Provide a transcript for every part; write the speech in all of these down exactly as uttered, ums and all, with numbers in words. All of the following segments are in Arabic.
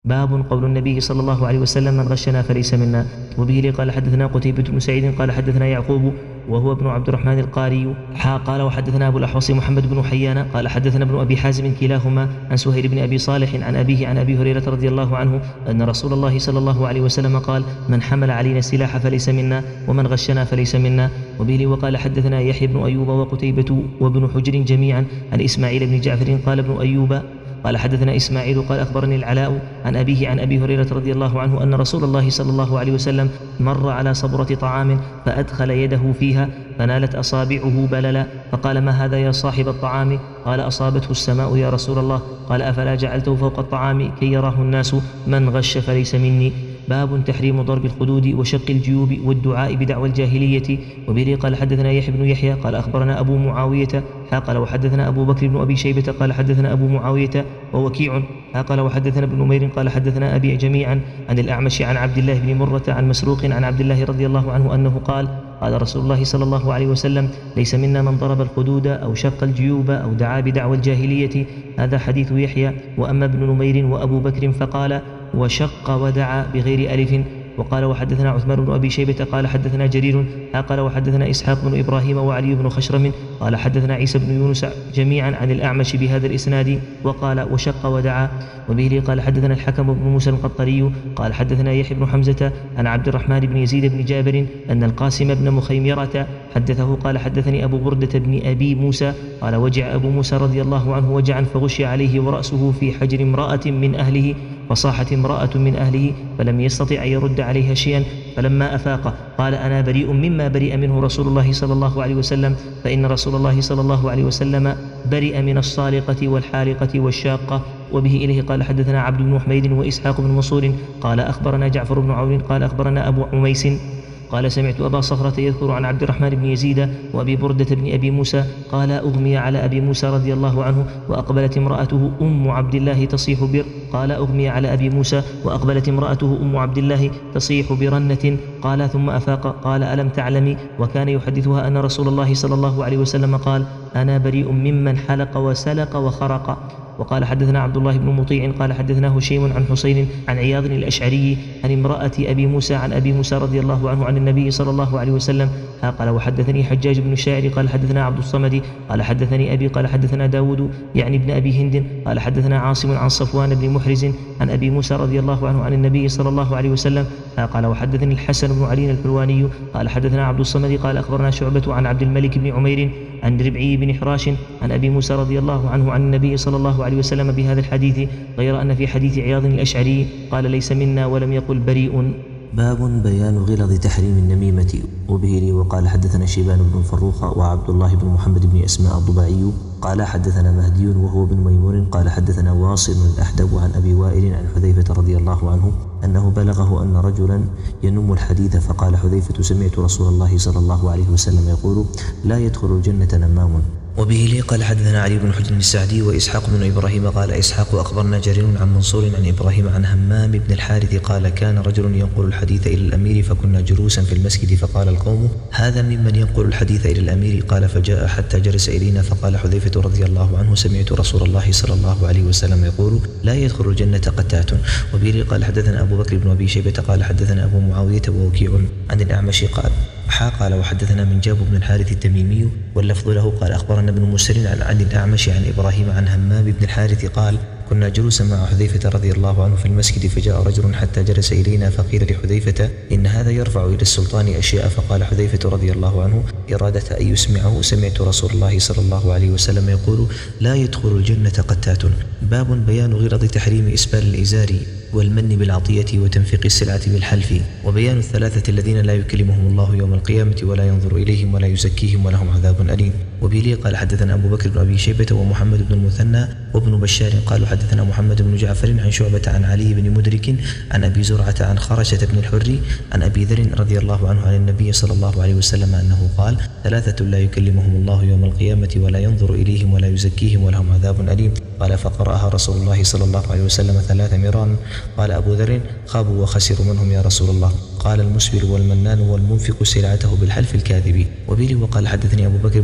باب قول النبي صلى الله عليه وسلم من غشنا فليس منا. وبه لي قال حدثنا قتيبة بن سعيد قال حدثنا يعقوب وهو ابن عبد الرحمن القاري حا قال وحدثنا أبو الأحوص محمد بن حيان قال حدثنا ابن أبي حازم كلاهما عن سهيل بن أبي صالح عن أبيه عن أبي هريرة رضي الله عنه أن رسول الله صلى الله عليه وسلم قال من حمل علينا السلاح فليس منا ومن غشنا فليس منا. وبه لي وقال حدثنا يحيى بن أيوب وقتيبة وابن حجر جميعا عن إسماعيل بن جعفر قال ابن أيوب قال حدثنا إسماعيل قال أخبرني العلاء عن أبيه عن أبي هريرة رضي الله عنه أن رسول الله صلى الله عليه وسلم مر على صبرة طعام فأدخل يده فيها فنالت أصابعه بللا فقال ما هذا يا صاحب الطعام؟ قال أصابته السماء يا رسول الله. قال أفلا جعلته فوق الطعام كي يراه الناس من غش فليس مني. باب تحريم ضرب الخدود وشق الجيوب والدعاء بدعوى الجاهلية. وبه قال حدثنا يحيى بن يحيى قال أخبرنا أبو معاوية قال وحدثنا أبو بكر بن أبي شيبة قال حدثنا أبو معاوية ووكيع قال وحدثنا ابن نمير قال حدثنا أبي جميعا عن الأعمش عن عبد الله بن مرة عن مسروق عن عبد الله رضي الله عنه أنه قال قال رسول الله صلى الله عليه وسلم ليس منا من ضرب الخدود أو شق الجيوب أو دعا بدعوى الجاهلية. هذا حديث يحيى. وأما ابن نمير وأبو بكر فقال وشق ودعا بغير ألف. وقال وحدثنا عثمان بن أبي شيبة قال حدثنا جرير قال وحدثنا إسحاق بن إبراهيم وعلي بن خشرم قال حدثنا عيسى بن يونس جميعا عن الأعمش بهذا الإسناد وقال وشق ودعا. وبه قال حدثنا الحكم بن موسى القطري قال حدثنا يحيى بن حمزة عن عبد الرحمن بن يزيد بن جابر أن القاسم بن مخيمرة حدثه قال حدثني أبو بردة بن أبي موسى قال وجع أبو موسى رضي الله عنه وجعا فغشي عليه ورأسه في حجر امرأة من أهله فصاحت امرأة من أهله فلم يستطع أن يرد عليها شيئا فلما أفاق قال أنا بريء مما برئ منه رسول الله صلى الله عليه وسلم فإن رسول الله صلى الله عليه وسلم برئ من الصالقة والحالقة والشاقة. وبه إليه قال حدثنا عبد بن حميد وإسحاق بن منصور قال أخبرنا جعفر بن عون قال أخبرنا أبو عميس قال سمعت أبا صخرة يذكر عن عبد الرحمن بن يزيد وأبي بردة بن أبي موسى قال أغمي على أبي موسى رضي الله عنه وأقبلت امرأته أم عبد الله تصيح بر قال أغمي على أبي موسى وأقبلت امرأته أم عبد الله تصيح برنة قال ثم أفاق قال ألم تعلمي وكان يحدثها أن رسول الله صلى الله عليه وسلم قال أنا بريء ممن حلق وسلق وخرق. وقال حدثنا عبد الله بن مطيع قال حدثنا هشيم عن حسين عن عياض الأشعري عن امرأة أبي موسى عن أبي موسى رضي الله عنه عن النبي صلى الله عليه وسلم قال وحدثني حجاج بن الشاعر قال حدثنا عبد الصمد قال حدثني أبي قال حدثنا داود يعني ابن أبي هند قال حدثنا عاصم عن صفوان بن محرز عن أبي موسى رضي الله عنه عن النبي صلى الله عليه وسلم قال وحدثني الحسن بن علي الحلواني قال حدثنا عبد الصمد قال أخبرنا شعبة عن عبد الملك بن عمير عن ربعي بن حراش عن أبي موسى رضي الله عنه عن النبي صلى الله عليه وسلم بهذا الحديث غير أن في حديث عياض الأشعري قال ليس منا ولم يقل بريء. باب بيان غلظ تحريم النميمة. وبه لي وقال حدثنا شيبان بن فروخ وعبد الله بن محمد بن أسماء الضبعي قال حدثنا مهدي وهو بن ميمون قال حدثنا واصل الأحدب عن أبي وائل عن حذيفة رضي الله عنه أنه بلغه أن رجلا ينم الحديث فقال حذيفة سمعت رسول الله صلى الله عليه وسلم يقول لا يدخل الجنة نمام. وبه لي قال حدثنا علي بن حجر السعدي وإسحاق بن إبراهيم قال إسحاق أخبرنا جرير عن منصور عن إبراهيم عن همام بن الحارث قال كان رجل ينقل الحديث إلى الأمير فكنا جلوسا في المسجد فقال القوم هذا ممن ينقل الحديث إلى الأمير قال فجاء حتى جلس إلينا فقال حذيفة رضي الله عنه سمعت رسول الله صلى الله عليه وسلم يقول لا يدخل الجنة قتات. وبه لي قال حدثنا أبو بكر بن أبي شيبة قال حدثنا أبو معاوية ووكيع عن الأعمش قال قال وحدثنا من جاب بن الحارث التميمي واللفظ له قال أخبرنا ابن مسر عن عن الأعمش عن إبراهيم عن همام بن الحارث قال كنا جلوسا مع حذيفة رضي الله عنه في المسجد فجاء رجل حتى جلس إلينا فقيل لحذيفة إن هذا يرفع إلى السلطان أشياء فقال حذيفة رضي الله عنه إرادة أن يسمعه سمعت رسول الله صلى الله عليه وسلم يقول لا يدخل الجنة قتات. باب بيان غلظ تحريم إسبال الإزار والمن بالعطية وتنفيق السلعة بالحلف وبيان الثلاثة الذين لا يكلمهم الله يوم القيامة ولا ينظر إليهم ولا يزكيهم ولهم عذاب أليم. وبه لي قال حدثنا أبو بكر بن أبي شيبة ومحمد بن المثنى وابن بشار قالوا حدثنا محمد بن جعفر عن شعبة عن علي بن مدرك عن أبي زرعة عن خرشة بن الحر عن أبي ذر رضي الله عنه عن النبي صلى الله عليه وسلم أنه قال ثلاثة لا يكلمهم الله يوم القيامة ولا ينظر إليهم ولا يزكيهم ولهم عذاب أليم. قال فقرأها رسول الله صلى الله عليه وسلم ثلاث مران. قال أبو ذر خابوا وخسروا منهم يا رسول الله؟ قال المسبل والمنان والمنفق سلعته بالحلف الكاذب. وبه وقال حدثني أبو بكر بن خلاد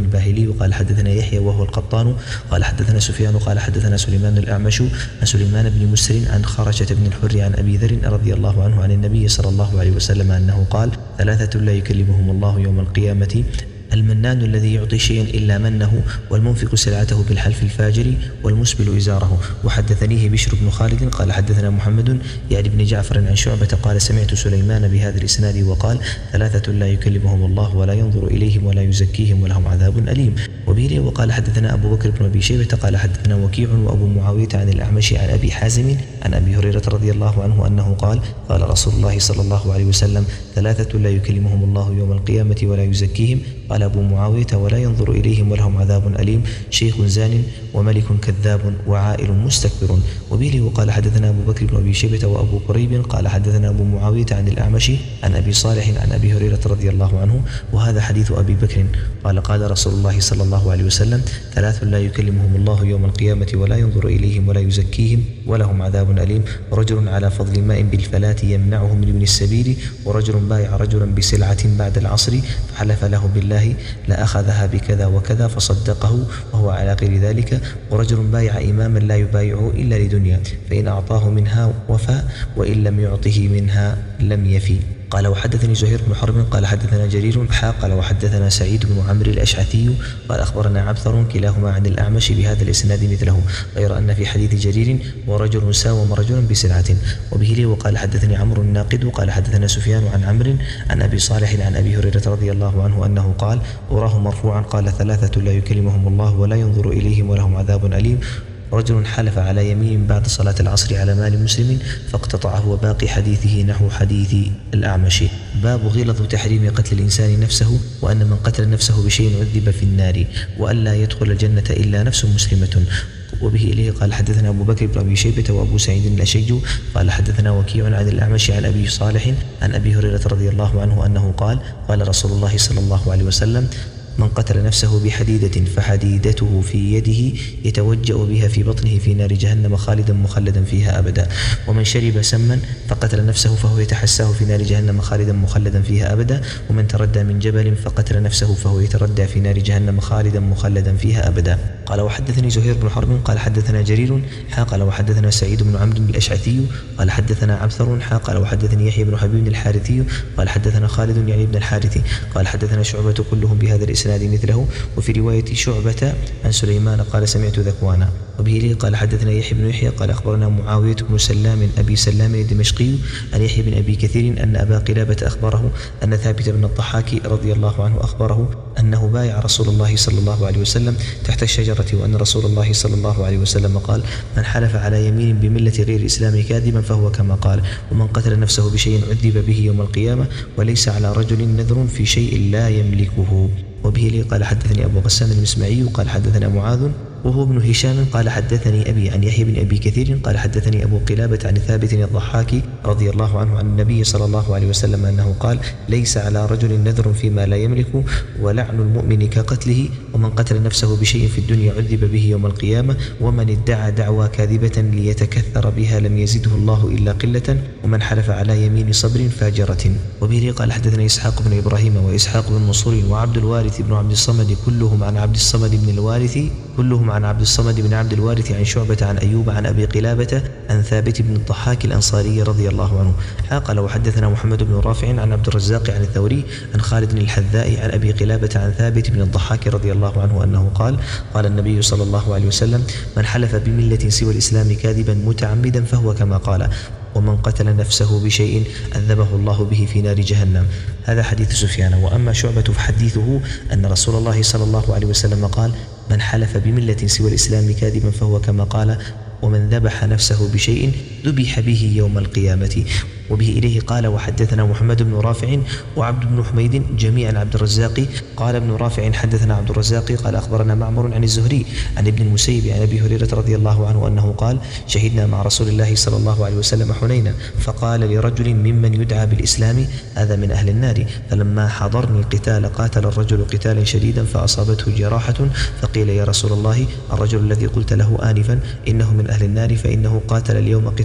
الباهلي قال حدثنا يحيى وهو القطان قال حدثنا سفيان قال حدثنا سليمان الأعمش عن سليمان بن مسر عن خرشة بن الحر عن أبي ذر رضي الله عنه عن النبي صلى الله عليه وسلم أنه قال ثلاثة لا يكلمهم الله يوم القيامة: المنان الذي يعطي شيئا إلا منه، والمنفق سلعته بالحلف الفاجر، والمسبل إزاره. وحدثنيه بشر بن خالد قال حدثنا محمد يعني بن جعفر عن شعبة قال سمعت سليمان بهذا الإسناد وقال: ثلاثة لا يكلمهم الله ولا ينظر إليهم ولا يزكيهم ولهم عذاب أليم. وبه وقال حدثنا أبو بكر بن أبي شيبة قال حدثنا وكيع وأبو معاوية عن الأعمش عن أبي حازم عن أبي هريرة رضي الله عنه أنه قال: قال رسول الله صلى الله عليه وسلم: ثلاثة لا يكلمهم الله يوم القيامة ولا يزكيهم. قال أبو معاوية: ولا ينظر إليهم ولهم عذاب أليم: شيخ زان وملك كذاب وعائل مستكبر. وبه وقال حدثنا أبو بكر بن أبي شيبة وأبو قريب قال حدثنا أبو معاوية عن الأعمش عن أبي صالح عن أبي هريرة رضي الله عنه، وهذا حديث أبي بكر قال: قال رسول الله صلى الله عليه وسلم: ثلاث لا يكلمهم الله يوم القيامة ولا ينظر إليهم ولا يزكيهم ولهم عذاب أليم: رجل على فضل ماء بالفلاة يمنعه من ابن السبيل، ورجل بايع رجلا بسلعة بعد العصر فحلف له بالله لأخذها بكذا وكذا فصدقه وهو على غير ذلك، ورجل بايع إماما لا يبايعه إلا لدنيا فإن أعطاه منها وفى وإن لم يعطه منها لم يفي. قال وحدثني زهير بن حرب قال حدثنا جرير قال وحدثنا سعيد بن عمرو الأشعثي قال أخبرنا عبثر كلاهما عن الأعمش بهذا الإسناد مثله، غير أن في حديث جرير ورجل ساوم رجلا بسلعة. وبه لي وقال حدثني عمرو الناقد قال حدثنا سفيان عن عمرو عن أبي صالح عن أبي هريرة رضي الله عنه أنه قال: وراه مرفوعا قال: ثلاثة لا يكلمهم الله ولا ينظر إليهم ولهم عذاب أليم: رجل حلف على يمين بعد صلاة العصر على مال مسلم فاقتطعه، وباقي حديثه نحو حديث الأعمش. باب غلظ تحريم قتل الإنسان نفسه، وأن من قتل نفسه بشيء عذب في النار، وأن لا يدخل الجنة إلا نفس مسلمة. وبه إليه قال حدثنا أبو بكر بن أبي شيبة وأبو سعيد الأشج قال حدثنا وكيع عن الأعمش عن أبي صالح عن أبي هريرة رضي الله عنه أنه قال: قال رسول الله صلى الله عليه وسلم: من قتل نفسه بحديدة فحديدته في يده يتوجأ بها في بطنه في نار جهنم خالدا مخلدا فيها أبدا، ومن شرب سما فقتل نفسه فهو يتحساه في نار جهنم خالدا مخلدا فيها أبدا، ومن تردى من جبل فقتل نفسه فهو يتردى في نار جهنم خالدا مخلدا فيها أبدا. قال وحدثني زهير بن حرب قال حدثنا جرير قال وحدثنا سعيد بن عمرو الأشعثي قال حدثنا عبثر قال وحدثني يحيى بن حبيب الحارثي قال حدثنا خالد يعني ابن الحارث قال حدثنا شعبة كلهم بهذا الإسناد مثله. وفي رواية شعبة عن سليمان قال سمعت ذكوانا. وبه لي قال حدثنا يحيى بن يحيى قال أخبرنا معاوية بن سلام أبي سلام الدمشقي عن يحيى بن أبي كثير أن أبا قلابة أخبره أن ثابت بن الضحاك رضي الله عنه أخبره أنه بايع رسول الله صلى الله عليه وسلم تحت الشجرة، وأن رسول الله صلى الله عليه وسلم قال: من حلف على يمين بملة غير الإسلام كاذبا فهو كما قال، ومن قتل نفسه بشيء عذب به يوم القيامة، وليس على رجل نذر في شيء لا يملكه. وبه لي قال حدثني أبو غسان المسمعي قال حدثنا معاذ وهو ابن هشام قال حدثني أبي عن يحيى بن أبي كثير قال حدثني أبو قلابة عن ثابت الضحاك رضي الله عنه عن النبي صلى الله عليه وسلم أنه قال: ليس على رجل نذر فيما لا يملك، ولعن المؤمن كقتله، ومن قتل نفسه بشيء في الدنيا عذب به يوم القيامة، ومن ادعى دعوى كاذبة ليتكثر بها لم يزده الله إلا قلة، ومن حلف على يمين صبر فاجرة. وبه قال حدثنا إسحاق بن إبراهيم وإسحاق بن منصور وعبد الوارث بن عبد الصمد كلهم عن عبد الصمد بن الوارث كلهم عن عبد الصمد بن عبد الوارث عن شعبة عن أيوب عن أبي قلابة عن ثابت بن الضحاك الأنصاري رضي الله عنه. قال وحدثنا محمد بن رافع عن عبد الرزاق عن الثوري عن خالد الحذاء عن أبي قلابة عن ثابت بن الضحاك رضي الله عنه أنه قال: قال النبي صلى الله عليه وسلم: من حلف بملة سوى الإسلام كاذبا متعمدا فهو كما قال، ومن قتل نفسه بشيء أذبه الله به في نار جهنم. هذا حديث سفيان. وأما شعبة فحديثه أن رسول الله صلى الله عليه وسلم قال: من حلف بملة سوى الإسلام كاذبا فهو كما قال، ومن ذبح نفسه بشيء ذبح به يوم القيامة. وبه إليه قال وحدثنا محمد بن رافع وعبد بن حميد جميعا عبد الرزاق. قال ابن رافع حدثنا عبد الرزاق قال أخبرنا معمر عن الزهري عن ابن المسيب عن أبي هريرة رضي الله عنه أنه قال: شهدنا مع رسول الله صلى الله عليه وسلم حنينا، فقال لرجل ممن يدعى بالإسلام: هذا من أهل النار. فلما حضرني القتال قاتل الرجل قتالا شديدا فأصابته جراحة، فقيل: يا رسول الله، الرجل الذي قلت له آنفا إنه من أهل النار فإنه قاتل اليوم قتالا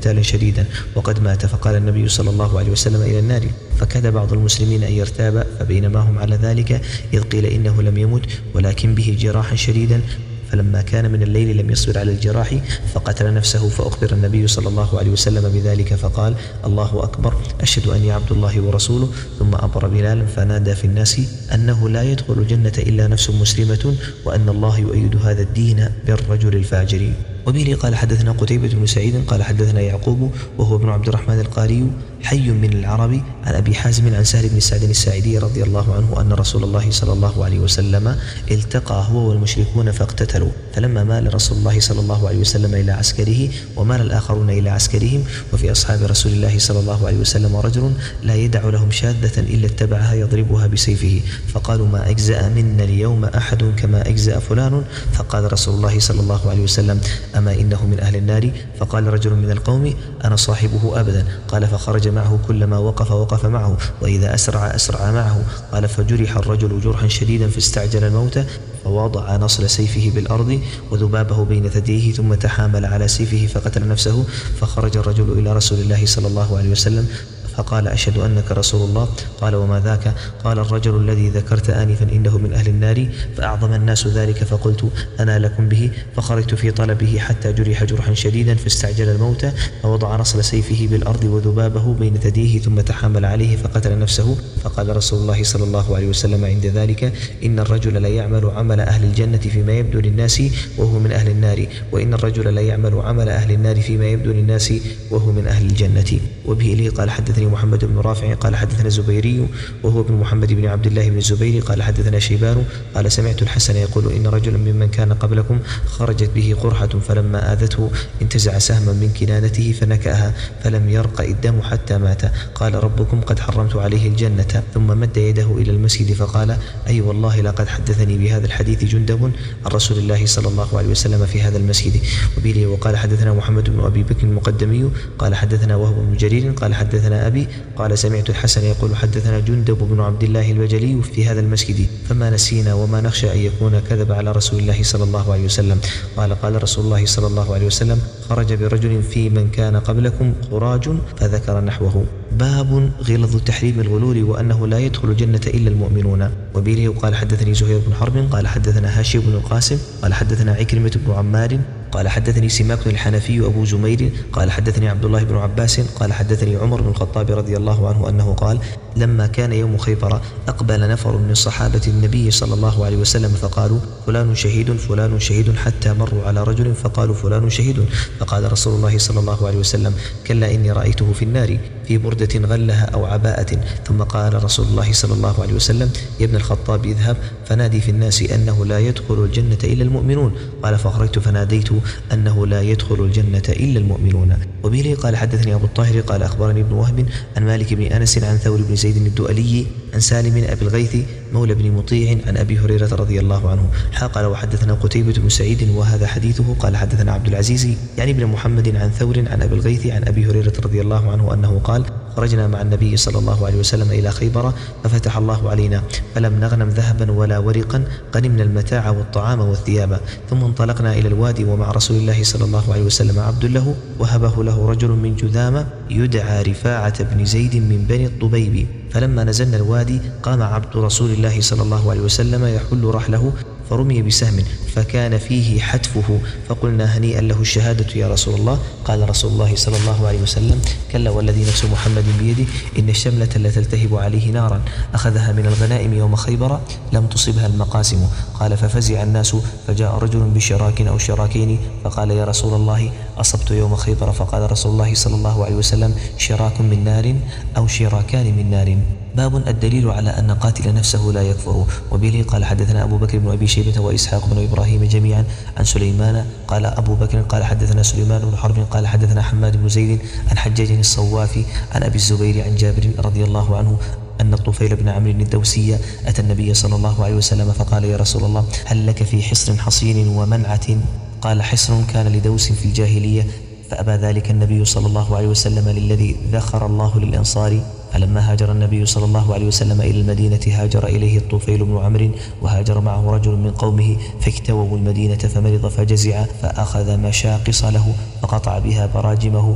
قتالا شديدا وقد مات، فقال النبي صلى الله عليه وسلم إلى النار، فكاد بعض المسلمين أن يرتاب، فبينما هم على ذلك إذ قيل إنه لم يمت ولكن به جراحا شديدا، فلما كان من الليل لم يصبر على الجراح فقتل نفسه، فأخبر النبي صلى الله عليه وسلم بذلك فقال: الله أكبر، أشهد أني عبد الله ورسوله. ثم أمر بلالا فنادى في الناس أنه لا يدخل الجنة إلا نفس مسلمة، وأن الله يؤيد هذا الدين بالرجل الفاجر. وبه قال حدثنا قتيبة بن سعيد قال حدثنا يعقوب وهو ابن عبد الرحمن القاري حي من العرب عن أبي حازم عن سهل بن سعد الساعدي رضي الله عنه أن رسول الله صلى الله عليه وسلم التقى هو والمشركون فاقتتلوا، فلما مال رسول الله صلى الله عليه وسلم إلى عسكره ومال الآخرون إلى عسكرهم، وفي أصحاب رسول الله صلى الله عليه وسلم رجل لا يدع لهم شاذة إلا اتبعها يضربها بسيفه، فقالوا: ما أجزأ منا اليوم أحد كما أجزأ فلان، فقال رسول الله صلى الله عليه وسلم: أما إنه من أهل النار؟ فقال رجل من القوم: أنا صاحبه أبدا. قال: فخرج معه كلما وقف وقف معه، وإذا أسرع أسرع معه. قال: فجرح الرجل جرحا شديدا فاستعجل الموت، فوضع نصل سيفه بالأرض وذبابه بين ثدييه، ثم تحامل على سيفه فقتل نفسه. فخرج الرجل إلى رسول الله صلى الله عليه وسلم فقال: أشهد أنك رسول الله. قال: وما ذاك؟ قال: الرجل الذي ذكرت آنفا إنه من أهل النار. فأعظم الناس ذلك فقلت: أنا لكم به. فخرجت في طلبه حتى جرح جرحا شديدا فاستعجل الموت، فوضع نصل سيفه بالأرض وذبابه بين ثدييه، ثم تحامل عليه فقتل نفسه. فقال رسول الله صلى الله عليه وسلم عند ذلك: إن الرجل لا يعمل عمل أهل الجنة فيما يبدو للناس وهو من أهل النار، وإن الرجل لا يعمل عمل أهل النار فيما يبدو للناس وهو من أهل الجنة. وبه لي قال حدثني محمد بن رافع قال حدثنا الزبيري وهو ابن محمد بن عبد الله بن الزبير قال حدثنا شيبان قال: سمعت الحسن يقول: إن رجلا ممن كان قبلكم خرجت به قرحة، فلما آذته انتزع سهما من كنانته فنكأها، فلم يرق الدم حتى مات. قال: ربكم قد حرمت عليه الجنة. ثم مد يده إلى المسجد فقال: أي أيوة والله لقد حدثني بهذا الحديث جندب عن رسول الله صلى الله عليه وسلم في هذا المسجد. وبه وقال حدثنا محمد بن أبي بكر المقدمي قال حدثنا وهو بن جرير قال حدثنا أبي قال: سمعت الحسن يقول: حدثنا جندب بن عبد الله البجلي في هذا المسجد، فما نسينا وما نخشى أن يكون كذب على رسول الله صلى الله عليه وسلم. قال: قال رسول الله صلى الله عليه وسلم: خرج برجل في من كان قبلكم قراج، فذكر نحوه. باب غلظ تحريم الغلول وأنه لا يدخل الجنة إلا المؤمنون. وبه قال حدثني زهير بن حرب قال حدثنا هاشم بن القاسم قال حدثنا عكرمة بن عمار قال حدثني سماك الحنفي أبو زمير قال حدثني عبد الله بن عباس قال حدثني عمر بن الخطاب رضي الله عنه أنه قال: لما كان يوم خيبر أقبل نفر من صحابة النبي صلى الله عليه وسلم فقالوا: فلان شهيد فلان شهيد، حتى مروا على رجل فقالوا: فلان شهيد. فقال رسول الله صلى الله عليه وسلم: كلا إني رأيته في النار في بردة غلها أو عباءة. ثم قال رسول الله صلى الله عليه وسلم: يا ابن الخطاب اذهب فنادي في الناس أنه لا يدخل الجنة إلا المؤمنون. قال: فخرجت فناديت أنه لا يدخل الجنة إلا المؤمنون. وبه قال حدثني أبو الطاهر قال أخبرني ابن وهب عن مالك بن أنس عن ثور بن زيد الدؤلي عن سالم أبي الغيث مولى بن مطيع عن أبي هريرة رضي الله عنه. قال: وحدثنا قتيبة بن سعيد وهذا حديثه. قال: حدثنا عبد العزيز يعني بن محمد عن ثور عن أبي الغيث عن أبي هريرة رضي الله عنه أنه قال: خرجنا مع النبي صلى الله عليه وسلم إلى خيبر ففتح الله علينا فلم نغنم ذهبا ولا ورقا، غنمنا المتاع والطعام والثياب. ثم انطلقنا إلى الوادي ومع رسول الله صلى الله عليه وسلم عبد له وهبه له رجل من جذامة يدعى رفاعة بن زيد من بني الطبيب. فلما نزلنا الوادي قام عبد رسول الله صلى الله عليه وسلم يحل رحله فرمي بسهم فكان فيه حتفه، فقلنا: هنيئا له الشهادة يا رسول الله. قال رسول الله صلى الله عليه وسلم: كلا والذي نفس محمد بيده إن الشملة لتلتهب عليه نارا أخذها من الغنائم يوم خيبر لم تصبها المقاسم. قال: ففزع الناس فجاء رجل بشراك أو شراكين فقال: يا رسول الله أصبت يوم خيبر. فقال رسول الله صلى الله عليه وسلم: شراك من نار أو شراكان من نار. باب الدليل على أن قاتل نفسه لا يكفر. وبه قال حدثنا أبو بكر بن أبي شيبة وإسحاق بن إبراهيم جميعا عن سليمان قال أبو بكر قال حدثنا سليمان بن حرب قال حدثنا حماد بن زيد عن حجاج الصوافي عن أبي الزبير عن جابر رضي الله عنه أن الطفيل بن عمرو الدوسي أتى النبي صلى الله عليه وسلم فقال: يا رسول الله هل لك في حصر حصين ومنعة؟ قال: حصر كان لدوس في الجاهلية فأبى ذلك النبي صلى الله عليه وسلم للذي ذخر الله للأنصار. فلما هاجر النبي صلى الله عليه وسلم إلى المدينة هاجر إليه الطفيل بن عمرو وهاجر معه رجل من قومه فاكتووا المدينة فمرض فجزع فأخذ مشاقص له فقطع بها براجمه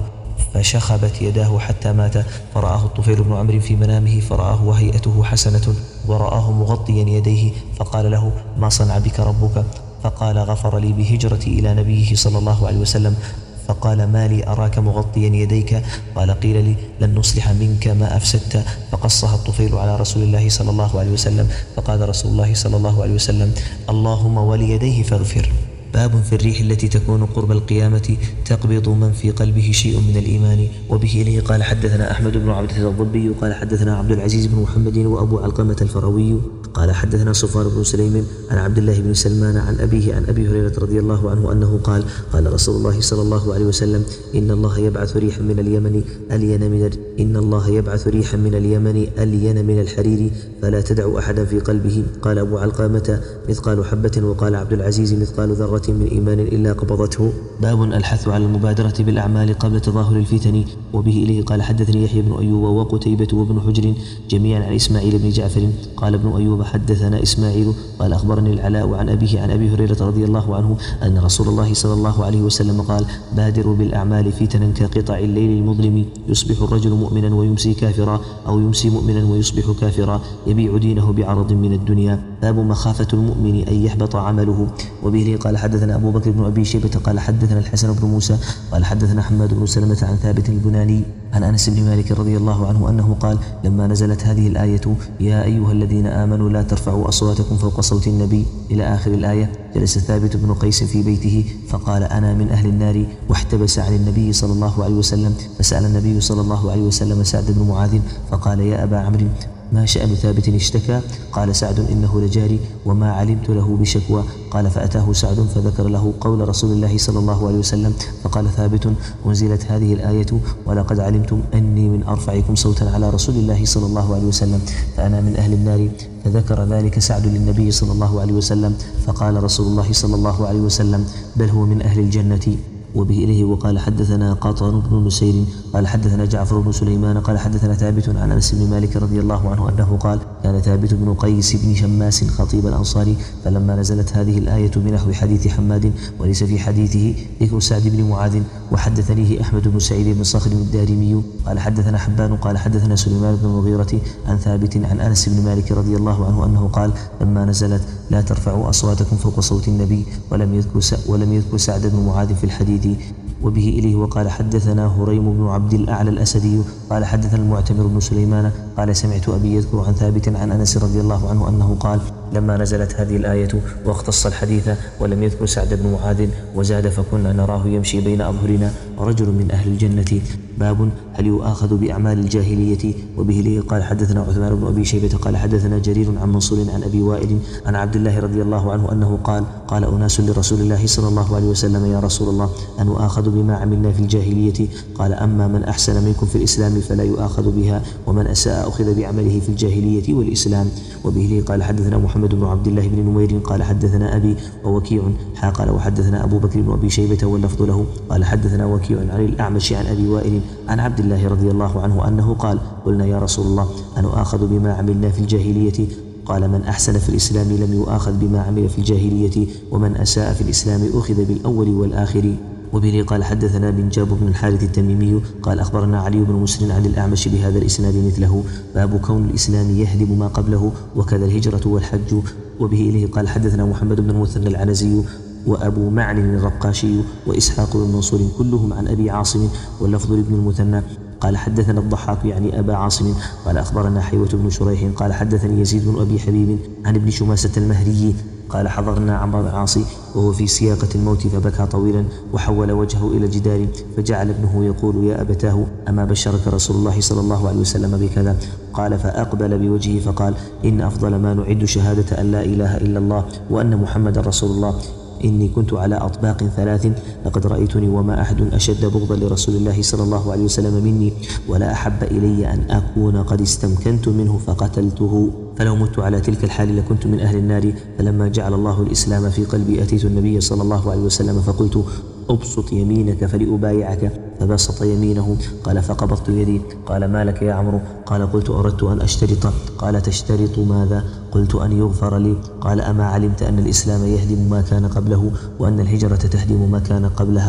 فشخبت يداه حتى مات، فرآه الطفيل بن عمرو في منامه فرآه وهيئته حسنة، ورآه مغطيا يديه، فقال له: ما صنع بك ربك؟ فقال: غفر لي بهجرتي إلى نبيه صلى الله عليه وسلم. فقال: ما لي أراك مغطيا يديك؟ قال: قيل لي: لن نصلح منك ما أفسدت. فقصها الطفيل على رسول الله صلى الله عليه وسلم، فقال رسول الله صلى الله عليه وسلم: اللهم وليديه فاغفر. باب في الريح التي تكون قرب القيامة تقبض من في قلبه شيء من الإيمان. وبه إليه قال حدثنا أحمد بن عبدة الضبي قال حدثنا عبد العزيز بن محمد وأبو علقمة الفروي قال حدثنا صفوان بن سليم عن عبد الله بن سلمان عن أبيه عن أبي هريرة رضي الله عنه أنه قال: قال رسول الله صلى الله عليه وسلم: إن الله يبعث ريحا من اليمن ألين من إن الله يبعث ريحا من اليمن ألين من الحرير فلا تدع أحدا في قلبه. قال أبو علقمة: مثقال حبة. وقال عبد العزيز: مثقال ذرة من إيمان إلا قبضته. باب الحث على المبادرة بالأعمال قبل تظاهر الفتن. وبه إليه قال حدثني يحيى بن أيوب وقتيبة وابن حجر جميعا عن إسماعيل بن جعفر قال ابن أيوب حدثنا إسماعيل قال أخبرني العلاء عن أبيه عن أبي هريرة رضي الله عنه أن رسول الله صلى الله عليه وسلم قال: بادروا بالأعمال فتنا كقطع الليل المظلم، يصبح الرجل مؤمنا ويمسي كافرا، أو يمسي مؤمنا ويصبح كافرا، يبيع دينه بعرض من الدنيا. باب مخافة المؤمن أن يحبط عمله. وبه قال حدثنا أبو بكر بن أبي شيبة قال حدثنا الحسن بن موسى قال حدثنا حماد بن سلمة عن ثابت البناني عن أنس بن مالك رضي الله عنه أنه قال: لما نزلت هذه الآية: يا أيها الذين آمنوا لا ترفعوا أصواتكم فوق صوت النبي إلى آخر الآية، جلس ثابت بن قيس في بيته فقال: أنا من أهل النار، واحتبس عن النبي صلى الله عليه وسلم، فسأل النبي صلى الله عليه وسلم سعد بن معاذ فقال: يا أبا عمرو، ما شأن ثابت اشتكى؟ قال سعد: إنه لجاري وما علمت له بشكوى. قال: فأتاه سعد فذكر له قول رسول الله صلى الله عليه وسلم، فقال ثابت: أنزلت هذه الآية: ولقد علمتم أني من أرفعكم صوتا على رسول الله صلى الله عليه وسلم، فأنا من أهل النار. فذكر ذلك سعد للنبي صلى الله عليه وسلم، فقال رسول الله صلى الله عليه وسلم: بل هو من أهل الجنة. وبه إليه وقال حدثنا قاطان بن نسير قال حدثنا جعفر بن سليمان قال حدثنا ثابت عن أنس بن مالك رضي الله عنه أنه قال: كان ثابت بن قيس بن شماس خطيب الأنصار، فلما نزلت هذه الآية بنحو حديث حماد وليس في حديثه ذكر سعد بن معاذ. وحدثنيه أحمد بن سعيد بن صخر الدارمي قال حدثنا حبان قال حدثنا سليمان بن المغيرة عن ثابت عن أنس بن مالك رضي الله عنه أنه قال: لما نزلت: لا ترفعوا أصواتكم فوق صوت النبي، ولم يذكر ولم يذكر سعد بن معاذ في الحديث. وبه إليه وقال حدثنا هريم بن عبد الأعلى الأسدي قال حدثنا المعتمر بن سليمان قال: سمعت أبي يذكر عن ثابت عن أنس رضي الله عنه أنه قال: لما نزلت هذه الآية واختص الحديث ولم يذكر سعد بن معاذ وزاد: فكنا نراه يمشي بين أظهرنا رجل من أهل الجنة. باب هل يؤاخذ بأعمال الجاهلية. وبه إليه قال حدثنا عثمان بن أبي شيبة قال حدثنا جرير عن منصور عن أبي وائل عن عبد الله رضي الله عنه أنه قال: قال أناس لرسول الله صلى الله عليه وسلم: يا رسول الله، أن نؤاخذ بما عملنا في الجاهلية؟ قال: أما من أحسن منكم في الإسلام فلا يؤاخذ بها، ومن أساء أخذ بعمله في الجاهلية والإسلام. وبه إليه قال حدثنا محمد بن عبد الله بن نمير قال حدثنا أبي ووكيع حا قال وحدثنا أبو بكر بن أبي شيبة واللفظ له قال حدثنا وكيع عن الأعمش عن أبي وائل عن عبد الله رضي الله عنه أنه قال: قلنا يا رسول الله، أن نؤاخذ بما عملنا في الجاهلية؟ قال: من أحسن في الإسلام لم يؤاخذ بما عمل في الجاهلية، ومن أساء في الإسلام أخذ بالأول والآخر. وبه قال حدثنا بن جاب بن الحارث التميمي قال أخبرنا علي بن مسلم عن الأعمش بهذا الإسناد مثله. باب كون الإسلام يهدم ما قبله، وكذا الهجرة والحج. وبه إليه قال حدثنا محمد بن المثنى العنزي وأبو معن الرقاشي وإسحاق بن منصور كلهم عن أبي عاصم، واللفظ لابن المثنى قال حدثنا الضحاك يعني أبا عاصم قال أخبرنا حيوة بن شريح قال حدثني يزيد بن أبي حبيب عن ابن شماسة المهري قال: حضرنا عمرو بن العاص وهو في سياقة الموت فبكى طويلا وحول وجهه إلى الجدار، فجعل ابنه يقول: يا أبتاه، أما بشرك رسول الله صلى الله عليه وسلم بكذا؟ قال: فأقبل بوجهه فقال: إن أفضل ما نعد شهادة أن لا إله إلا الله وأن محمد رسول الله. إني كنت على أطباق ثلاث، لقد رأيتني وما أحد أشد بغضا لرسول الله صلى الله عليه وسلم مني، ولا أحب إلي أن أكون قد استمكنت منه فقتلته، فلو مت على تلك الحال لكنت من أهل النار. فلما جعل الله الإسلام في قلبي أتيت النبي صلى الله عليه وسلم فقلت: أبسط يمينك فلأبايعك، فبسط يمينه. قال: فقبضت يدي. قال: ما لك يا عمرو؟ قال: قلت: أردت أن أشترط. قال: تشترط ماذا؟ قلت: أن يغفر لي. قال: أما علمت أن الإسلام يهدم ما كان قبله، وأن الهجرة تهدم ما كان قبلها؟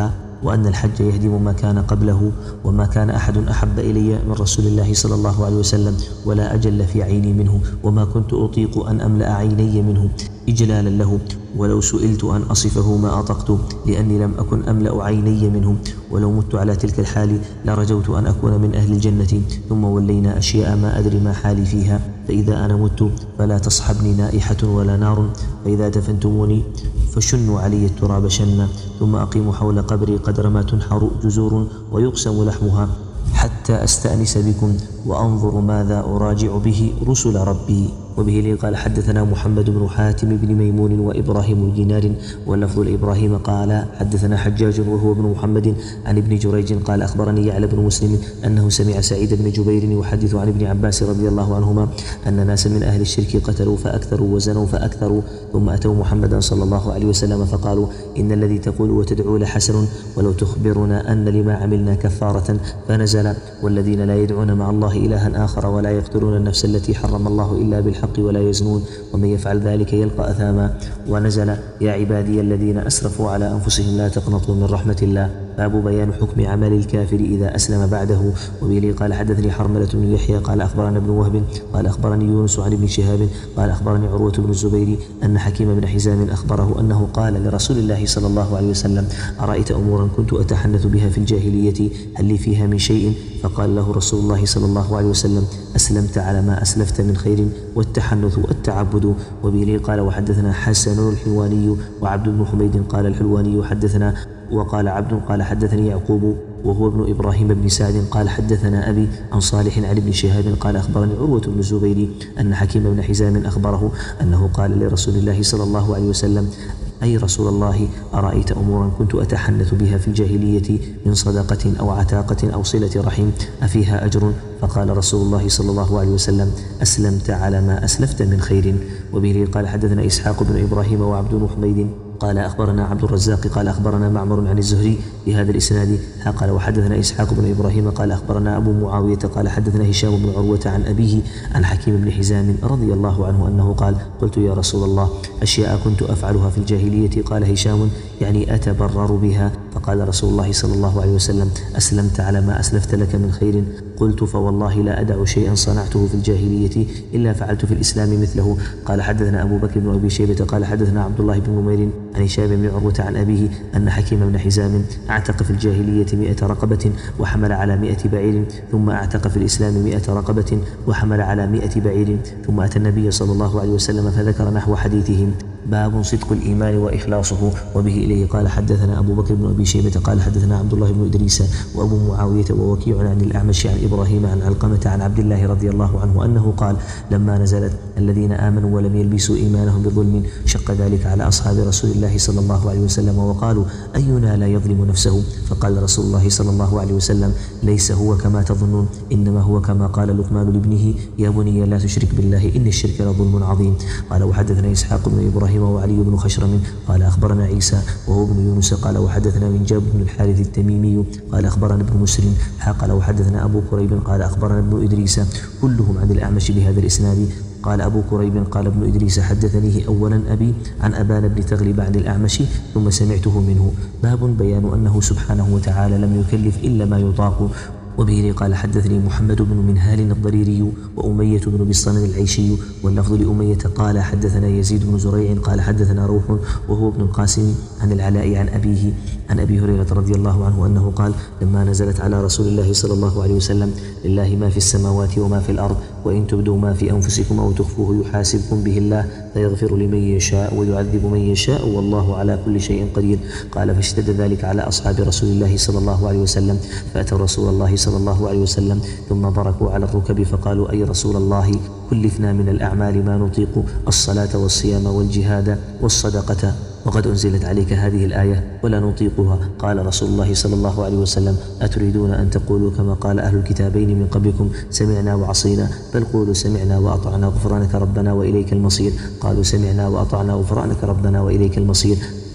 وأن الحج يهدم ما كان قبله، وما كان أحد أحب إلي من رسول الله صلى الله عليه وسلم ولا أجل في عيني منه، وما كنت أطيق أن أملأ عيني منه إجلالا له، ولو سئلت أن أصفه ما أطقت، لأني لم أكن أملأ عيني منه. ولو مت على تلك الحال لرجوت أن أكون من أهل الجنة. ثم ولينا أشياء ما أدري ما حالي فيها، فإذا أنا مت فلا تصحبني نائحة ولا نار، فإذا دفنتموني فشنوا علي التراب شنا، ثم أقيموا حول قبري قدر ما تنحر جزور ويقسم لحمها، حتى أستأنس بكم وأنظر ماذا أراجع به رسل ربي. وبه لي قال حدثنا محمد بن حاتم بن ميمون وإبراهيم بن دينار، واللفظ لإبراهيم قال حدثنا حجاج وهو ابن محمد عن ابن جريج قال أخبرني يعلى بن مسلم أنه سمع سعيد بن جبير يحدث عن ابن عباس رضي الله عنهما أن ناسا من أهل الشرك قتلوا فأكثروا وزنوا فأكثروا، ثم أتوا محمدا صلى الله عليه وسلم فقالوا إن الذي تقول وتدعو لحسن، ولو تخبرنا أن لما عملنا كفارة. فنزل والذين لا يدعون مع الله إلها آخر ولا يقتلون النفس التي حرم الله إلا بالحق ولا يزنون ومن يفعل ذلك يلقى أثاما. ونزل يا عبادي الذين أسرفوا على أنفسهم لا تقنطوا من رحمة الله، باب بيان حكم عمل الكافر إذا أسلم بعده. وبه قال حدثني حرملة بن يحيى قال أخبرنا ابن وهب قال أخبرني يونس عن ابن شهاب قال أخبرني عروة بن الزبير أن حكيم بن حزام أخبره أنه قال لرسول الله صلى الله عليه وسلم أرأيت أمورا كنت أتحنث بها في الجاهلية هل لي فيها من شيء؟ فقال له رسول الله صلى الله عليه وسلم أسلمت على ما أسلفت من خير والتحنث والتعبد. وبه قال وحدثنا حسن الحلواني وعبد بن حميد قال الحلواني حدثنا، وقال عبد قال حدثني يعقوب وهو ابن إبراهيم بن سعد قال حدثنا أبي عن صالح عن ابن شهاب قال أخبرني عروة بن الزبير أن حكيم بن حزام أخبره أنه قال لرسول الله صلى الله عليه وسلم أي رسول الله أرأيت أمورا كنت أتحنث بها في الجاهلية من صدقة أو عتاقة أو صلة رحم أفيها أجر؟ فقال رسول الله صلى الله عليه وسلم أسلمت على ما أسلفت من خير. وبه قال حدثنا إسحاق بن إبراهيم وعبد بن حميد قال أخبرنا عبد الرزاق قال أخبرنا معمر عن الزهري بهذا الإسناد قال وحدثنا إسحاق بن إبراهيم قال أخبرنا أبو معاوية قال حدثنا هشام بن عروة عن أبيه عن حكيم بن حزام رضي الله عنه أنه قال قلت يا رسول الله أشياء كنت أفعلها في الجاهلية قال هشام يعني أتبرر بها. فقال رسول الله صلى الله عليه وسلم أسلمت على ما أسلفت لك من خير؟ قلت فوالله لا أدع شيئا صنعته في الجاهلية إلا فعلت في الإسلام مثله. قال حدثنا أبو بكر بن أبي شيبة قال حدثنا عبد الله بن نمير عن هشام بن عروة عن أبيه أن حكيم بن حزام اعتق في الجاهلية مئة رقبة وحمل على مئة بعير، ثم اعتق في الإسلام مئة رقبة وحمل على مئة بعير، ثم أتى النبي صلى الله عليه وسلم فذكر نحو حديثهم. باب صدق الإيمان وإخلاصه. وبه إليه قال حدثنا أبو بكر بن أبي شيبة قال حدثنا عبد الله بن إدريس وأبو معاوية ووكيع عن الأعمش عن إبراهيم عن علقمة عن عبد الله رضي الله عنه أنه قال لما نزلت الذين آمنوا ولم يلبسوا إيمانهم بظلم شق ذلك على أصحاب رسول الله صلى الله عليه وسلم وقالوا أينا لا يظلم نفسه؟ فقال رسول الله صلى الله عليه وسلم ليس هو كما تظنون، إنما هو كما قال لقمان لابنه يا بني لا تشرك بالله إن الشرك لظلم عظيم. قال وحدثنا إسحاق بن إبراهيم وعلي بن خشرم قال أخبرنا عيسى وهو ابن يونس قال وحدثنا من جاب بن الحارث التميمي قال أخبرنا ابن مسلم قال وحدثنا أبو كريب قال أخبرنا ابن إدريس كلهم عن الأعمش بهذا الإسناد. قال أبو كريب قال ابن إدريس حدثنيه أولا أبي عن أبان بن تغلب عن الأعمش ثم سمعته منه. باب بيان أنه سبحانه وتعالى لم يكلف إلا ما يطاق. وبه قال حدثني محمد بن منهال الضريري وأمية بن بسطام العيشي، واللفظ لأمية قال حدثنا يزيد بن زريع قال حدثنا روح وهو ابن القاسم عن العلاء عن أبيه عن أبي هريرة رضي الله عنه أنه قال لما نزلت على رسول الله صلى الله عليه وسلم لله ما في السماوات وما في الأرض وإن تبدوا ما في أنفسكم أو تخفوه يحاسبكم به الله فيغفر لمن يشاء ويعذب من يشاء والله على كل شيء قدير. قال فاشتد ذلك على أصحاب رسول الله صلى الله عليه وسلم فأتوا رسول الله صلى الله عليه وسلم ثم بركوا على الركب فقالوا أي رسول الله كلفنا من الأعمال ما نطيق الصلاة والصيام والجهاد والصدقة وقد أنزلت عليك هذه الآية ولا نطيقها. قال رسول الله صلى الله عليه وسلم أتريدون أن تقولوا كما قال أهل الكتابين من قبلكم سمعنا وعصينا؟ بل قولوا سمعنا وأطعنا غفرانك ربنا وإليك المصير. قالوا سمعنا وأطعنا غفرانك ربنا وإليك المصير.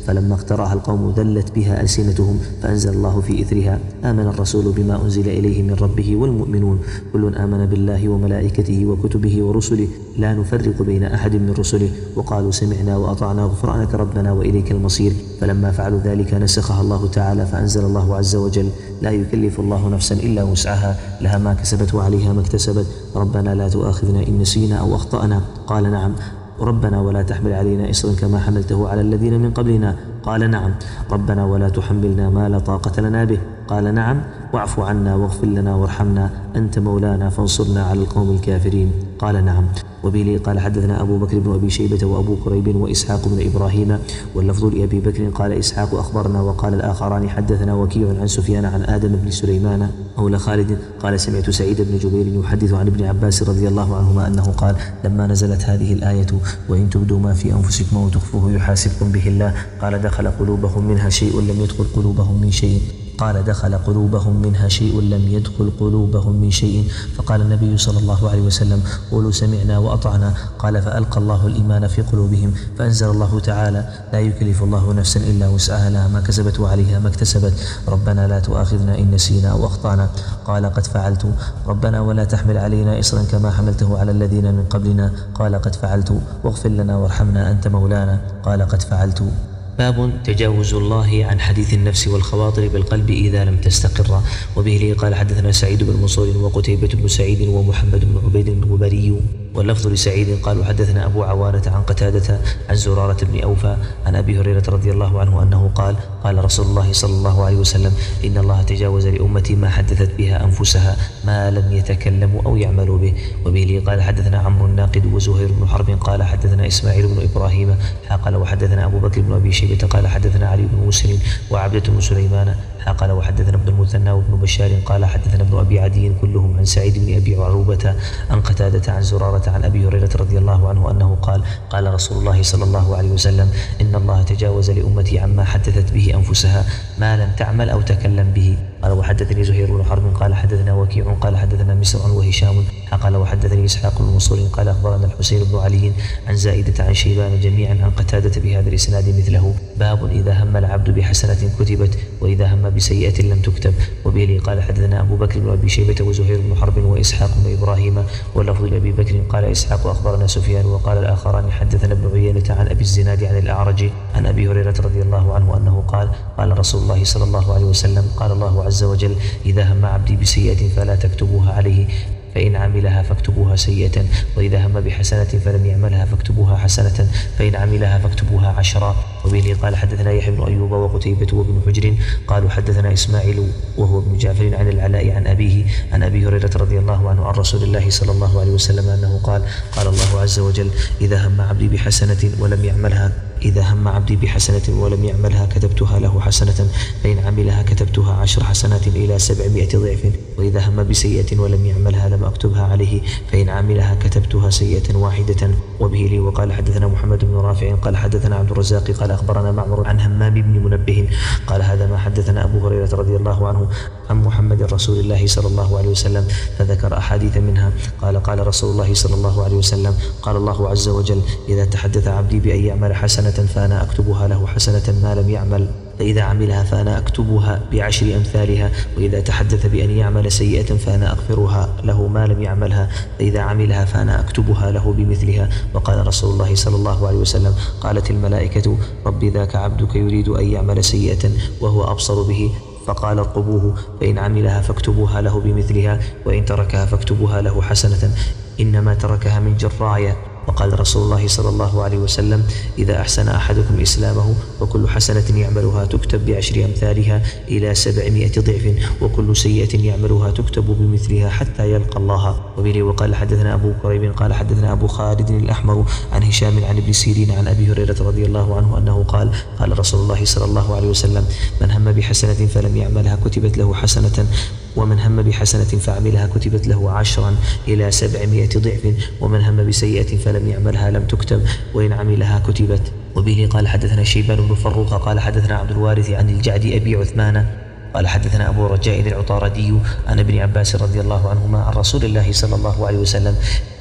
فلما اخترعها القوم ذلت بها ألسنتهم فأنزل الله في إثرها آمن الرسول بما أنزل إليه من ربه والمؤمنون كل آمن بالله وملائكته وكتبه ورسله لا نفرق بين أحد من رسله وقالوا سمعنا وأطعنا غفرانك ربنا وإليك المصير فلما فعلوا ذلك نسخها الله تعالى فأنزل الله عز وجل لا يكلف الله نفسا إلا وسعها لها ما كسبت وعليها ما اكتسبت ربنا لا تؤاخذنا إن نسينا أو أخطأنا قال نعم ربنا ولا تحمل علينا إصرا كما حملته على الذين من قبلنا قال نعم ربنا ولا تحملنا ما لا طاقة لنا به قال نعم واعف عنا واغفر لنا وارحمنا أنت مولانا فانصرنا على القوم الكافرين قال نعم وبه قال حدثنا أبو بكر بن أبي شيبة وأبو كريب وإسحاق بن إبراهيم واللفظ لأبي بكر قال إسحاق أخبرنا وقال الآخران حدثنا وكيع عن سفيان عن آدم بن سليمان مولى خالد قال سمعت سعيد بن جبير يحدث عن ابن عباس رضي الله عنهما أنه قال لما نزلت هذه الآية وإن تبدوا ما في أنفسكم أو تخفوه يحاسبكم به الله قال دخل قلوبهم منها شيء لم يدخل قلوبهم من شيء قال دخل قلوبهم منها شيء لم يدخل قلوبهم من شيء فقال النبي صلى الله عليه وسلم قولوا سمعنا وأطعنا قال فألقى الله الإيمان في قلوبهم فأنزل الله تعالى لا يكلف الله نفسا إلا وسعها لها ما كسبت وعليها ما اكتسبت ربنا لا تؤاخذنا إن نسينا أو أخطأنا قال قد فعلت ربنا ولا تحمل علينا إصرا كما حملته على الذين من قبلنا قال قد فعلت واغفر لنا وارحمنا أنت مولانا قال قد فعلت باب تجاوز الله عن حديث النفس والخواطر بالقلب إذا لم تستقر وبه قال حدثنا سعيد بن منصور وقتيبة بن سعيد ومحمد بن عبيد الغبري واللفظ لسعيد قالوا حدثنا أبو عوانة عن قتادة عن زرارة بن أوفى عن أبي هريرة رضي الله عنه أنه قال قال رسول الله صلى الله عليه وسلم إن الله تجاوز لأمتي ما حدثت بها أنفسها ما لم يتكلموا أو يعملوا به وبه قال حدثنا عمرو الناقد وزهير بن حرب قال حدثنا إسماعيل بن إبراهيم قال وحدثنا أبو بكر بن أبي شيبة قال حدثنا علي بن مسلم وعبدة بن سليمان قال وحدثنا ابن المثنى وابن بشار قال حدثنا ابن أبي عدي كلهم عن سعيد بن أبي عروبة عن قتادة عن زرارة عن أبي هريرة رضي الله عنه أنه قال قال رسول الله صلى الله عليه وسلم إن الله تجاوز لأمتي عما حدثت به أنفسها ما لم تعمل أو تكلم به قال وحدثني زهير بن حرب قال حدثنا وكيع قال حدثنا مسر وهشام قال وحدثني إسحاق بن منصور قال أخبرنا الحسين بن علي عن زائدة عن شيبان جميعا عن قتادة بهذا الإسناد مثله باب إذا هم العبد بحسنة كتبت وإذا هم بسيئة لم تكتب وبه قال حدثنا أبو بكر بن أبي شيبة وزهير بن حرب وإسحاق بن إبراهيم واللفظ لأبي بكر قال إسحاق أخبرنا سفيان وقال الآخران حدثنا ابن عيينة عن أبي الزناد عن الأعرج عن أبي هريرة رضي الله عنه أنه قال قال رسول الله صلى الله عليه وسلم قال الله عز وجل إذا هم عبدي بسيئة فلا تكتبوها عليه فإن عملها فاكتبوها سيئة وإذا هم بحسنة فلم يعملها فاكتبوها حسنة فإن عملها فاكتبوها عشرا وبه قال حدثنا يحيى بن أيوب وقتيبة وابن حجر قالوا حدثنا إسماعيل وهو ابن جعفر عن العلاء عن أبيه عن أبي هريرة رضي الله عنه عن رسول الله صلى الله عليه وسلم أنه قال قال الله عز وجل إذا هم عبدي بحسنة ولم يعملها إذا هم عبدي بحسنة ولم يعملها كتبتها له حسنة فإن عملها كتبتها عشر حسنات إلى سبعمائة ضعف وإذا هم بسيئة ولم يعملها لم أكتبها عليه فإن عملها كتبتها سيئة واحدة وبه لي وقال حدثنا محمد بن رافع قال حدثنا عبد الرزاق قال أخبرنا معمر عن همام بن منبه قال هذا ما حدثنا أبو هريرة رضي الله عنه عن محمد رسول الله صلى الله عليه وسلم فذكر أحاديث منها قال قال رسول الله صلى الله عليه وسلم قال الله عز وجل إذا تحدث عبدي بأن يعمل حسنة فأنا أكتبها له حسنة ما لم يعمل فإذا عملها فأنا أكتبها بعشر أمثالها وإذا تحدث بأن يعمل سيئة فأنا أغفرها له ما لم يعملها فإذا عملها فأنا أكتبها له بمثلها وقال رسول الله صلى الله عليه وسلم قالت الملائكة رب ذاك عبدك يريد أن يعمل سيئة وهو أبصر به فقال ارقبوه فإن عملها فاكتبوها له بمثلها وإن تركها فاكتبوها له حسنة إنما تركها من جراية وقال رسول الله صلى الله عليه وسلم إذا أحسن أحدكم إسلامه وكل حسنة يعملها تكتب بعشر أمثالها إلى سبعمائة ضعف وكل سيئة يعملها تكتب بمثلها حتى يلقى الله وبه وقال حدثنا أبو كريب قال حدثنا أبو خالد الأحمر عن هشام عن ابن سيرين عن أبي هريرة رضي الله عنه أنه قال قال رسول الله صلى الله عليه وسلم من هم بحسنة فلم يعملها كتبت له حسنة ومن هم بحسنة فعملها كتبت له عشرا إلى سبعمائة ضعف ومن هم بسيئة فلم يعملها لم تكتب وإن عملها كتبت وبه قال حدثنا شيبان بن فروخ قال حدثنا عبد الوارث عن الجعد أبي عثمان قال حدثنا أبو رجاء العطاردي عن ابن عباس رضي الله عنهما عن رسول الله صلى الله عليه وسلم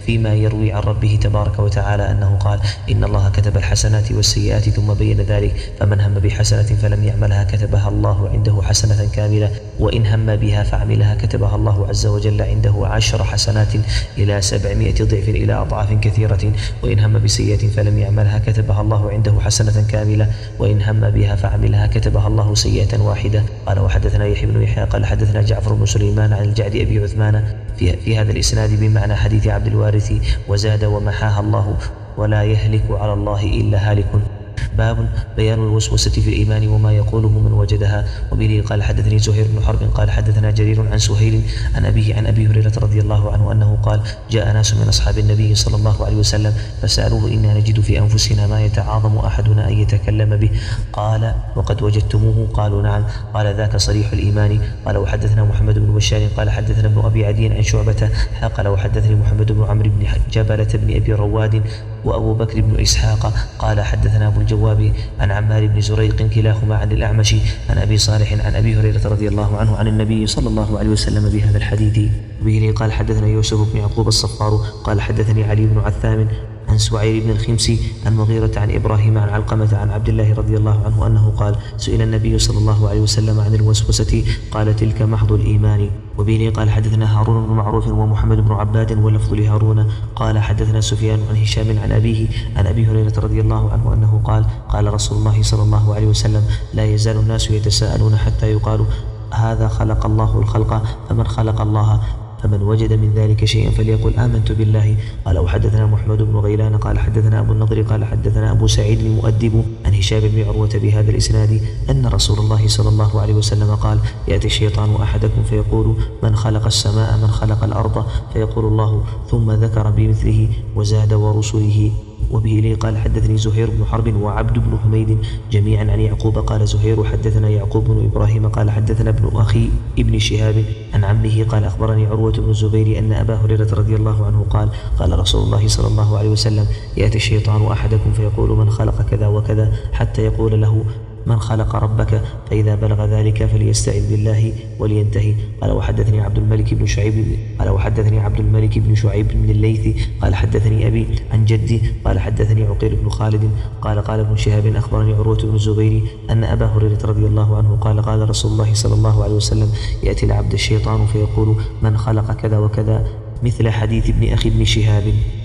فيما يروي عن ربه تبارك وتعالى أنه قال إن الله كتب الحسنات والسيئات ثم بين ذلك فمن هم بحسنة فلم يعملها كتبها الله عنده حسنة كاملة وإن هم بها فعملها كتبها الله عز وجل عنده عشر حسنات إلى سبعمائة ضعف إلى أضعاف كثيرة وإن هم بسيئة فلم يعملها كتبها الله عنده حسنة كاملة وإن هم بها فعملها كتبها الله سيئة واحدة. قال وحدثنا يحيى بن يحيى قال حدثنا جعفر بن سليمان عن الجعد أبي عثمان في, في هذا الإسناد بمعنى حديث عبد الوارث وزاد ومحاها الله ولا يهلك على الله إلا هالك. باب بيان الوسوسة في الإيمان وما يقوله من وجدها. وبه قال حدثني زهير بن حرب قال حدثنا جرير عن سهيل عن أبيه عن أبي هريرة رضي الله عنه أنه قال جاء ناس من أصحاب النبي صلى الله عليه وسلم فسألوه إنا نجد في أنفسنا ما يتعاظم أحدنا أن يتكلم به قال وقد وجدتموه قالوا نعم قال ذاك صريح الإيمان. قال وحدثنا محمد بن بشار قال حدثنا ابن أبي عدي عن شعبة قال وحدثني محمد بن عمرو بن جبلة بن أبي رواد وأبو بكر بن إسحاق قال حدثنا أبو الجواب عن عمار بن زريق كلاهما عن الأعمش عن أبي صالح عن أبي هريرة رضي الله عنه عن النبي صلى الله عليه وسلم بهذا الحديث. به قال حدثنا يوسف بن يعقوب الصفار قال حدثني علي بن عثام عن سعير بن الخمسي عن مغيرة عن إبراهيم عن علقمة عن عبد الله رضي الله عنه أنه قال سئل النبي صلى الله عليه وسلم عن الوسوسة قال تلك محض الإيمان. وبه قال حدثنا هارون بن معروف ومحمد بن عباد واللفظ لهارون قال حدثنا سفيان عن هشام عن أبيه عن أبي هريرة رضي الله عنه أنه قال قال رسول الله صلى الله عليه وسلم لا يزال الناس يتساءلون حتى يقال هذا خلق الله الخلق فمن خلق الله فمن وجد من ذلك شيئا فليقل آمنت بالله. قال وحدثنا محمد بن غيلان قال حدثنا أبو النضر قال حدثنا أبو سعيد المؤدب عن هشام بن عروة بهذا الإسناد أن رسول الله صلى الله عليه وسلم قال يأتي الشيطان أحدكم فيقول من خلق السماء من خلق الأرض فيقول الله ثم ذكر بمثله وزاد ورسله. وبه لي قال حدثني زهير بن حرب وعبد بن حميد جميعا عن يعقوب قال زهير حدثنا يعقوب بن إبراهيم قال حدثنا ابن أخي ابن شهاب عن عمه قال أخبرني عروة بن الزبير أن أبا هريرة رضي الله عنه قال قال رسول الله صلى الله عليه وسلم يأتي الشيطان أحدكم فيقول من خلق كذا وكذا حتى يقول له من خلق ربك فإذا بلغ ذلك فليستعذ بالله ولينتهي. قال وحدثني عبد الملك بن شعيب قال وحدثني عبد الملك بن شعيب بن الليث قال حدثني أبي عن جدي قال حدثني عقيل بن خالد قال قال ابن شهاب أخبرني عروة بن الزبير أن أبا هريرة رضي الله عنه قال قال رسول الله صلى الله عليه وسلم يأتي العبد الشيطان فيقول من خلق كذا وكذا مثل حديث ابن أخي ابن شهاب.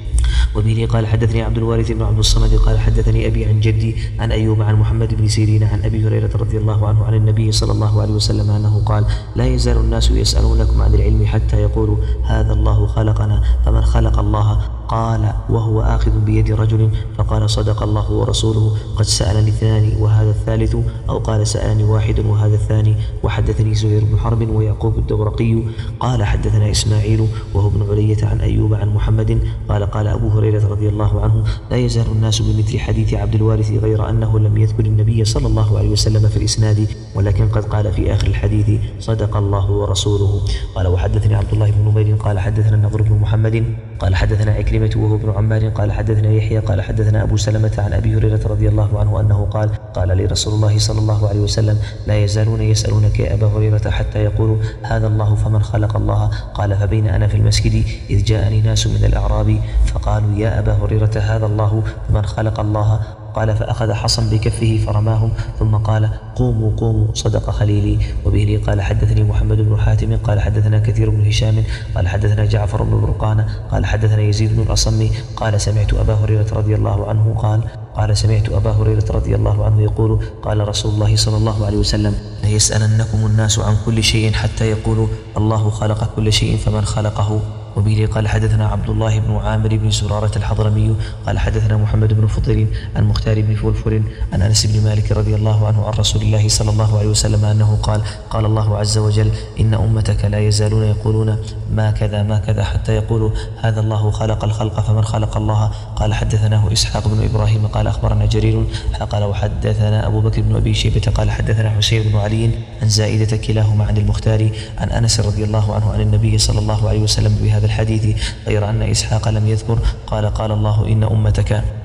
وبه قال حدثني عبد الوارث بن عبد الصمد قال حدثني أبي عن جدي عن أيوب عن محمد بن سيرين عن أبي هريرة رضي الله عنه عن النبي صلى الله عليه وسلم أنه قال لا يزال الناس يسألونكم عن العلم حتى يقولوا هذا الله خلقنا فمن خلق الله قال وهو آخذ بيد رجل فقال صدق الله ورسوله قد سألني اثنان وهذا الثالث أو قال سألني واحد وهذا الثاني. وحدثني زهير بن حرب ويعقوب الدورقي قال حدثنا إسماعيل وهو ابن علية عن أيوب عن محمد قال قال أبو هريرة رضي الله عنه لا يزال الناس بمثل حديث عبد الوارث غير أنه لم يذكر النبي صلى الله عليه وسلم في الإسناد ولكن قد قال في آخر الحديث صدق الله ورسوله. قال وحدثني عبد الله بن نمير قال حدثنا النضر بن محمد قال حدثنا عكرمة وهو ابن عمار قال حدثنا يحيى قال حدثنا أبو سلمة عن أبي هريرة رضي الله عنه أنه قال قال لي رسول الله صلى الله عليه وسلم لا يزالون يسألونك يا أبا هريرة حتى يقولوا هذا الله فمن خلق الله. قال فبين أنا في المسجد إذ جاءني ناس من الأعراب فقالوا يا أبا هريرة هذا الله فمن خلق الله. قال فأخذ حصا بكفه فرماهم ثم قال قوموا قوموا صدق خليلي. وبه قال حدثني محمد بن حاتم قال حدثنا كثير بن هشام قال حدثنا جعفر بن برقان قال حدثنا يزيد بن الأصم قال سمعت أبا هريرة رضي الله عنه قال قال سمعت أبا هريرة رضي الله عنه يقول قال رسول الله صلى الله عليه وسلم ليسألنكم الناس عن كل شيء حتى يقولوا الله خلق كل شيء فمن خلقه. وبه قال حدثنا عبد الله بن عامر بن زرارة الحضرمي قال حدثنا محمد بن فضيل عن مختار بن فلفل عن أنس بن مالك رضي الله عنه عن رسول الله صلى الله عليه وسلم أنه قال قال الله عز وجل إن أمتك لا يزالون يقولون ما كذا ما كذا حتى يقولوا هذا الله خلق الخلق فمن خلق الله. قال حدثناه إسحاق بن إبراهيم قال أخبرنا جرير قال وحدثنا أبو بكر بن أبي شيبة قال حدثنا حسين بن علي عن زائدة كلاهما عن المختار عن أنس رضي الله عنه عن النبي صلى الله عليه وسلم بهذا الحديث غير أن إسحاق لم يذكر قال قال الله إن أمتك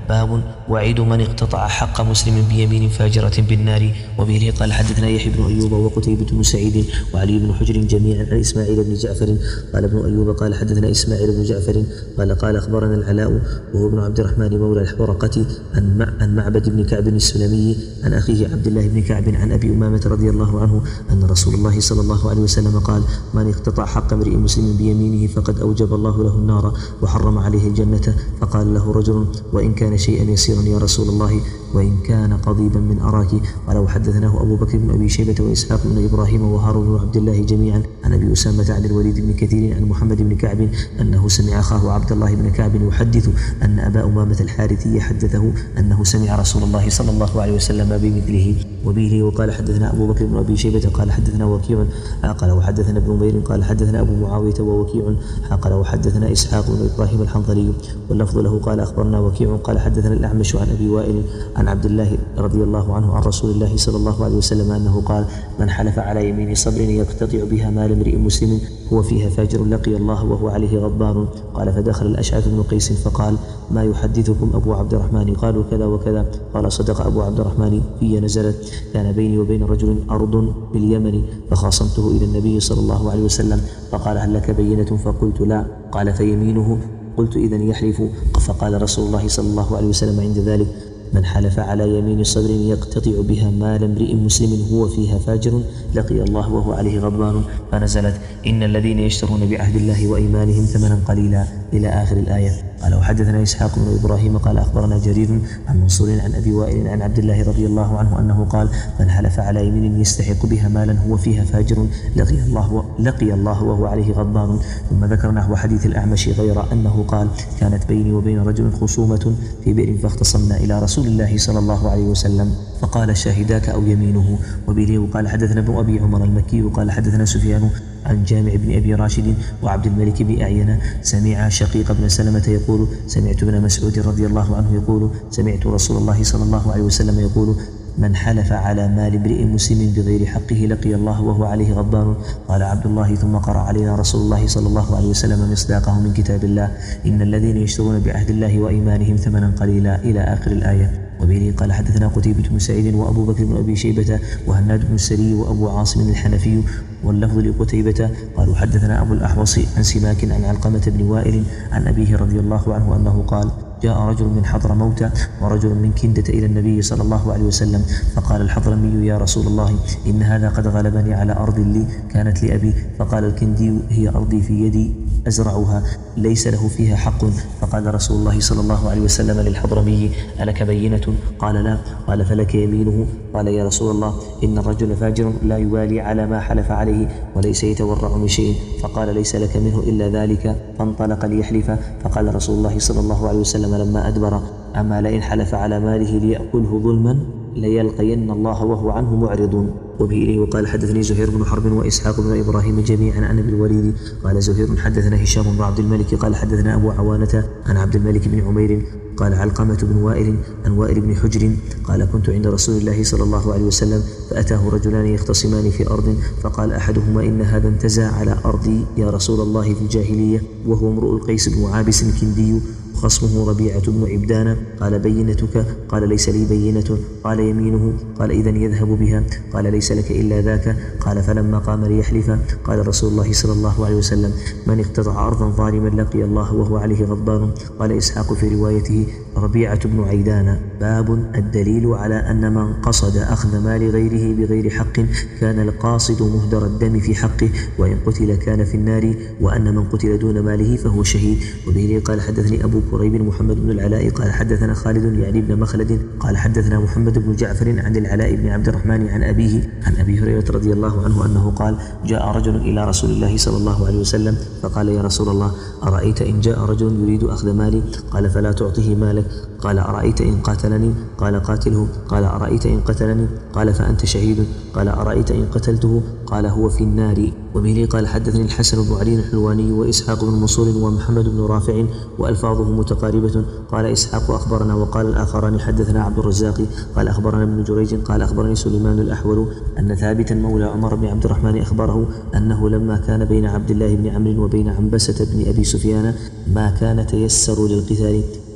باب وعيد من اقتطع حق مسلم بيمين فاجرة بالنار. وبه قال حدثنا يحيى بن أيوب وقتيبة بن سعيد وعلي بن حجر جميعا عن إسماعيل بن جعفر قال ابن أيوب قال حدثنا إسماعيل بن جعفر قال قال أخبرنا العلاء وهو ابن عبد الرحمن مولى الحورقة عن معبد بن كعب السلمي عن أخيه عبد الله بن كعب عن أبي أمامة رضي الله عنه أن رسول الله صلى الله عليه وسلم قال من اقتطع حق امرئ مسلم بيمينه فقد أوجب الله له النار وحرم عليه الجنة. فقال له رجل وإن كان شيئا يسيرا يا رسول الله وإن كان قضيبا من أراك. قال وحدثناه أبو بكر بن أبي شيبة وإسحاق بن إبراهيم وهارون بن عبد الله جميعا عن أبي أسامة عن الوليد بن كثير عن محمد بن كعب أنه سمع أخاه عبد الله بن كعب يحدث أن أبا أمامة الحارثي حدثه أنه سمع رسول الله صلى الله عليه وسلم بمثله. وبه وقال حدثنا أبو بكر بن أبي شيبة قال حدثنا وكيع قال وحدثنا ابن نمير قال حدثنا أبو معاوية ووكيع قال وحدثنا إسحاق بن إبراهيم الحنظلي واللفظ له قال أخبرنا وكيع قال حدثنا الأعمش عن أبي وائل عن عبد الله رضي الله عنه عن رسول الله صلى الله عليه وسلم أنه قال من حلف على يمين صبر يقتطع بها مال امرئ مسلم هو فيها فاجر لقي الله وهو عليه غضبان. قال فدخل الأشعث بن قيس فقال ما يحدثكم أبو عبد الرحمن؟ قالوا كذا وكذا. قال صدق أبو عبد الرحمن في نزلت كان بيني وبين رجل أرض باليمن فخاصمته إلى النبي صلى الله عليه وسلم فقال هل لك بينة؟ فقلت لا. قال فيمينه؟ قلت إذن يحلف. فقال رسول الله صلى الله عليه وسلم عند ذلك من حلف على يمين صبر يقتطع بها مال امرئ مسلم هو فيها فاجر لقي الله وهو عليه غضبان. فنزلت إن الذين يشترون بعهد الله وإيمانهم ثمنا قليلا إلى آخر الآية. قال وحدثنا إسحاق بن إبراهيم قال أخبرنا جرير عن منصور عن أبي وائل عن عبد الله رضي الله عنه أنه قال من حلف على يمين يستحق بها مالا هو فيها فاجر لقي الله, لقي الله وهو عليه غضبان. ثم ذكر نحو حديث الأعمش غير أنه قال كانت بيني وبين رجل خصومة في بئر فاختصمنا إلى رسول الله صلى الله عليه وسلم فقال شاهداك أو يمينه. وبه وقال حدثنا ابن أبي عمر المكي وقال حدثنا سفيان عن جامع بن أبي راشد وعبد الملك بن أعين سمع شقيق بن سلمة يقول سمعت ابن مسعود رضي الله عنه يقول سمعت رسول الله صلى الله عليه وسلم يقول من حلف على مال امرئ مسلم بغير حقه لقي الله وهو عليه غضبان. قال عبد الله ثم قرأ علينا رسول الله صلى الله عليه وسلم مصداقه من كتاب الله إن الذين يشترون بعهد الله وإيمانهم ثمنا قليلا إلى آخر الآية. وبه قال حدثنا قتيبة بن سعيد وأبو بكر بن أبي شيبة وهناد بن السري وأبو عاصم الحنفي واللفظ لقتيبة قالوا حدثنا أبو الأحوص عن سماك عن علقمة بن وائل عن أبيه رضي الله عنه أنه قال جاء رجل من حضرموت ورجل من كندة إلى النبي صلى الله عليه وسلم فقال الحضرمي يا رسول الله إن هذا قد غلبني على أرض لي كانت لأبي. فقال الكندي هي أرضي في يدي أزرعها ليس له فيها حق. فقال رسول الله صلى الله عليه وسلم للحضرمي ألك بينة؟ قال لا. قال فلك يمينه؟ قال يا رسول الله إن الرجل فاجر لا يوالي على ما حلف عليه وليس يتورع من شيء. فقال ليس لك منه إلا ذلك. فانطلق ليحلف فقال رسول الله صلى الله عليه وسلم لما أدبر أما لئن حلف على ماله ليأكله ظلما ليلقين الله وهو عنه معرض. وبه وقال حدثني زهير بن حرب وإسحاق بن إبراهيم جميعا عن أبي الوليد قال زهير حدثنا هشام بن عبد الملك قال حدثنا أبو عوانة عن عبد الملك بن عمير قال علقمة بن وائل عن وائل بن حجر قال كنت عند رسول الله صلى الله عليه وسلم فأتاه رجلان يختصمان في أرض فقال أحدهما إن هذا انتزع على أرضي يا رسول الله في الجاهلية وهو امرؤ القيس بن عابس الكندي خصمه ربيعة بن عبدان. قال بينتك؟ قال ليس لي بينة. قال يمينه؟ قال إذن يذهب بها. قال ليس لك إلا ذاك. قال فلما قام ليحلف قال رسول الله صلى الله عليه وسلم من اقتطع أرضا ظالما لقي الله وهو عليه غضبان. قال إسحاق في روايته ربيعة بن عيدان. باب الدليل على أن من قصد أخذ مال غيره بغير حق كان القاصد مهدر الدم في حقه وإن قتل كان في النار وأن من قتل دون ماله فهو شهيد. وبه قال حدثني أبو كريب محمد بن العلاء قال حدثنا خالد يعني ابن مخلد قال حدثنا محمد بن جعفر عن العلاء بن عبد الرحمن عن أبيه عن أبي هريرة رضي الله عنه أنه قال جاء رجل إلى رسول الله صلى الله عليه وسلم فقال يا رسول الله أرأيت إن جاء رجل يريد أخذ مالي؟ قال فلا تعطه مالك. قال أرأيت إن قاتلني؟ قال قاتله. قال أرأيت إن قتلني؟ قال فأنت شهيد. قال أرأيت إن قتلته؟ قال هو في النار. وبه قال حدثني الحسن بن علي الحلواني وإسحاق بن منصور ومحمد بن رافع وألفاظه متقاربة. قال إسحاق أخبرنا وقال الآخران حدثنا عبد الرزاق قال أخبرنا ابن جريج قال أخبرني سليمان الأحول أن ثابتا مولى عمر بن عبد الرحمن أخبره أنه لما كان بين عبد الله بن عمرو وبين عنبسة بن أبي سفيان ما كان تيسر للقتال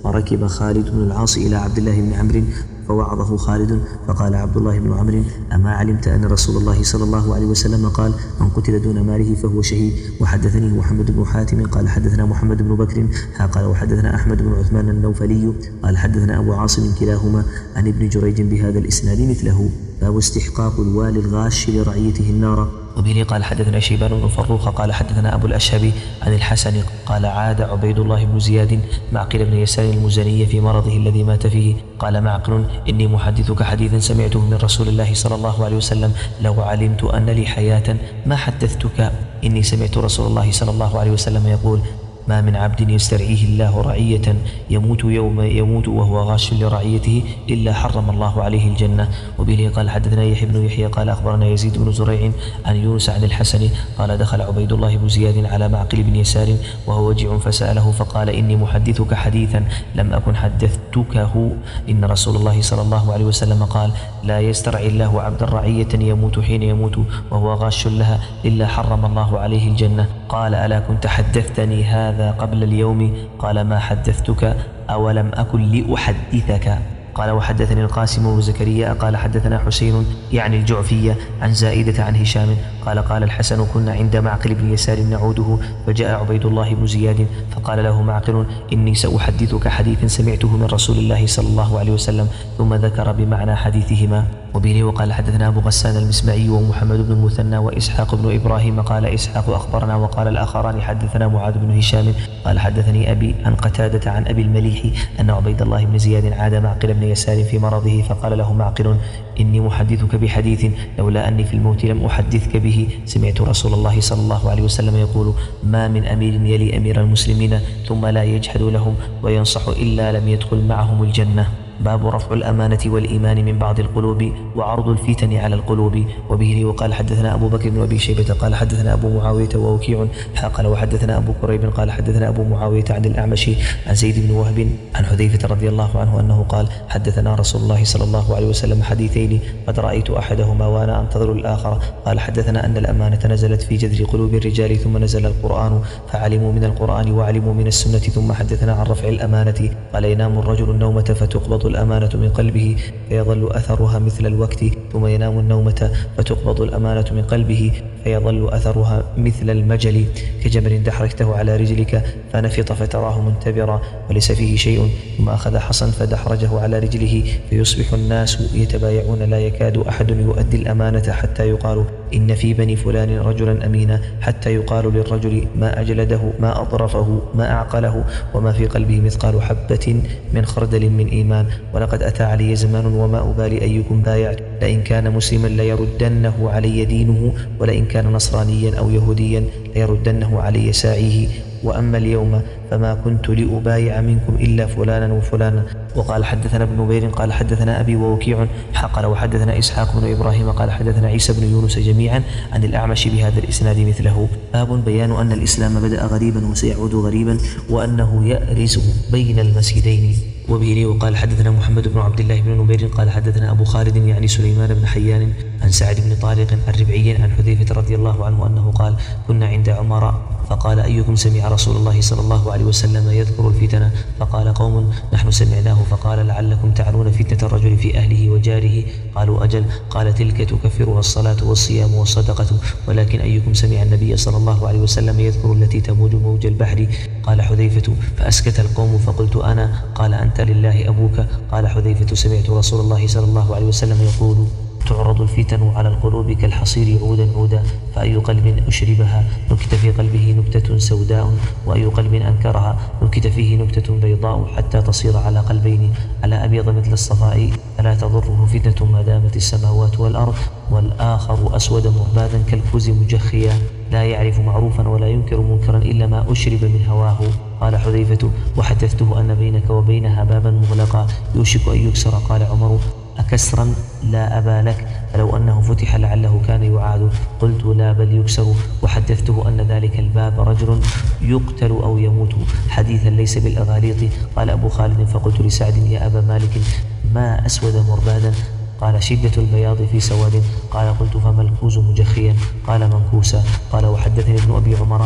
وركب خالد بن العاص إلى عبد الله بن عمرو فوعظه خالد فقال عبد الله بن عمرو أما علمت أن رسول الله صلى الله عليه وسلم قال من قتل دون ماله فهو شهيد. وحدثني محمد بن حاتم قال حدثنا محمد بن بكر قال وحدثنا أحمد بن عثمان النوفلي قال حدثنا أبو عاصم كلاهما عن ابن جريج بهذا الإسناد مثله. باب استحقاق الوالي الغاش لرعيته النار. وبه قال حدثنا شيبان بن فروخ قال حدثنا أبو الأشهب عن الحسن قال عاد عبيد الله بن زياد معقل بن يسار المزني في مرضه الذي مات فيه قال معقل إني محدثك حديثا سمعته من رسول الله صلى الله عليه وسلم لو علمت أن لي حياة ما حدثتك. إني سمعت رسول الله صلى الله عليه وسلم يقول ما من عبد يسترعيه الله رعية يموت يوم يموت وهو غاش لرعيته إلا حرم الله عليه الجنة. وبه قال حدثنا يحيى بن يحيى قال أخبرنا يزيد بن زريع عن يونس عن الحسن قال دخل عبيد الله بن زياد على معقل بن يسار وهو وجع فسأله فقال إني محدثك حديثا لم أكن حدثتكه إن رسول الله صلى الله عليه وسلم قال لا يسترعي الله عبدا رعية يموت حين يموت وهو غاش لها إلا حرم الله عليه الجنة. قال ألا كنت حدثتني هذا قبل اليوم؟ قال ما حدثتك أولم أكن لأحدثك. قال وحدثني القاسم بن زكريا قال حدثنا حسين يعني الجعفية عن زائدة عن هشام قال قال الحسن كنا عند معقل بن يسار نعوده فجاء عبيد الله بن زياد فقال له معقل إني سأحدثك حديثا سمعته من رسول الله صلى الله عليه وسلم ثم ذكر بمعنى حديثهما. وبه وقال حدثنا أبو غسان المسمعي ومحمد بن المثنى وإسحاق بن إبراهيم قال إسحاق أخبرنا وقال الآخران حدثنا معاذ بن هشام قال حدثني أبي عن قتادة عن أبي المليح أن عبيد الله بن زياد عاد معقل بن يسار في مرضه فقال له معقل إني محدثك بحديث لولا أني في الموت لم أحدثك به سمعت رسول الله صلى الله عليه وسلم يقول ما من أمير يلي أمير المسلمين ثم لا يجحد لهم وينصح إلا لم يدخل معهم الجنة. باب رفع الأمانة والإيمان من بعض القلوب وعرض الفتن على القلوب. وبه وقال حدثنا أبو بكر بن أبي شيبة قال حدثنا أبو معاوية ووكيع قال وحدثنا أبو كريب قال حدثنا أبو معاوية عن الأعمش عن زيد بن وهب عن حذيفة رضي الله عنه أنه قال حدثنا رسول الله صلى الله عليه وسلم حديثين قد رأيت أحدهما وأنا أنتظر الآخر. قال حدثنا أن الأمانة نزلت في جذر قلوب الرجال ثم نزل القرآن فعلموا من القرآن وعلموا من السنة. ثم حدثنا عن رفع الأمانة قال ينام الرجل النومة فتقبض الأمانة من قلبه فيظل أثرها مثل الوقت ثم ينام النومة فتقبض الأمانة من قلبه فيظل أثرها مثل المجل كجمر دحرجته على رجلك فنفط فتراه منتبرا وليس فيه شيء ثم أخذ حصا فدحرجه على رجله فيصبح الناس يتبايعون لا يكاد أحد يؤدي الأمانة حتى يقال إن في بني فلان رجلا أمينا حتى يقال للرجل ما أجلده ما أطرفه ما أعقله وما في قلبه مثقال حبة من خردل من إيمان. ولقد أتى علي زمان وما أبالي أيكم بايع لئن كان مسلما ليردنه علي دينه ولئن كان نصرانيا أو يهوديا ليردنه علي ساعيه وأما اليوم فما كنت لأبايع منكم إلا فلانا وفلانا. وقال حدثنا ابن نبير قال حدثنا أبي ووكيع قال وحدثنا إسحاق بن إبراهيم قال حدثنا عيسى بن يونس جميعا عن الأعمش بهذا الإسناد مثله. باب بيان أن الإسلام بدأ غريبا وسيعود غريبا وأنه يأرز بين المسجدين. وبه وقال حدثنا محمد بن عبد الله بن نمير قال حدثنا أبو خالد يعني سليمان بن حيان عن سعد بن طارق الربعي عن حذيفة رضي الله عنه أنه قال كنا عند عمر فقال أيكم سمع رسول الله صلى الله عليه وسلم يذكر الفتن؟ فقال قوم نحن سمعناه. فقال لعلكم تعلون فتنة الرجل في أهله وجاره؟ قالوا أجل. قال تلك تكفرها الصلاة والصيام والصدقة ولكن أيكم سمع النبي صلى الله عليه وسلم يذكر التي تموج موج البحر؟ قال حذيفة فأسكت القوم فقلت أنا. قال أنت لله أبوك. قال حذيفة سمعت رسول الله صلى الله عليه وسلم يقول تعرض الفتن على القلوب كالحصير عودا عودا فأي قلب أشربها نكت في قلبه نكتة سوداء وأي قلب أنكرها نكت فيه نكتة بيضاء حتى تصير على قلبين على أبيض مثل الصفاء فلا تضره فتنة ما دامت السماوات والأرض والآخر أسود مربادا كالكوز مجخيا لا يعرف معروفا ولا ينكر منكرا إلا ما أشرب من هواه. قال حذيفة وحدثته أن بينك وبينها بابا مغلقا يوشك أن يكسر. قال عمر أكسرا لا أبا لك فلو أنه فتح لعله كان يعاد. قلت لا بل يكسر. وحدثته أن ذلك الباب رجل يقتل أو يموت حديثا ليس بالأغاليط. قال أبو خالد فقلت لسعد يا أبا مالك ما أسود مربادا؟ قال شدة البياض في سواد. قال قلت فما الكوز مجخيا؟ قال منكوسا. قال وحدثني ابن أبي عمر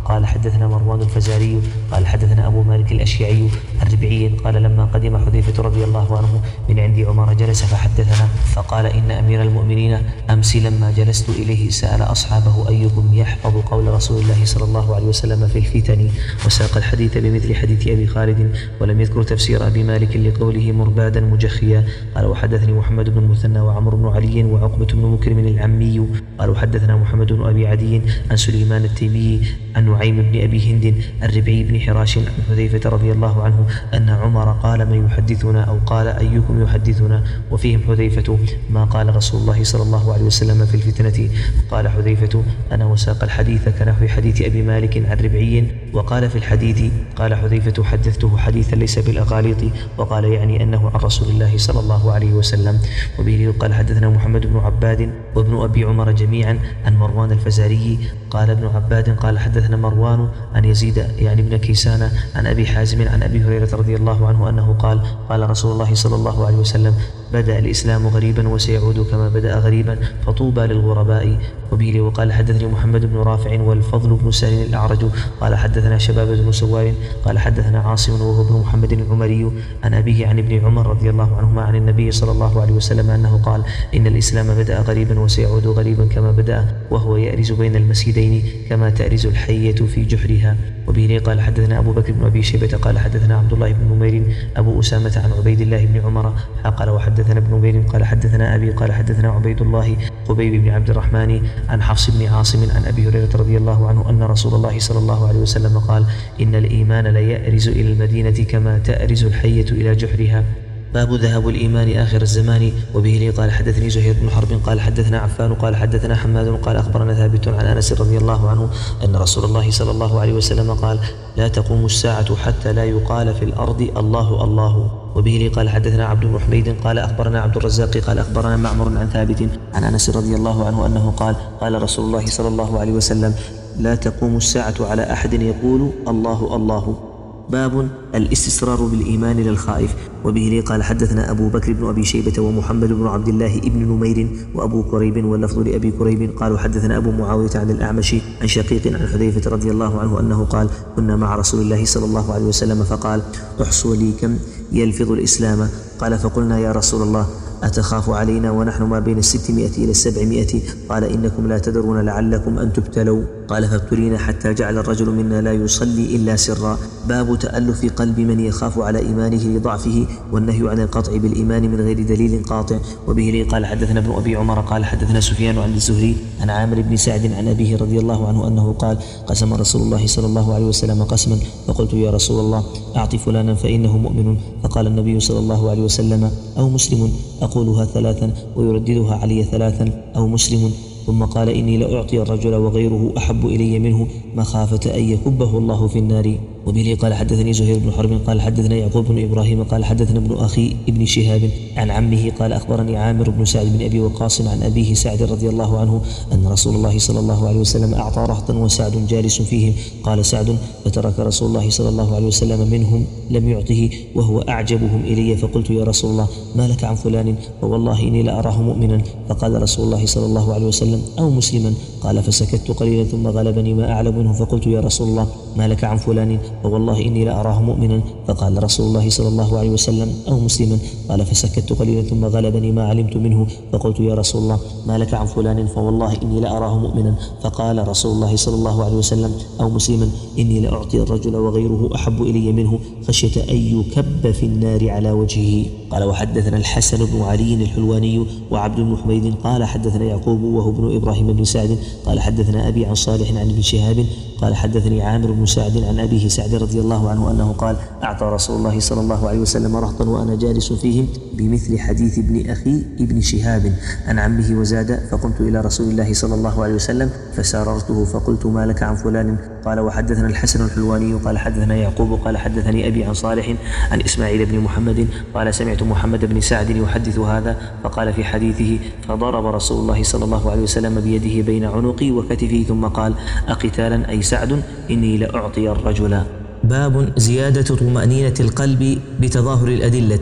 قال حدثنا مروان الفزاري قال حدثنا أبو مالك الأشيعي الربعي قال لما قدم حذيفة رضي الله عنه من عند عمر جلس فحدثنا فقال إن أمير المؤمنين أمس لما جلست إليه سأل أصحابه أيكم يحفظ قول رسول الله صلى الله عليه وسلم في الفتن، وساق الحديث بمثل حديث أبي خالد ولم يذكر تفسير أبي مالك لقوله مربادا مجخيا. قال وحدثني محمد بن المثنى وعمر بن علي وعقبة بن مكرم العمي قال وحدثنا محمد بن أبي عدي عن سليمان التيمي عن نعيم بن أبي هند الربعي بن حراش عن حذيفة رضي الله عنه أن عمر قال من يحدثنا أو قال أيكم يحدثنا، وفيهم حذيفة ما قال رسول الله صلى الله عليه وسلم في الفتنة. قال حذيفة أنا وساق الحديث كنحو حديث أبي مالك عن ربعي. وقال في الحديث قال حذيفة حدثته حديثا ليس بالأغاليط، وقال يعني أنه عن رسول الله صلى الله عليه وسلم. وبه قال حدثنا محمد بن عباد وابن أبي عمر جميعا عن مروان الفزاري قال ابن عباد قال حدثنا مروان عن يزيد يعني ابن كيسان عن أبي حازم عن أبي هريرة رضي الله عنه أنه قال قال رسول الله صلى الله عليه وسلم بدأ الإسلام غريبا وسيعود كما بدأ غريبا فطوبى للغرباء. وبه وقال حدثني محمد بن رافع والفضل بن سالم الأعرج قال حدثنا شباب بن سوار قال حدثنا عاصم وهو ابن محمد العمري عن أبيه عن ابن عمر رضي الله عنهما عن النبي صلى الله عليه وسلم أنه قال إن الإسلام بدأ غريبا وسيعود غريبا كما بدأ وهو يأرز بين المسجدين كما تأرز الحية في جحرها. وبه قال حدثنا أبو بكر بن أبي شيبة قال حدثنا عبد الله بن نمير أبو أسامة عن عبيد الله بن عمر قال وحدثنا ابن نمير قال حدثنا أبي قال حدثنا عبيد الله خبيب بن عبد الرحمن عن حفص بن عاصم عن أبي هريرة رضي الله عنه أن رسول الله صلى الله عليه وسلم قال إن الإيمان ليأرز إلى المدينة كما تأرز الحية إلى جحرها. باب ذهاب الإيمان آخر الزمان. وبه قال حدثني زهير بن حرب قال حدثنا عفان قال حدثنا حماد قال أخبرنا ثابت عن أنس رضي الله عنه أن رسول الله صلى الله عليه وسلم قال لا تقوم الساعة حتى لا يقال في الأرض الله الله. وبه قال حدثنا عبد بن حميد قال أخبرنا عبد الرزاق قال أخبرنا معمر عن ثابت عن أنس رضي الله عنه أنه قال قال رسول الله صلى الله عليه وسلم لا تقوم الساعة على أحد يقول الله الله. باب الاستسرار بالإيمان للخائف. وبه قال حدثنا أبو بكر بن أبي شيبة ومحمد بن عبد الله بن نمير وأبو كريب واللفظ لأبي كريب قالوا حدثنا أبو معاوية عن الأعمش عن شقيق عن حذيفة رضي الله عنه أنه قال كنا مع رسول الله صلى الله عليه وسلم فقال احصوا لي كم يلفظ الإسلام. قال فقلنا يا رسول الله أتخاف علينا ونحن ما بين الستمائة إلى السبعمائة؟ قال إنكم لا تدرون لعلكم أن تبتلوا. قال فابتلينا حتى جعل الرجل منا لا يصلي إلا سرا. باب تألف قلب من يخاف على إيمانه لضعفه والنهي عن القطع بالإيمان من غير دليل قاطع. وبه قال حدثنا ابن أبي عمر قال حدثنا سفيان عن الزهري عن عامر بن سعد عن أبيه رضي الله عنه أنه قال قسم رسول الله صلى الله عليه وسلم قسما فقلت يا رسول الله أعط فلانا فإنه مؤمن. فقال النبي صلى الله عليه وسلم أو مسلم أقولها ثلاثا ويرددها علي ثلاثا أو مسلم. ثم قال إني لأعطي الرجل وغيره أحب إلي منه مخافة أن يكبه الله في النار. وبه قال حدثني زهير بن حرب قال حدثنا يعقوب بن إبراهيم قال حدثنا ابن أخي ابن شهاب عن عمه قال أخبرني عامر بن سعد بن أبي وقاص عن أبيه سعد رضي الله عنه أن رسول الله صلى الله عليه وسلم أعطى رهطا وسعد جالس فيهم. قال سعد فترك رسول الله صلى الله عليه وسلم منهم لم يعطه وهو أعجبهم إلي. فقلت يا رسول الله ما لك عن فلان؟ فوالله إني لأراه مؤمنا. فقال رسول الله صلى الله عليه وسلم أو مسلما. قال فسكت قليلا ثم غلبني ما أعلم منه فقلت يا رسول الله ما لك عن فلان؟ فوالله إني لأراه مؤمنا. فقال رسول الله صلى الله عليه وسلم أو مسلما. قال فسكت قليلا ثم غلبني ما علمت منه فقلت يا رسول الله ما لك عن فلان؟ فوالله إني لأراه مؤمنا. فقال رسول الله صلى الله عليه وسلم أو مسلما إني لأعطي الرجل وغيره أحب إلي منه خشية أن يكب في النار على وجهه. قال وحدثنا الحسن بن علي الحلواني وعبد بن حميد قال حدثنا يعقوب وهو ابن إبراهيم بن سعد قال حدثنا أبي عن صالح عن ابن شهاب قال حدثني عامر بن سعد عن أبيه سعد رضي الله عنه أنه قال أعطى رسول الله صلى الله عليه وسلم رهطا وأنا جالس فيهم بمثل حديث ابن أخي ابن شهاب عن عمه وزاد. فقمت إلى رسول الله صلى الله عليه وسلم فساررته فقلت ما لك عن فلان؟ قال وحدثنا الحسن الحلواني قال حدثنا يعقوب قال حدثني أبي عن صالح عن إسماعيل بن محمد قال سمعت محمد بن سعد يحدث هذا. فقال في حديثه فضرب رسول الله صلى الله عليه وسلم بيده بين عنقي وكتفي ثم قال أقتالا أي سعد إني لأعطي الرجل. باب زيادة طمأنينة القلب بتظاهر الأدلة.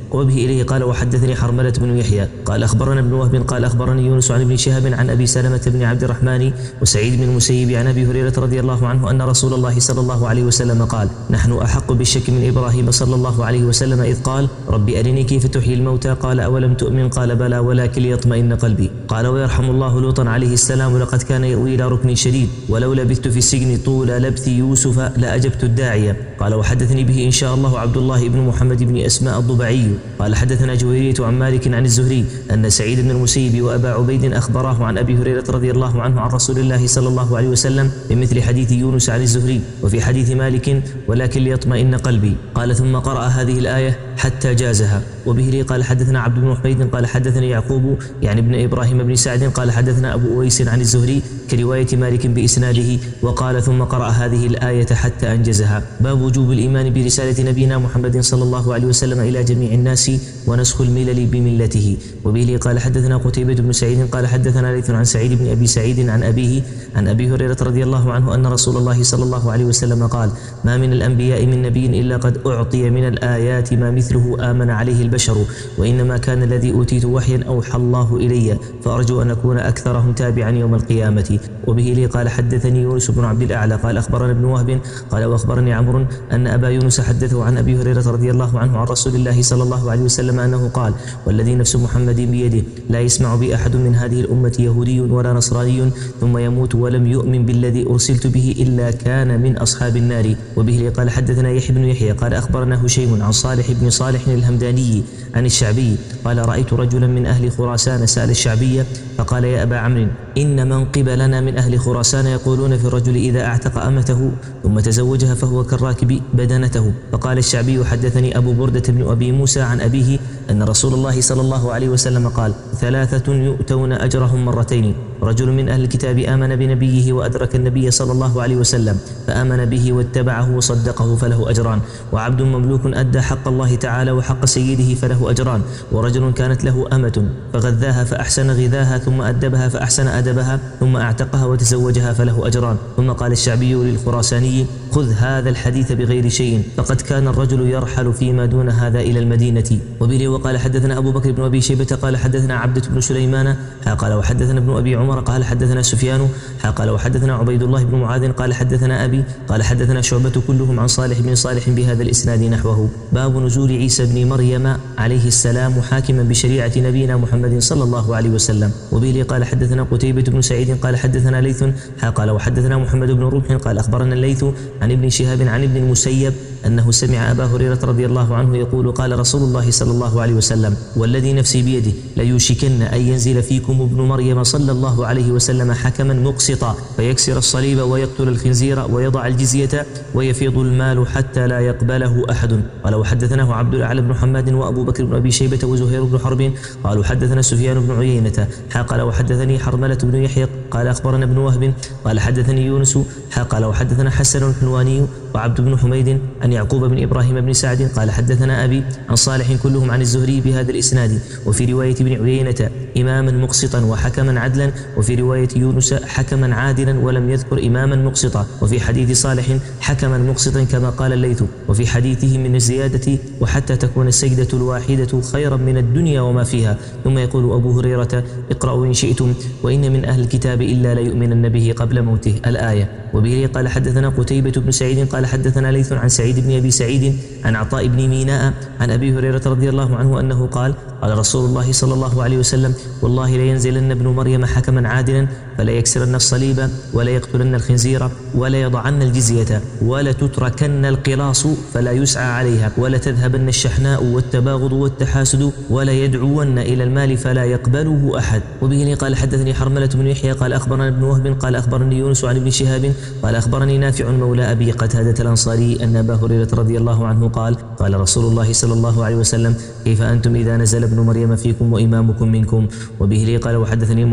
وبه إليه قال وحدثني حرملة بن يحيى قال أخبرنا ابن وهب قال أخبرني يونس عن ابن شهاب عن أبي سلمة بن عبد الرحمن وسعيد بن المسيب عن أبي هريرة رضي الله عنه أن رسول الله صلى الله عليه وسلم قال نحن أحق بالشك من إبراهيم صلى الله عليه وسلم إذ قال رب أرني كيف تحيي الموتى قال أولم تؤمن قال بلى ولكن ليطمئن قلبي قال ويرحم الله لوطا عليه السلام لقد كان يأوي إلى ركن شديد ولو لبثت في السجن طول لبث يوسف لأجبت الداعية قال وحدثني به إن شاء الله عبد الله بن محمد بن أسماء الضبعي قال حدثنا جويرية عن مالك عن الزهري أن سعيد بن المسيب وأبا عبيد أخبراه عن أبي هريرة رضي الله عنه عن رسول الله صلى الله عليه وسلم بمثل حديث يونس عن الزهري وفي حديث مالك ولكن ليطمئن قلبي قال ثم قرأ هذه الآية حتى جازها. وبه لي قال حدثنا عبد بن حميد قال حدثني يعقوب يعني ابن إبراهيم بن سعد قال حدثنا أبو أويس عن الزهري كرواية مالك بإسناده وقال ثم قرأ هذه الآية حتى أنجزها. باب وجوب الإيمان برسالة نبينا محمد صلى الله عليه وسلم إلى جميع الناس ونسخ الملل بملته. وبه لي قال حدثنا قتيبة بن سعيد قال حدثنا ليث عن سعيد بن أبي سعيد عن أبيه عن أبي هريرة رضي الله عنه أن رسول الله صلى الله عليه وسلم قال ما من الأنبياء من نبي إلا قد أعطي من الآيات ما مثله آمن عليه البشر وإنما كان الذي أوتيت وحيا أوحى الله إلي فأرجو أن أكون أكثرهم تابعا يوم القيامة. وبه لي قال حدثني يونس بن عبد الأعلى قال أخبرنا ابن وهب قال وأخبرني عمرو أن أبا يونس حدثه عن أبي هريرة رضي الله عنه عن رسول الله صلى الله عليه وسلم أنه قال والذي نفس محمد بيده لا يسمع بي أحد من هذه الأمة يهودي ولا نصراني ثم يموت ولم يؤمن بالذي أرسلت به إلا كان من أصحاب النار. وبه لي قال حدثنا يحيى بن يحيى قال أخبرنا هشيم عن صالح بن صالح الهمداني عن الشعبي قال رأيت رجلا من أهل خراسان سأل الشعبي فقال يا أبا عمرو إن من قبلنا من أهل خراسان يقولون في الرجل إذا أعتق أمته ثم تزوجها فهو كالراكب بدنته. فقال الشعبي حدثني أبو بردة بن أبي موسى عن أبيه أن رسول الله صلى الله عليه وسلم قال ثلاثة يؤتون أجرهم مرتين رجل من أهل الكتاب آمن بنبيه وأدرك النبي صلى الله عليه وسلم فآمن به واتبعه وصدقه فله أجران وعبد مملوك أدى حق الله تعالى وحق سيده فله أجران ورجل كانت له أمة فغذاها فأحسن غذاها ثم أدبها فأحسن أدبها ثم أعتقها وتزوجها فله أجران. ثم قال الشعبي للخراساني خذ هذا الحديث بغير شيء فقد كان الرجل يرحل فيما دون هذا إلى المدينة. وبه وقال حدثنا أبو بكر بن أبي شيبة قال حدثنا عبدة بن سليمان قال وحدثنا ابن أبي عمر قال حدثنا سفيان قال وحدثنا عبيد الله بن معاذ قال حدثنا أبي قال حدثنا شعبة كلهم عن صالح بن صالح بهذا الإسناد نحوه. باب نزول عيسى بن مريم عليه السلام حاكما بشريعة نبينا محمد صلى الله عليه وسلم. وبه قال حدثنا قتيبة بن سعيد قال حدثنا ليث قال وحدثنا محمد بن رمح قال أخبرنا الليث عن ابن شهاب عن ابن المسيب أنه سمع أبا هريرة رضي الله عنه يقول قال رسول الله صلى الله عليه وسلم والذي نفسي بيده ليوشكن أن ينزل فيكم ابن مريم صلى الله عليه وسلم حكما مقسطا فيكسر الصليب ويقتل الخنزير ويضع الجزية ويفيض المال حتى لا يقبله أحد. قال وحدثناه عبد الأعلى بن حماد وأبو بكر بن أبي شيبة وزهير بن حرب قالوا حدثنا سفيان بن عيينة قال وحدثني حرملة بن يحيى قال أخبرنا ابن وهب قال حدثني يونس قال وحدثنا حسن الحلواني وعبد بن حميد عن يعقوب بن إبراهيم بن سعد قال حدثنا أبي عن صالح كلهم عن الزهري بهذا الإسناد. وفي رواية ابن عيينة إماما مقسطا وحكما عدلا وفي رواية يونس حكما عادلا ولم يذكر إماما مقسطا وفي حديث صالح حكما مقسطا كما قال الليث وفي حديثه من الزيادة وحتى تكون السجدة الواحدة خيرا من الدنيا وما فيها. ثم يقول أبو هريرة اقرأوا إن شئتم وإن من أهل الكتاب إلا ليؤمنن به قبل موته الآية. وبه قال حدثنا قتيبة بن سعيد قال حدثنا ليث عن سعيد بن أبي سعيد عن عطاء بن ميناء عن أبي هريرة رضي الله عنه أنه قال قال رسول الله صلى الله عليه وسلم والله لينزلن ابن مريم حكما عادلا فلا يكسرن الصليب ولا يقتلن الخنزير ولا يضعن الجزية ولا تتركن القلاص فلا يسعى عليها ولا تذهبن الشحناء والتباغض والتحاسد ولا يدعون إلى المال فلا يقبله أحد. وبه قال حدثني حرملة بن يحيى قال أخبرنا ابن وهب قال أخبرني يونس عن ابن شهاب قال أخبرني نافع مولى أبي قتادة الأنصاري أن أبا هريرة رضي الله عنه قال قال رسول الله صلى الله عليه وسلم كيف أنتم إذا نزل ابن مريم فيكم وإمامكم منكم. وبه قال وحدثني محمد بن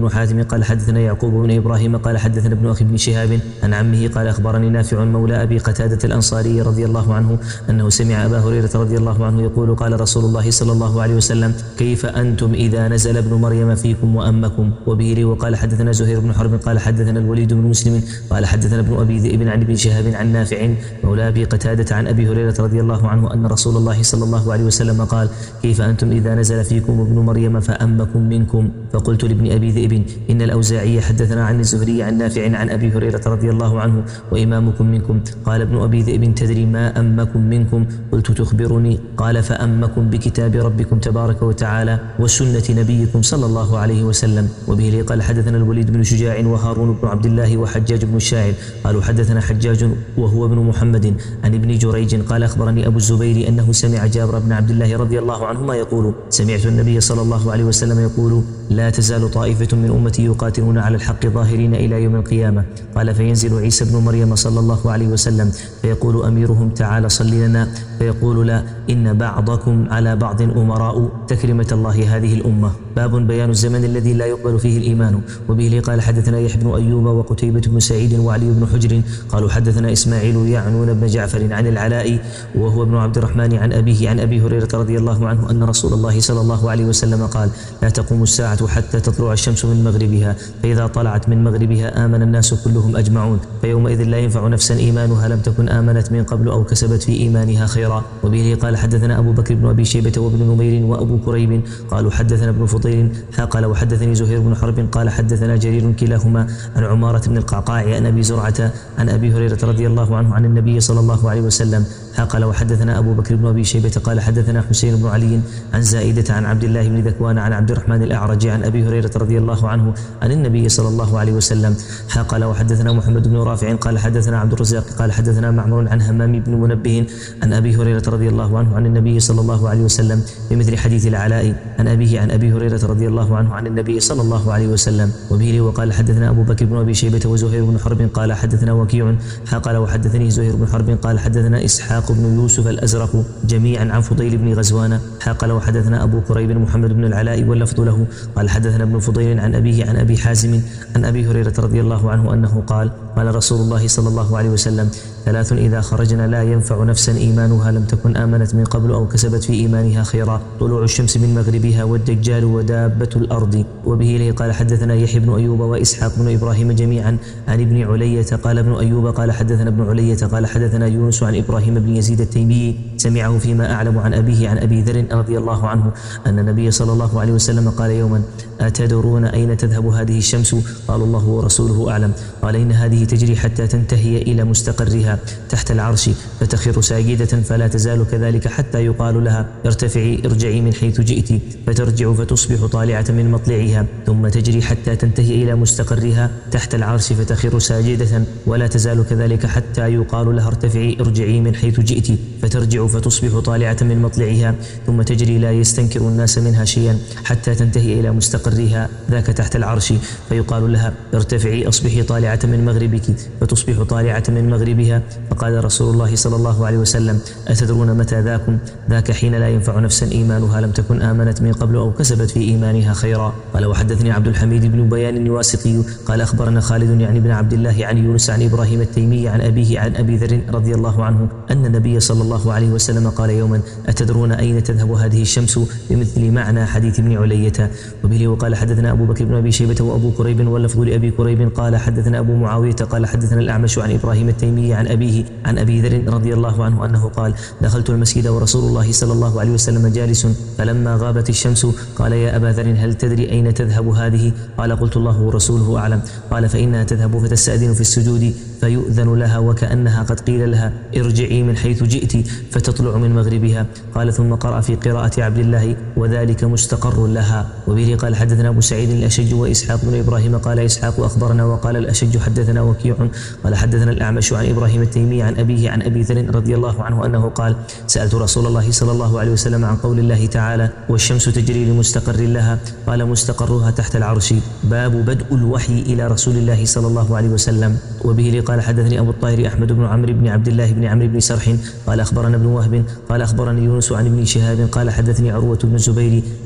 بن حاتم قال حدثنا يعقوب بن إبراهيم قال حدثنا ابن أخي بن شهاب عن عمه قال أخبرني نافع مولى أبي قتادة الأنصاري رضي الله عنه أنه سمع أبا هريرة رضي الله عنه يقول قال رسول الله صلى الله عليه وسلم كيف أنتم إذا نزل ابن مريم فيكم وأمكم. وبه وقال حدثنا زهير بن حرب قال حدثنا الوليد بن مسلم قال حدثنا ابن أبي ذئب عن ابن شهاب عن نافع مولى أبي قتادة عن أبي هريرة رضي الله عنه أن رسول الله صلى الله عليه وسلم قال كيف أنتم إذا نزل فيكم ابن مريم فأمكم منكم. فقلت لابن أبي ذئب إن الأوزاعي حدثنا عن الزهري عن نافع عن أبي هريرة رضي الله عنه وإمامكم منكم. قال ابن أبي ذئب تدري ما أمكم منكم؟ قلت تخبرني. قال فأمكم بكتاب ربكم تبارك وتعالى وسنة نبيكم صلى الله عليه وسلم. وبه قال حدثنا الوليد بن شجاع وهارون بن عبد الله وحجاج بن الشاعر قالوا حدثنا حجاج وهو ابن محمد عن ابن جريج قال أخبرني أبو الزبير أنه سمع جابر بن عبد الله رضي الله عنهما يقول سمعت النبي صلى الله عليه وسلم يقول لا تزال طائفة من أمتي يقاتلون على الحق ظاهرين إلى يوم القيامة. قال فينزل عيسى بن مريم صلى الله عليه وسلم فيقول أميرهم تعالى صل لنا فيقول لا إن بعضكم على بعض أمراء تكرمة الله هذه الأمة. باب بيان الزمن الذي لا يقبل فيه الإيمان. وبه قال حدثنا يحيى بن أيوب وقتيبة بن سعيد وعلي بن حجر قالوا حدثنا إسماعيل يعنون بن جعفر عن العلاء وهو ابن عبد الرحمن عن أبيه عن أبي هريرة رضي الله عنه أن رسول الله صلى الله عليه وسلم قال لا تقوم الساعة حتى تطلع الشمس من مغربها فإذا طلعت من مغربها آمن الناس كلهم أجمعون فيومئذ لا ينفع نفسا إيمانها لم تكن آمنت من قبل أو كسبت في إيمانها خيرا. وبه قال حدثنا أبو بكر بن أبي شيبة وابن نمير وأبو كريب قالوا حدثنا ابن فضيل قال وحدثني زهير بن حرب قال حدثنا جرير كلاهما عن عمارة بن القعقاع عن أبي زرعة عن أبي هريرة رضي الله عنه عن النبي صلى الله عليه وسلم قال وحدثنا أبو بكر بن أبي شيبة قال حدثنا حسين بن علي عن زائدة عن عبد الله بن ذكوان عن عبد الرحمن الأعرج عن أبي هريرة رضي الله عنه عن النبي صلى الله عليه وسلم قال وحدثنا محمد بن رافع قال حدثنا عبد الرزاق قال حدثنا معمر عن همام بن منبه عن أبي هريرة رضي الله عنه عن النبي صلى الله عليه وسلم بمثل حديث العلاء عن أبيه عن أبي هريرة رضي الله عنه عن النبي صلى الله عليه وسلم. وبه وقال حدثنا أبو بكر بن أبي شيبة وزهير بن حرب قال حدثنا وكيع قال وحدثني زهير بن حرب قال حدثنا إسحاق بن يوسف الأزرق جميعا عن فضيل بن غزوان قال وحدثنا أبو كريب محمد بن العلاء واللفظ له قال حدثنا ابن فضيل عن أبيه عن أبي حازم عن أبي هريرة رضي الله عنه أنه قال قال رسول الله صلى الله عليه وسلم ثلاث إذا خرجنا لا ينفع نفسا إيمانها لم تكن آمنت من قبل أو كسبت في إيمانها خيرا طلوع الشمس من مغربها والدجال ودابة الأرض. وبه إليه قال حدثنا يحيى بن أيوب وإسحاق بن إبراهيم جميعا عن ابن علية قال ابن أيوب قال حدثنا ابن علية قال حدثنا يونس عن إبراهيم بن يزيد التيمي سمعه فيما أعلم عن أبيه عن أبي ذر رضي الله عنه أن النبي صلى الله عليه وسلم قال يوما أتدرون أين تذهب هذه الشمس؟ قال الله ورسوله أعلم. قال إن هذه تجري حتى تنتهي إلى مستقرها تحت العرش فتخر ساجدة فلا تزال كذلك حتى يقال لها ارتفعي ارجعي من حيث جئت فترجع فتصبح طالعة من مطلعها ثم تجري حتى تنتهي إلى مستقرها تحت العرش فتخر ساجدة ولا تزال كذلك حتى يقال لها ارتفعي ارجعي من حيث جئت فترجع فتصبح طالعة من مطلعها ثم تجري لا يستنكر الناس منها شيئا حتى تنتهي إلى مستقرها ذاك تحت العرش فيقال لها ارتفعي أصبحي طالعة من مغربك فتصبح طالعة من مغربها. فقال رسول الله صلى الله عليه وسلم أتدرون متى ذاكم؟ ذاك حين لا ينفع نفسا إيمانها لم تكن آمنت من قبل أو كسبت في إيمانها خيرا. قال وحدثني عبد الحميد بن بيان الواسطي قال أخبرنا خالد يعني بن عبد الله عن يونس عن إبراهيم التيمي عن أبيه عن أبي ذر رضي الله عنه أن النبي صلى الله عليه وسلم قال يوما أتدرون أين تذهب هذه الشمس بمثل معنى حديث ابن علية. وبه وقال حدثنا أبو بكر بن أبي شيبة وأبو كريب واللفظ لأبي كريب قال حدثنا أبو معاوية قال حدثنا الأعمش عن إبراهيم التيمي عن أبيه عن أبي ذر رضي الله عنه أنه قال دخلت المسجد ورسول الله صلى الله عليه وسلم جالس فلما غابت الشمس قال يا أبا ذر هل تدري أين تذهب هذه؟ قال قلت الله ورسوله أعلم. قال فإنها تذهب فتستأذن في السجود فيؤذن لها وكأنها قد قيل لها ارجعي من حيث جئت فتطلع من مغربها. قال ثم قرأ في قراءة عبد الله وذلك مستقر لها. وبه قال حدثنا أبو سعيد الأشج وإسحاق بن إبراهيم قال إسحاق أخبرنا وقال الأشج حدثنا وكيع قال حدثنا الأعمش عن إبراهيم التيمي عن أبيه عن أبي ذر رضي الله عنه أنه قال سألت رسول الله صلى الله عليه وسلم عن قول الله تعالى والشمس تجري لمستقر لها قال مستقرها تحت العرش. باب بدء الوحي إلى رسول الله صلى الله عليه وسلم. وبه قال حدثني أبو الطاهر أحمد بن عمرو بن عبد الله بن عمرو بن سرح قال أخبرنا ابن وهب قال أخبرني يونس عن ابن شهاب قال حدثني عروة بن الزبير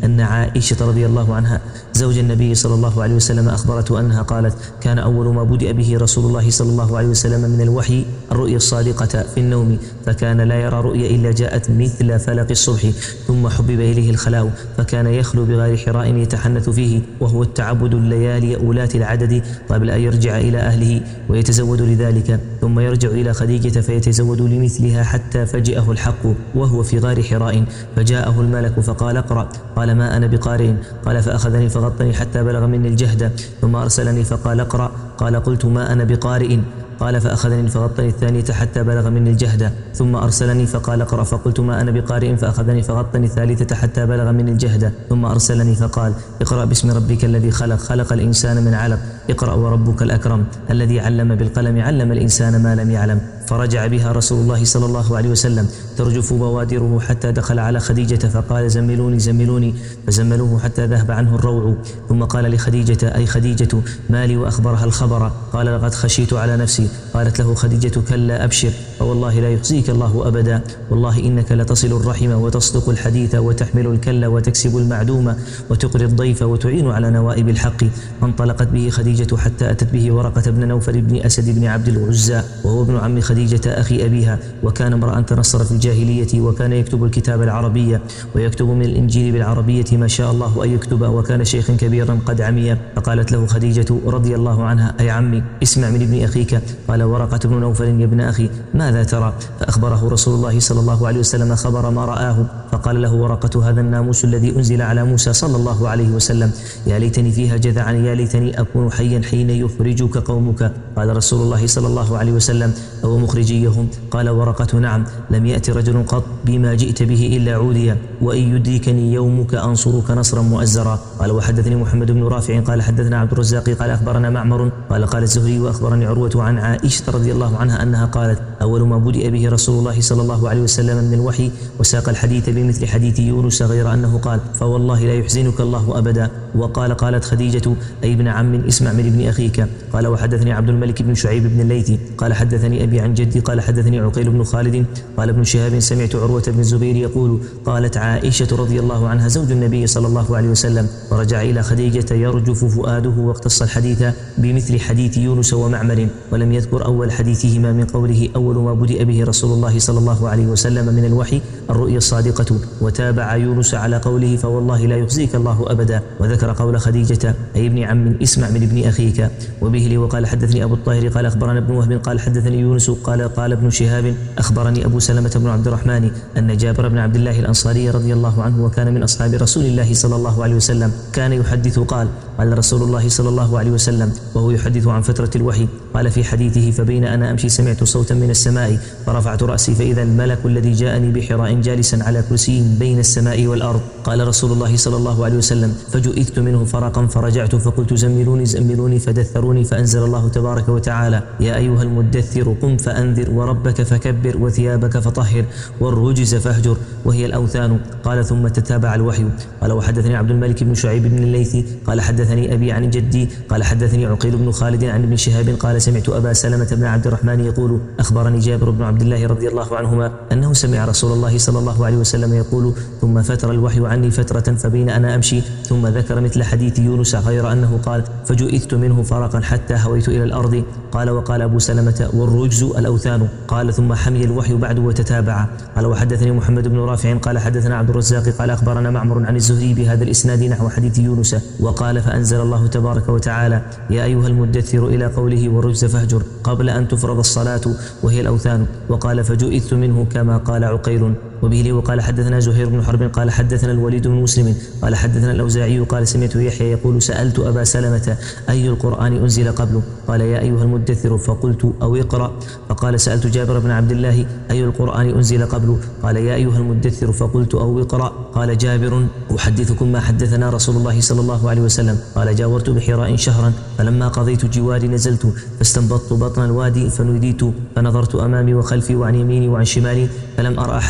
أن عائشة رضي الله عنها زوج النبي صلى الله عليه وسلم أخبرته أنها قالت: كان أول ما بدأ به رسول الله صلى الله عليه وسلم من الوحي الرؤيا الصادقة في النوم، فكان لا يرى رؤيا إلا جاءت مثل فلق الصبح، ثم حبب إليه الخلاء، فكان يخلو بغير حراء يتحنث فيه، وهو التعبد الليالي أولات العدد قبل أن يرجع إلى أهله ويتزود لذلك، ثم يرجع إلى خديجة فيتزود لمثلها حتى فجأه الحق وهو في غار حراء، فجاءه الملك فقال: اقرأ. قال: ما أنا بقارئ. قال: فأخذني فغطني حتى بلغ مني الجهد، ثم أرسلني فقال: اقرأ. قال: قلت: ما أنا بقارئ. قال: فأخذني فغطني الثانية حتى بلغ مني الجهد، ثم أرسلني فقال: اقرأ. فقلت: ما أنا بقارئ. فأخذني فغطني الثالثة حتى بلغ مني الجهد، ثم أرسلني فقال: اقرأ باسم ربك الذي خلق خلق الإنسان من علق، اقرأ وربك الأكرم الذي علم بالقلم علم الإنسان ما لم يعلم. فرجع بها رسول الله صلى الله عليه وسلم ترجف بوادره حتى دخل على خديجة فقال: زملوني زملوني، فزملوه حتى ذهب عنه الروع، ثم قال لخديجة: أي خديجة ما لي؟ وأخبرها الخبر. قال: لقد خشيت على نفسي. قالت له خديجة: كلا أبشر، فوالله لا يخزيك الله أبدا، والله إنك لتصل الرحم وتصدق الحديث وتحمل الكل وتكسب المعدوم وتقري الضيف وتعين على نوائب الحق. فانطلقت به خديجة حتى أتت به ورقة بن نوفل بن أسد بن عبد العزى، وهو ابن عم خديجة أخي أبيها، وكان امرأ تنصر في الجاهلية، وكان يكتب الكتاب العربية ويكتب من الإنجيل بالعربية ما شاء الله أن يكتب، وكان شيخا كبيرا قد عمي. فقالت له خديجة رضي الله عنها: أي عمي اسمع من ابن أخيك. قال: ورقة بن نوفل يا ابن أخي، ماذا ترى؟ فأخبره رسول الله صلى الله عليه وسلم خبر ما رآه، فقال له ورقة: هذا الناموس الذي أنزل على موسى صلى الله عليه وسلم، يا ليتني فيها جذعا، يا ليتني أكون حيا حين يخرجك قومك. قال رسول الله صلى الله عليه وسلم: أو مخرجيهم؟ قال ورقة: نعم، لم يأتي رجل قط بما جئت به إلا عوديا، وإن يدركني يومك أنصرك نصرا مؤزرا. قال: وحدثني محمد بن رافع قال حدثنا عبد الرزاق قال أخبرنا معمر قال قال الزهري وأخبرني عروة عن عائشة رضي الله عنها أنها قالت: أول ما بدأ به رسول الله صلى الله عليه وسلم من الوحي، وساق الحديث بمثل حديث يونس غير أنه قال: فوالله لا يحزنك الله أبدا. وقال: قالت خديجة: أي ابن عم اسمع من ابن أخيك. قال: وحدثني عبد الملك بن شعيب بن الليثي قال حدثني أبي عن جدي قال حدثني عقيل بن خالد قال ابن شهاب: سمعت عروة بن الزبير يقول: قالت عائشة رضي الله عنها زوج النبي صلى الله عليه وسلم، ورجع إلى خديجة يرجف فؤاده، واقتص الحديث بمثل حديث يونس ومعمر، ولم يذكر أول حديثهما من قوله: أول ما بدأ به رسول الله صلى الله عليه وسلم من الوحي الرؤيا الصادقة، وتابع يونس على قوله: فوالله لا يخزيك الله أبدا، وذكر قول خديجة: أي ابن عم اسمع من ابن أخيك. وبه لي وقال حدثني أبو الطاهر قال أخبرنا ابن وهب قال حدثني يونس قال قال ابن شهاب أخبرني أبو سلمة بن عبد الرحمن أن جابر بن عبد الله الأنصاري رضي الله عنه، وكان من أصحاب رسول الله صلى الله عليه وسلم، كان يحدث قال: قال رسول الله صلى الله عليه وسلم وهو يحدث عن فترة الوحي، قال في حديثه: فبين أنا أمشي سمعت صوتا من السماء، فرفعت رأسي فإذا الملك الذي جاءني بحراء جالسا على كرسي بين السماء والأرض. قال رسول الله صلى الله عليه وسلم: فجئت منه فرقا فرجعت فقلت: زملوني زملوني، فدثروني، فأنزل الله تبارك وتعالى: يا أيها المدثر قم فأنذر، وربك فكبر، وثيابك فطهر، والرجز فاهجر، وهي الأوثان. قال: ثم تتابع الوحي. قال: وحدثني عبد الملك بن شعيب بن الليثي قال حدثني أبي عن جدي قال حدثني عقيل بن خالد عن ابن شهاب قال: سمعت أبا سلمة بن عبد الرحمن يقول: أخبرني جابر بن عبد الله رضي الله عنهما أنه سمع رسول الله صلى الله عليه وسلم يقول: ثم فتر الوحي عني فترة فبين أنا أمشي، ثم ذكر مثل حديث يونس غير أنه قال: فجئت منه فرقا حتى هويت إلى الأرض. قال: وقال أبو سلمة: والرجز الأوثان. قال: ثم حمي الوحي بعد وتتابع. قال: وحدثني محمد بن رافع قال حدثنا عبد الرزاق قال أخبرنا معمر عن الزهري بهذا الإسناد نحو حديث يونس. وقال: فأنزل الله تبارك وتعالى: يا أيها المدثر إلى قوله: والرجز فاهجر، قبل أن تفرض الصلاة، وهي الأوثان. وقال: فجئت منه كما قال عقيل. وبه لي وقال حدثنا زهير بن حرب قال حدثنا الوليد بن مسلم قال حدثنا الأوزاعي قال: سمعت يحيى يقول: سألت أبا سلمة: أي القرآن أنزل قبله؟ قال: يا أيها المدثر، فقلت: أو اقرأ. فقال: سألت جابر بن عبد الله: أي القرآن أنزل قبله؟ قال: يا أيها المدثر، فقلت: أو اقرأ. قال جابر: أحدثكم ما حدثنا رسول الله صلى الله عليه وسلم. قال: جاورت بحراء شهرا، فلما قضيت جواري نزلت فاستنبطت بطن الوادي فنوديت، فنظرت أمامي وخلفي وعن يميني وعن شمالي فلم أرى أحدا،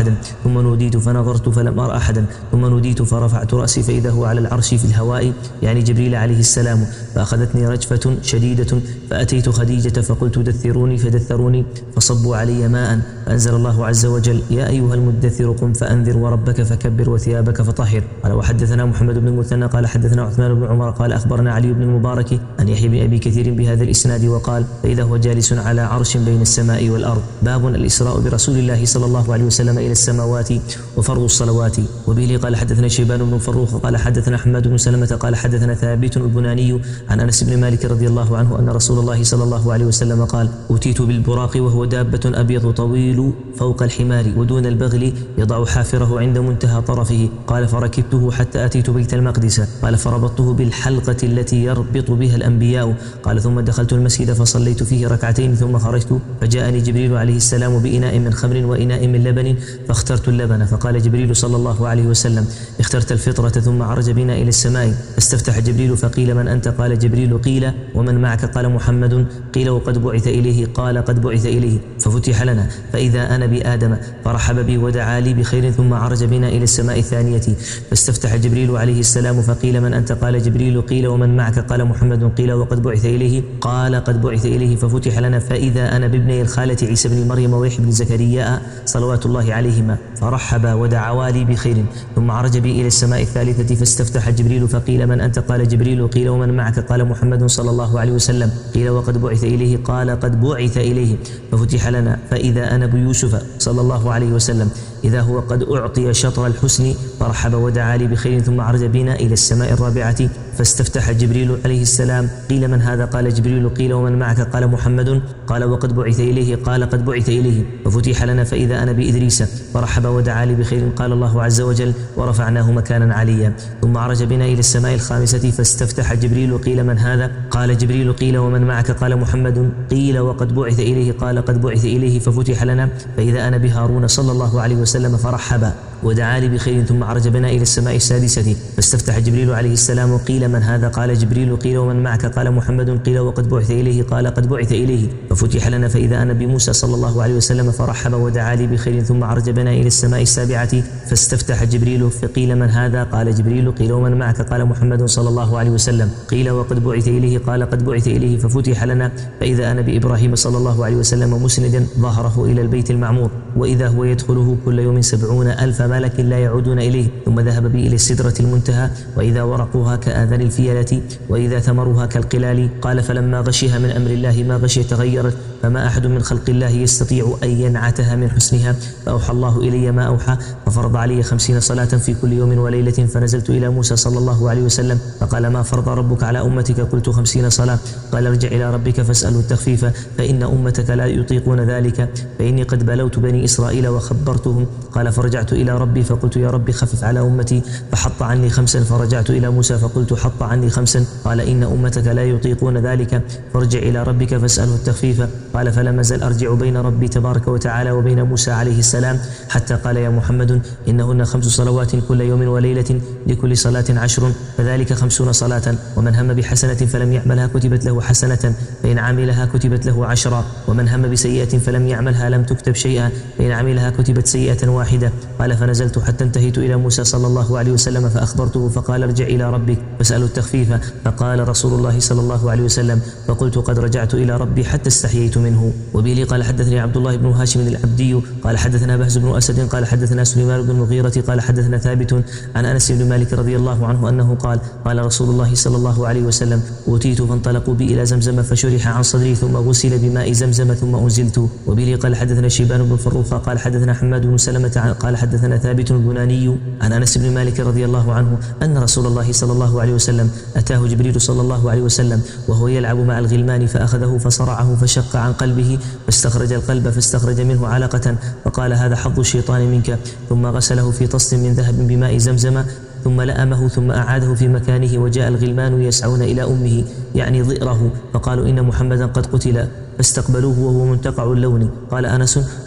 ثم نوديت فنظرت فلم أر أحدا، ثم نوديت فرفعت رأسي فإذا هو على العرش في الهواء، يعني جبريل عليه السلام، فأخذتني رجفة شديدة، فأتيت خديجة فقلت دثروني فدثروني فصبوا علي ماء، فأنزل الله عز وجل: يا أيها المدثر قم فأنذر وربك فكبر وثيابك فطهر. قال وحدثنا محمد بن المثنى قال حدثنا عثمان بن عمر قال أخبرنا علي بن المبارك عن يحيى بن أبي كثير بهذا الإسناد وقال: فإذا هو جالس على عرش بين السماء والأرض. باب الإسراء برسول الله صلى الله عليه وسلم إلى السماوات وفرض الصلوات. وبه قال حدثنا شيبان بن فروخ قال حدثنا حماد بن سلمة قال حدثنا ثابت البناني عن أنس بن مالك رضي الله عنه أن رسول الله صلى الله عليه وسلم قال: أوتيت بالبراق وهو دابة أبيض طويل فوق الحمار ودون البغل يضع حافره عند منتهى طرفه. قال: فركبته حتى أتيت بيت المقدس. قال: فربطته بالحلقة التي يربط بها الأنبياء. قال: ثم دخلت المسجد فصليت فيه ركعتين ثم خرجت فجاءني جبريل عليه السلام بإناء من خمر وإناء من لبن فاخترت اللبن. فقال جبريل صلى الله عليه وسلم: اخترت الفطرة. ثم عرج بنا إلى السماء فاستفتح جبريل فقيل: من أنت؟ قال جبريل: قيل: ومن معك؟ قال: محمد. قيل: وقد بعث إليه؟ قال: قد بعث إليه. ففتح لنا فإذا أنا بآدم فرحب بي ودعا لي بخير. ثم عرج بنا إلى السماء الثانية فاستفتح جبريل عليه السلام فقيل: من أنت؟ قال جبريل: قيل: ومن معك؟ قال: محمد. قيل: وقد بعث إليه؟ قال: قد بعث إليه. ففتح لنا فإذا أنا بابني الخالة عيسى بن مريم ويحيى بن زكريا صلوات الله عليهما فرحب ودعا لي بخير. ثم عرج بي إلى السماء الثالثة فاستفتح جبريل فقيل: من أنت؟ قال جبريل: قيل: ومن معك؟ قال: محمد صلى الله عليه وسلم. قيل: وقد بعث إليه؟ قال: قد بعث إليه. ففتح لنا فإذا أنا بيوسف صلى الله عليه وسلم إذا هو قد أعطي شطر الحسن فرحب ودعا لي بخير. ثم عرج بنا إلى السماء الرابعة فاستفتح جبريل عليه السلام. قيل: من هذا؟ قال جبريل: قيل: ومن معك؟ قال: محمد. قال: وقد بعث إليه؟ قال: قد بعث إليه. ففتح لنا فإذا أنا بإدريس فرحب ودعا لي بخير. قال الله عز وجل: ورفعناه مكانا عليا. ثم عرج بنا إلى السماء الخامسة فاستفتح جبريل. قيل: من هذا؟ قال جبريل: قيل: ومن معك؟ قال: محمد. قيل: وقد بعث إليه؟ قال: قد بعث إليه. ففتح لنا فإذا أنا بهارون صلى الله عليه وسلم فرحب ودعا لي بخير. ثم عرج بنا إلى السماء السادسة فاستفتح جبريل عليه السلام. قيل: من هذا؟ قال جبريل: قيل: ومن معك؟ قال: محمد. قيل: وقد بعث إليه؟ قال: قد بعث إليه. ففتح لنا فإذا أنا بموسى صلى الله عليه وسلم فرحب ودعا لي بخير. ثم عرج بنا إلى السماء السابعة فاستفتح جبريل. فقيل: من هذا؟ قال جبريل: قيل: ومن معك؟ قال: محمد صلى الله عليه وسلم. قيل: وقد بعث إليه؟ قال: قد بعث إليه. ففتح لنا فإذا أنا بإبراهيم صلى الله عليه وسلم مسندا ظهره إلى البيت المعمور وإذا هو يدخله كل يوم سبعون ألف ملك لا يعودون إليه. ثم ذهب بي إلى السدرة المنتهى وإذا ورقها كآذان الفيلة وإذا ثمرها كالقلال. قال: فلما غشيها من أمر الله ما غشي تغيرت فما أحد من خلق الله يستطيع أن ينعتها من حسنها. فأوحى الله إلي ما أوحى ففرض علي خمسين صلاة في كل يوم وليلة. فنزلت إلى موسى صلى الله عليه وسلم فقال: ما فرض ربك على أمتك؟ قلت: خمسين صلاة. قال: ارجع إلى ربك فاسأله التخفيف فإن أمتك لا يطيقون ذلك فإني قد بلوت بني إسرائيل وخبرتهم. قال: فرجعت إلى ربي فقلت: يا رب خفف على أمتي فحط عني خمسا. فرجعت إلى موسى فقلت: حط عني خمسا. قال: إن أمتك لا يطيقون ذلك فارجع إلى ربك فاسأله التخفيف. قال: فلم أزل أرجع بين ربي تبارك وتعالى وبين موسى عليه السلام حتى قال: يا محمد إنهن خمس صلوات كل يوم وليلة لكل صلاة عشر فذلك خمسون صلاة. ومن هم بحسنة فلم يعملها كتبت له حسنة فإن عملها كتبت له عشرا. ومن هم بسيئة فلم يعملها لم تكتب شيئا فإن عملها كتبت سيئة واحدة. قال: فنزلت حتى انتهيت إلى موسى صلى الله عليه وسلم فأخبرته فقال: ارجع إلى ربك فاسأله التخفيف. فقال رسول الله صلى الله عليه وسلم: فقلت: قد رجعت إلى ربي حتى استحييت منه. وبه قال حدثني عبد الله بن هاشم العبدي قال حدثنا بهز بن أسد قال حدثنا سليمان بن المغيرة قال حدثنا ثابت عن أنس بن مالك رضي الله عنه أنه قال: قال رسول الله صلى الله عليه وسلم: أوتيت فانطلقوا بي إلى زمزم فشرح عن صدري ثم غسل بماء زمزم ثم أنزلت. وبه قال حدثنا شيبان بن فروخ قال حدثنا حماد بن سلمة قال حدثنا ثابت البناني عن أنس بن مالك رضي الله عنه أن رسول الله صلى الله عليه وسلم أتاه جبريل صلى الله عليه وسلم وهو يلعب مع الغلمان فأخذه فصرعه فشق عن قلبه فاستخرج القلب فاستخرج منه علقة فقال: هذا حظ الشيطان منك. ثم غسله في طست من ذهب بماء زمزم ثم لأمه ثم أعاده في مكانه. وجاء الغلمان يسعون إلى أمه يعني ضئره فقالوا: إن محمدا قد قتل فاستقبلوه وهو منتقع اللون. قال أنس: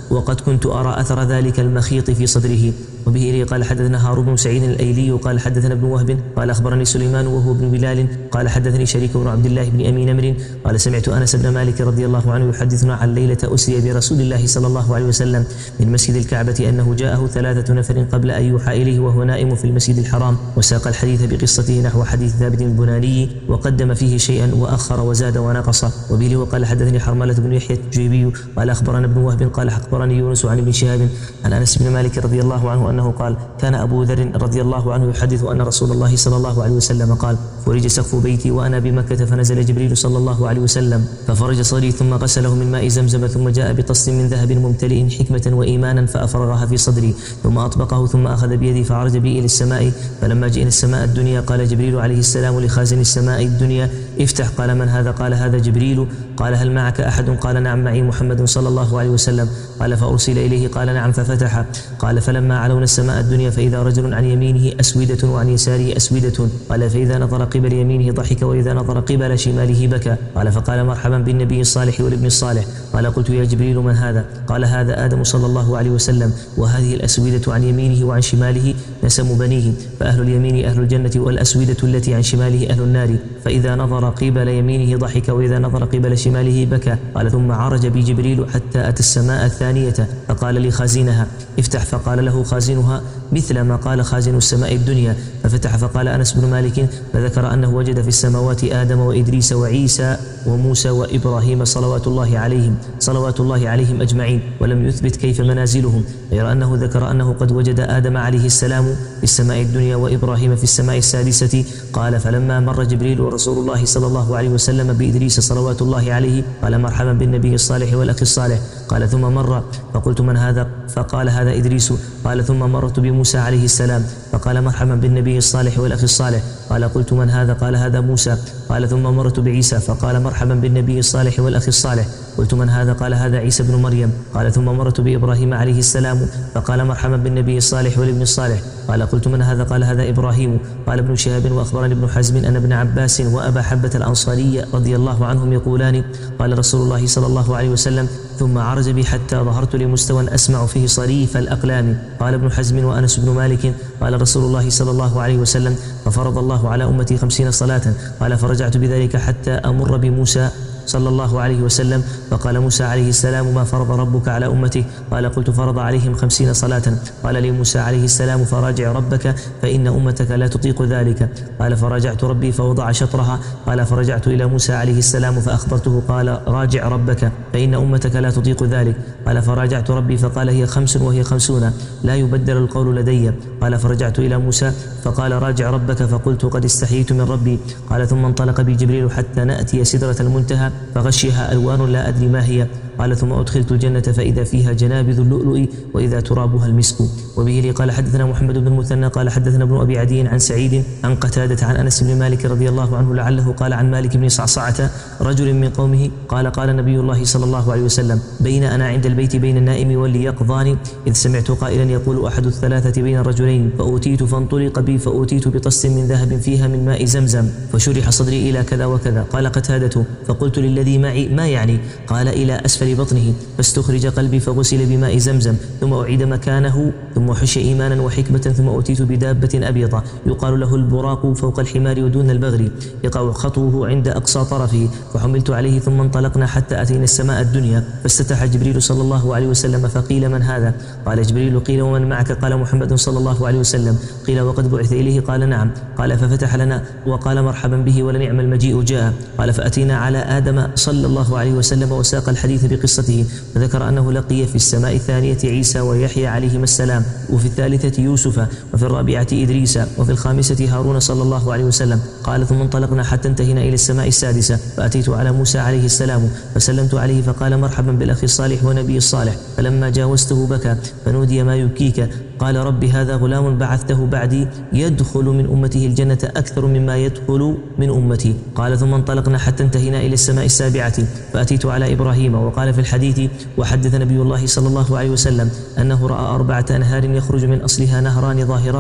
وقد كنت أرى أثر ذلك المخيط في صدره. وبه إليه قال حدثنا هارون بن سعيد الأيلي قال حدثنا ابن وهب قال أخبرني سليمان وهو ابن بلال قال حدثني شريك بن عبد الله بن أمي نمر قال سمعت أنس بن مالك رضي الله عنه يحدثنا عن ليلة أسري برسول الله صلى الله عليه وسلم من مسجد الكعبة أنه جاءه ثلاثة نفر قبل أن يوحى إليه وهو نائم في المسجد الحرام، وساق الحديث بقصته نحو حديث ثابت البناني وقدم فيه شيئا وأخر وزاد ونقص. وبه وقال حدثني حرملة بن يحيى التجيبي قال أخبرنا ابن وهب قال أخبرني يونس عن ابن شهاب عن أنس بن مالك رضي الله عنه أنه قال كان أبو ذر رضي الله عنه يحدث أن رسول الله صلى الله عليه وسلم قال فرج سقف بيتي وأنا بمكة فنزل جبريل صلى الله عليه وسلم ففرج صدري ثم غسله من ماء زمزم ثم جاء بطست من ذهب ممتلئ حكمة وإيمانا فأفرغها في صدري ثم أطبقه ثم أخذ بيدي فعرج بي إلى السماء. فلما جئنا السماء الدنيا قال جبريل عليه السلام لخازن السماء الدنيا افتح. قال من هذا؟ قال هذا جبريل. قال هل معك أحد؟ قال نعم معي محمد صلى الله عليه وسلم. قال فأرسل إليه؟ قال نعم ففتح. قال فلما علونا السماء الدنيا فإذا رجل عن يمينه أسودة وعن يساره أسودة. قال فإذا نظر قبل يمينه ضحك وإذا نظر قبل شماله بكى. قال فقال مرحبا بالنبي الصالح والابن الصالح. قال قلت يا جبريل من هذا؟ قال هذا آدم صلى الله عليه وسلم وهذه الأسودة عن يمينه وعن شماله نسم بنيه، فأهل اليمين أهل الجنة والأسودة التي عن شماله أهل النار. فإذا نظر قبل يمينه ضحك وإذا نظر قبل شماله بكى. قال ثم عرج بي جبريل حتى أتى السماء الثانية فقال لي خازنها افتح. فقال له خازنها مثل ما قال خازن السماء الدنيا ففتح. فقال أنس بن مالك فذكر أنه وجد في السماوات آدم وإدريس وعيسى وموسى وإبراهيم صلوات الله عليهم صلوات الله عليهم أجمعين، ولم يثبت كيف منازلهم، غير أنه ذكر أنه قد وجد آدم عليه السلام في السماء الدنيا وإبراهيم في السماء السادسة. قال فلما مر جبريل ورسول الله صلى الله عليه وسلم بإدريس صلوات الله عليه قال مرحبا بالنبي الصالح والأخ الصالح. قال ثم مر فقلت من هذا؟ فقال هذا إدريس. قال ثم مررت بموسى عليه السلام فقال مرحبا بالنبي الصالح والأخ الصالح. قال قلت من هذا؟ قال هذا موسى. قال ثم مررت بعيسى فقال مرحبا بالنبي الصالح والأخ الصالح. قلت من هذا؟ قال هذا عيسى بن مريم. قال ثم مررت بإبراهيم عليه السلام فقال مرحبا بالنبي الصالح والابن الصالح. قال قلت من هذا؟ قال هذا إبراهيم. قال ابن شهاب وأخبرني ابن حزم أن ابن عباس وأبا حبة الأنصاري رضي الله عنهم يقولان قال رسول الله صلى الله عليه وسلم ثم عرج بي حتى ظهرت لمستوى أسمع فيه صريف الأقلام. قال ابن حزم وأنس بن مالك قال رسول الله صلى الله عليه وسلم ففرض الله على أمتي خمسين صلاة. قال فرجعت بذلك حتى أمر بموسى صلى الله عليه وسلم فقال موسى عليه السلام ما فرض ربك على أمته؟ قال قلت فرض عليهم خمسين صلاة. قال لي موسى عليه السلام فراجع ربك فإن أمتك لا تطيق ذلك. قال فراجعت ربي فوضع شطرها. قال فرجعت إلى موسى عليه السلام فأخبرته قال راجع ربك فإن أمتك لا تطيق ذلك. قال فراجعت ربي فقال هي خمس وهي خمسون لا يبدل القول لدي. قال فرجعت إلى موسى فقال راجع ربك فقلت قد استحييت من ربي. قال ثم انطلق بي جبريل حتى نأتي سدرة المنتهى فغشيها ألوان لا أدري ما هي. قال ثم أدخلت الجنة فإذا فيها جنابذ اللؤلؤ وإذا ترابها المسك. وبه لي قال حدثنا محمد بن المثنى قال حدثنا ابن أبي عدي عن سعيد عن قتادة عن أنس بن مالك رضي الله عنه لعله قال عن مالك بن صعصعة رجل من قومه قال قال نبي الله صلى الله عليه وسلم بين أنا عند البيت بين النائم واليقظان إذ سمعت قائلا يقول أحد الثلاثة بين الرجلين فأوتيت فانطلق بي فأوتيت بطست من ذهب فيها من ماء زمزم فشرح صدري إلى كذا وكذا. قال قتادة فقلت للذي معي ما يعني؟ قال إلى أسفل بطنه فاستخرج قلبي فغسل بماء زمزم ثم أعيد مكانه ثم حشي إيمانا وحكمة ثم أوتيت بدابة أبيضة يقال له البراق فوق الحمار ودون البغل يقع خطوه عند أقصى طرفه فحملت عليه ثم انطلقنا حتى أتينا السماء الدنيا فاستتح جبريل صلى الله عليه وسلم فقيل من هذا؟ قال جبريل. قيل ومن معك؟ قال محمد صلى الله عليه وسلم. قيل وقد بعث إليه؟ قال نعم. قال ففتح لنا وقال مرحبا به ولنعم المجيء جاء. قال فأتينا على آدم صلى الله عليه وسلم وساق الحديث بقصته فذكر أنه لقي في السماء الثانية عيسى ويحيى عليهما السلام وفي الثالثة يوسف وفي الرابعة إدريس وفي الخامسة هارون صلى الله عليه وسلم. قال ثم انطلقنا حتى انتهينا إلى السماء السادسة فأتيت على موسى عليه السلام فسلمت عليه فقال مرحبا بالأخ الصالح ونبي الصالح. فلما جاوزته بكى فنودي ما يبكيك؟ قال رب هذا غلام بعثته بعدي يدخل من أمته الجنة أكثر مما يدخل من أمتي. قال ثم انطلقنا حتى انتهينا إلى السماء السابعة فأتيت على إبراهيم وقال في الحديث وحدث نبي الله صلى الله عليه وسلم أنه رأى أربعة أنهار يخرج من أصلها نهران ظاهران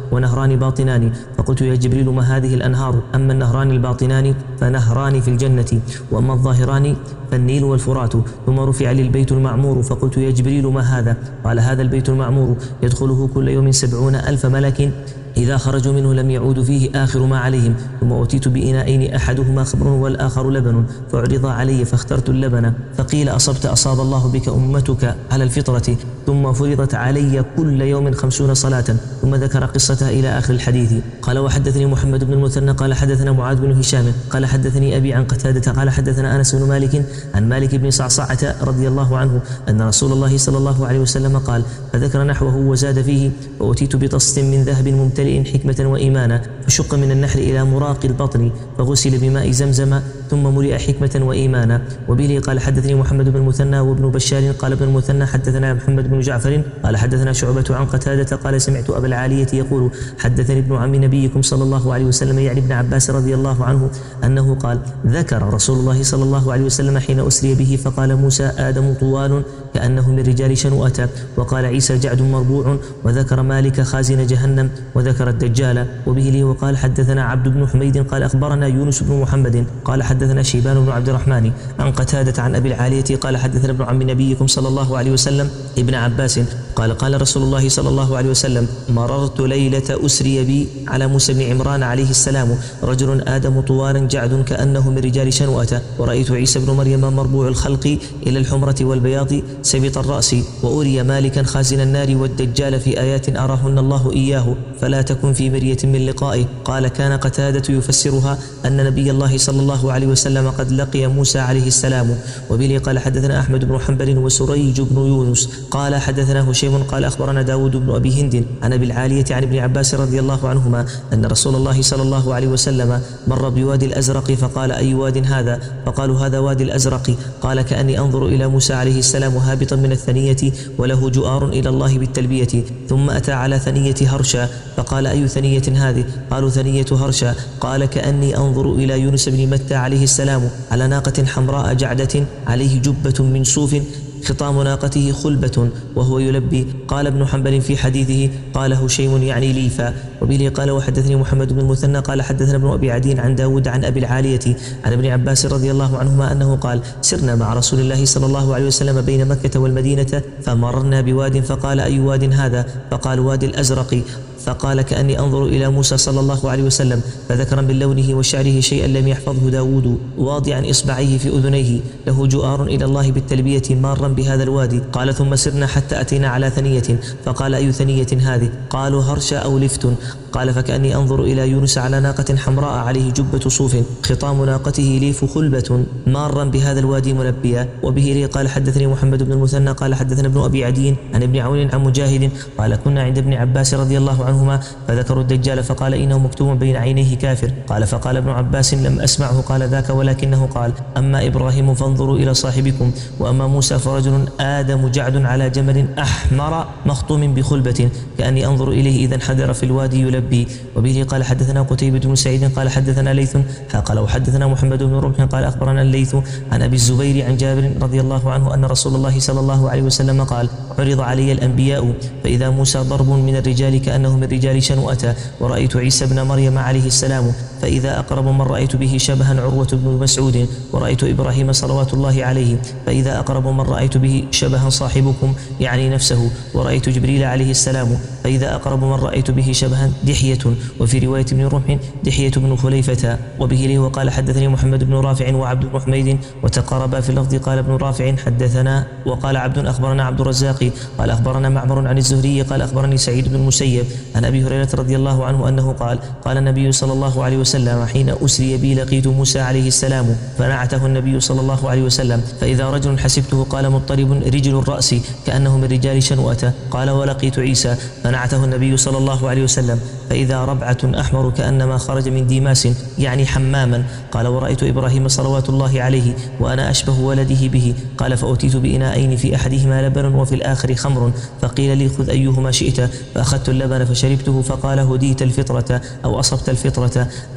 ونهران باطنان. فقلت يا جبريل ما هذه الأنهار؟ أما النهران الباطنان فنهران في الجنة، وأما الظاهران فالنيل والفرات. ثم رفع لي البيت المعمور، فقلت يا جبريل ما هذا؟ قال هذا البيت المعمور يدخله كل يوم سبعون ألف ملك، إذا خرجوا منه لم يعودوا فيه آخر ما عليهم. ثم أتيت بإناءين أحدهما خمر والآخر لبن، فعرض علي فاخترت اللبن، فقيل أصبت أصاب الله بك أمتك على الفطرة. ثم فرضت علي كل يوم خمسون صلاة. ثم ذكر قصتها إلى آخر الحديث. قال وحدثني محمد بن المثنى قال حدثنا معاذ بن هشام قال حدثني أبي عن قتادة قال حدثنا أنس بن مالك عن مالك بن صعصعة رضي الله عنه أن رسول الله صلى الله عليه وسلم قال، فذكر نحوه وزاد فيه: وأتيت بطست من ذهب ممتلئ حكمة وإيمانا، فشق من النحر إلى مراق البطن، فغسل بماء زمزم، ثم ملئ حكمة وإيمانا. وبه قال حدثني محمد بن المثنى وابن بشار قال ابن المثنى حدثنا محمد بن جعفر قال حدثنا شعبة عن قتادة قال سمعت أبا العالية يقول حدثني ابن عم نبيكم صلى الله عليه وسلم يعني ابن عباس رضي الله عنه أنه قال: ذكر رسول الله صلى الله عليه وسلم حين أسري به فقال موسى آدم طوال كأنه من رجال شنوءة، وقال عيسى جعد مربوع، وذكر مالك خازن جهنم، وذكر الدجال. وبه لي وقال حدثنا عبد بن حميد قال أخبرنا يونس بن محمد قال حدثنا شيبان بن عبد الرحمن عن قتادة عن أبي العالية قال حدثنا ابن عم نبيكم صلى الله عليه وسلم ابن عباس قال قال رسول الله صلى الله عليه وسلم: مررت ليلة أسري بي على موسى بن عمران عليه السلام رجل آدم طوال جعد كأنه من رجال شنوءة، ورأيت عيسى بن مريم مربوع الخلق إلى الحمرة والبياض سبط الرأس، وأري مالكا خازن النار والدجال في آيات أراهن الله إياه، فلا تكن في مرية من لقائه. قال كان قتادة يفسرها أن نبي الله صلى الله عليه وسلم قد لقي موسى عليه السلام. وبه قال حدثنا أحمد بن حنبل وسريج بن يونس قال حدثنا هشيم قال أخبرنا داود بن أبي هند عن أبي العالية عن ابن عباس رضي الله عنهما أن رسول الله صلى الله عليه وسلم مر بوادي الأزرق فقال: أي واد هذا؟ فقالوا: هذا وادي الأزرق. قال: كأني أنظر إلى موسى عليه السلام هابطا من الثنية وله جؤار إلى الله بالتلبية. ثم أتى على ثنية هرشا فقال: أي ثنية هذه؟ قالوا: ثنية هرشا. قال: كأني أنظر إلى يونس بن متى عليه السلام على ناقة حمراء جعدة عليه جبة من صوف خطام ناقته خلبة وهو يلبي. قال ابن حنبل في حديثه: قال هشيم يعني ليفا. وبه قال وحدثني محمد بن المثنى قال حدثنا ابن أبي عدي عن داود عن أبي العالية عن ابن عباس رضي الله عنهما أنه قال: سرنا مع رسول الله صلى الله عليه وسلم بين مكة والمدينة فمررنا بواد فقال: أي واد هذا؟ فقال: وادي الأزرق. فقال: كأني أنظر إلى موسى صلى الله عليه وسلم، فذكر من لونه وشعره شيئا لم يحفظه داود واضعا إصبعيه في أذنيه له جؤار إلى الله بالتلبية مارا بهذا الوادي. قال: ثم سرنا حتى أتينا على ثنية فقال: أي ثنية هذه؟ قالوا: هرشا أو لفت. قال: فكأني أنظر إلى يونس على ناقة حمراء عليه جبة صوف خطام ناقته ليف خلبة مارا بهذا الوادي ملبيا. وبه لي قال حدثني محمد بن المثنى قال حدثنا ابن أبي عدي عن ابن عون عن مجاهد قال: كنا عند ابن عباس رضي الله عنهما فذكروا الدجال فقال: إنه مكتوب بين عينيه كافر. قال: فقال ابن عباس: لم أسمعه قال ذاك، ولكنه قال: أما إبراهيم فانظروا إلى صاحبكم، وأما موسى فرجل آدم جعد على جمل أحمر مخطوم بخلبة كأني أنظر إليه إذا انحدر في الوادي يلبي. وبه قال حدثنا قتيبة بن سعيد قال حدثنا ليث قال وحدثنا محمد بن رمح قال أخبرنا الليث عن أبي الزبير عن جابر رضي الله عنه أن رسول الله صلى الله عليه وسلم قال: عرض علي الأنبياء فإذا موسى ضرب من الرجال كأنه من رجال شنوءة، ورأيت عيسى بن مريم عليه السلام فإذا أقرب من رأيت به شبها عروة بن مسعود، ورأيت إبراهيم صلوات الله عليه فإذا أقرب من رأيت به شبها صاحبكم يعني نفسه، ورأيت جبريل عليه السلام فإذا أقرب من رأيت به شبها دحية، وفي رواية ابن رمح دحية بن خليفة. وبه له وقال حدثني محمد بن رافع وعبد بن حميد وتقاربا في اللفظ. قال ابن رافع حدثنا، وقال عبد أخبرنا عبد الرزاق قال أخبرنا معمر عن الزهري قال أخبرني سعيد بن المسيب عن أبي هريرة رضي الله عنه أنه قال: قال النبي صلى الله عليه وسلم: حين أسري بي لقيت موسى عليه السلام فنعته النبي صلى الله عليه وسلم فإذا رجل حسبته قال مضطرب رجل الرأس كأنه من رجال شنوءة. قال: ولقيت عيسى فنعته النبي صلى الله عليه وسلم فإذا ربعة أحمر كأنما خرج من ديماس يعني حماما. قال: ورأيت إبراهيم صلوات الله عليه وأنا أشبه ولده به. قال: فأتيت بإناءين في أحدهما لبن وفي الآخر خمر، فقيل لي: خذ أيهما شئت، فأخذت اللبن فشربته فقال: هديت الفطرة أو أصبت الفطرة،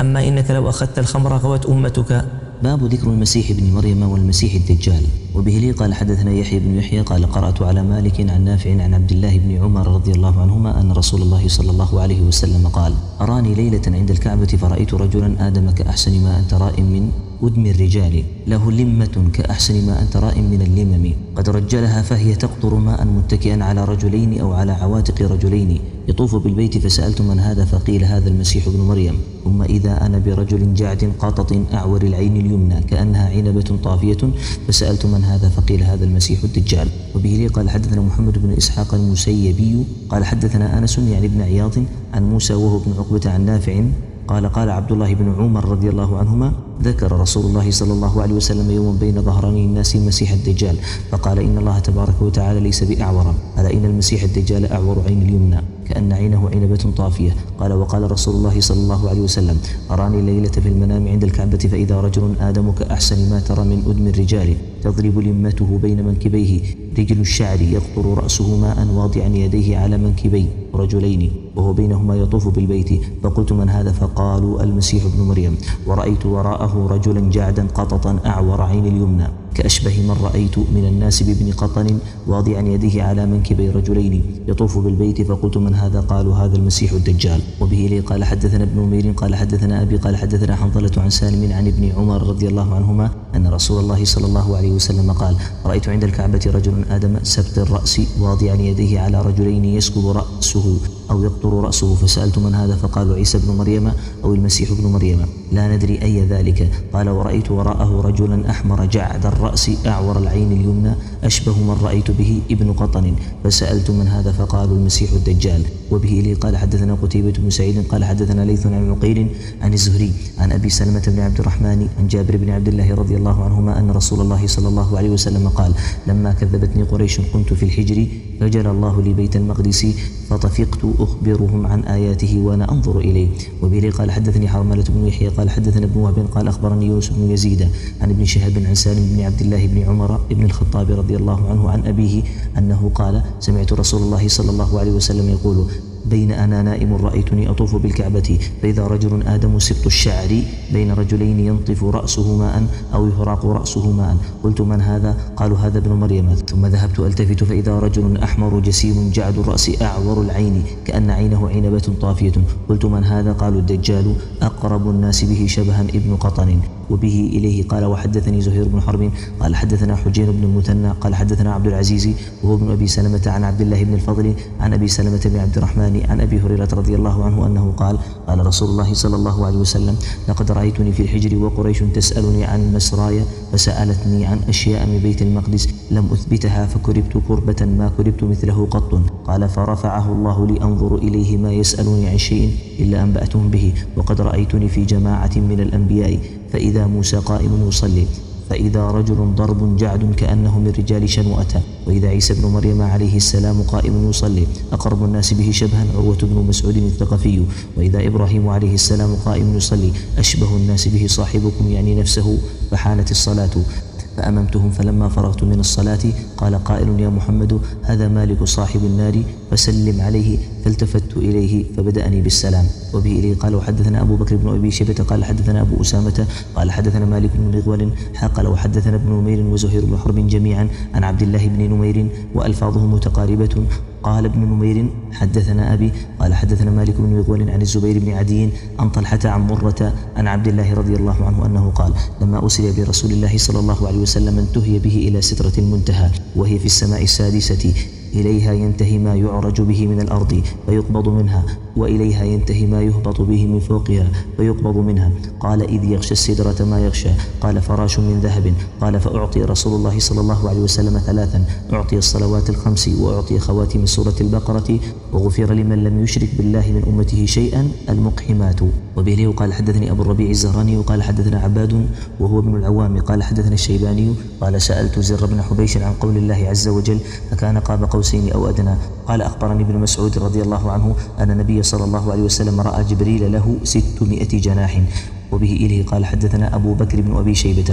أما إنك لو أخذت الخمر غوت أمتك. باب ذكر المسيح ابن مريم والمسيح الدجال. وبه لي قال حدثنا يحيى بن يحيى قال قرأت على مالك عن نافع عن عبد الله بن عمر رضي الله عنهما أن رسول الله صلى الله عليه وسلم قال: أراني ليلة عند الكعبة فرأيت رجلا آدم كأحسن ما أنت رائم من أدم الرجال، له لمة كأحسن ما أنت رائم من اللمم، قد رجلها فهي تقطر ماء متكئا على رجلين أو على عواتق رجلين، يطوف بالبيت فسألت من هذا فقيل هذا المسيح ابن مريم. ثم إذا أنا برجل جعد قاطط أعور العين اليمنى كأنها عنبة طافية فسألت من هذا فقيل هذا المسيح الدجال. وبه لي قال حدثنا محمد بن إسحاق المسيبي قال حدثنا أنس يعني ابن عياض عن موسى وهو ابن عقبة عن نافع قال قال عبد الله بن عمر رضي الله عنهما: ذكر رسول الله صلى الله عليه وسلم يوما بين ظهراني الناس المسيح الدجال فقال: إن الله تبارك وتعالى ليس بأعور، ألا إن المسيح الدجال أعور عين اليمنى كأن عينه عنبة طافية. قال: وقال رسول الله صلى الله عليه وسلم: أراني ليلة في المنام عند الكعبة فإذا رجل آدم كأحسن ما ترى من أدم الرجال، تضرب لمته بين منكبيه، رجل الشعر يقطر رأسه ماء واضعا يديه على منكبي رجلين وهو بينهما يطوف بالبيت. فقلت: من هذا؟ فقالوا: المسيح ابن مريم. ورأيت وراءه رجلا جعدا قططا أعور عين اليمنى كأشبه من رأيت من الناس بابن قطن واضعا يديه على منكبي رجلين يطوف بالبيت. فقلت: من هذا؟ قالوا: هذا المسيح الدجال. وبه لي قال حدثنا ابن نمير قال حدثنا أبي قال حدثنا حنظلة عن سالم عن ابن عمر رضي الله عنهما أن رسول الله صلى الله عليه وسلم قال: رأيت عند الكعبة رجل آدم سبط الرأس واضعا يديه على رجلين يسكب رأسه أو يقطر رأسه، فسألت: من هذا؟ فقالوا: عيسى بن مريم أو المسيح ابن مريم، لا ندري أي ذلك. قال: ورأيت وراءه رجلا أحمر جعد الرأس أعور العين اليمنى أشبه من رأيت به ابن قطن، فسألت: من هذا؟ فقالوا: المسيح الدجال. وبه لي قال حدثنا قتيبة بن سعيد قال حدثنا ليث عن عقيل عن الزهري عن أبي سلمة بن عبد الرحمن عن جابر بن عبد الله رضي الله عنهما أن رسول الله صلى الله عليه وسلم قال: لما كذبتني قريش كنت في الحجر فجل الله لي بيت المقدس فطفقت أخبرهم عن آياته وأنا أنظر إليه. وبه لي قال حدثني حرملة بن يحيى قال حدثنا ابن وهب قال أخبرني يونس بن يزيد عن ابن شهاب عن سالم بن عبد الله بن عمر بن الخطاب رضي الله عنه عن أبيه أنه قال: سمعت رسول الله صلى الله عليه وسلم يقول: بين أنا نائم رأيتني أطوف بالكعبة فإذا رجل آدم سبط الشعر بين رجلين ينطف رأسه ماء أو يهراق رأسه ماء. قلت: من هذا؟ قالوا: هذا ابن مريم. ثم ذهبت ألتفت فإذا رجل أحمر جسيم جعد الرأس أعور العين كأن عينه عنبة طافية. قلت: من هذا؟ قالوا: الدجال، أقرب الناس به شبها ابن قطن. وبه إليه قال: وحدثني زهير بن حرب قال حدثنا حجين بن المثنى قال حدثنا عبد العزيز وهو ابن أبي سلمة عن عبد الله بن الفضل عن أبي سلمة بن عبد الرحمن عن أبي هريرة رضي الله عنه أنه قال: قال رسول الله صلى الله عليه وسلم: لقد رأيتني في الحجر وقريش تسألني عن مسراي فسألتني عن أشياء من بيت المقدس لم أثبتها فكربت كربة ما كربت مثله قط. قال: فرفعه الله لي أنظر إليه ما يسألني عن شيء إلا أنبأتهم به. وقد رأيتني في جماعة من الأنبياء فإذا موسى قائم يصلي فإذا رجل ضرب جعد كأنه من رجال شنوءة وإذا عيسى بن مريم عليه السلام قائم يصلي أقرب الناس به شبها عروة بن مسعود الثقفي وإذا إبراهيم عليه السلام قائم يصلي أشبه الناس به صاحبكم يعني نفسه. فحانت الصلاة فأممتهم فلما فرغت من الصلاة قال قائل: يا محمد هذا مالك صاحب النار فسلم عليه. فالتفت إليه فبدأني بالسلام. وبه إليه قال: وحدثنا أبو بكر بن أبي شيبة قال حدثنا أبو أسامة قال حدثنا مالك بن مغول قال وحدثنا ابن نمير وزهير بن حرب جميعا عن عبد الله بن نمير وألفاظهم متقاربة. قال ابن نمير: حدثنا أبي قال حدثنا مالك بن مغول عن الزبير بن عدي عن طلحة عن مرة عن عبد الله رضي الله عنه أنه قال: لما أسري برسول الله صلى الله عليه وسلم انتهي به إلى سدرة المنتهى وهي في السماء السادسة، إليها ينتهي ما يعرج به من الأرض فيقبض منها وإليها ينتهي ما يهبط به من فوقها فيقبض منها. قال: إذ يغشى السدرة ما يغشى. قال: فراش من ذهب. قال: فأعطي رسول الله صلى الله عليه وسلم ثلاثا: أعطي الصلوات الخمس وأعطي خواتم سورة البقرة وغفر لمن لم يشرك بالله من أمته شيئا المقحمات. وبه قال حدثني أبو الربيع الزهراني وقال حدثنا عباد وهو ابن العوام قال حدثنا الشيباني قال: سألت زر بن حبيش عن قول الله عز وجل: فكان قاب قوسين أو أدنى. قال: أخبرني ابن مسعود رضي الله عنه أن النبي صلى الله عليه وسلم رأى جبريل له ستمائة جناح. وبه إليه قال حدثنا أبو بكر بن أبي شيبة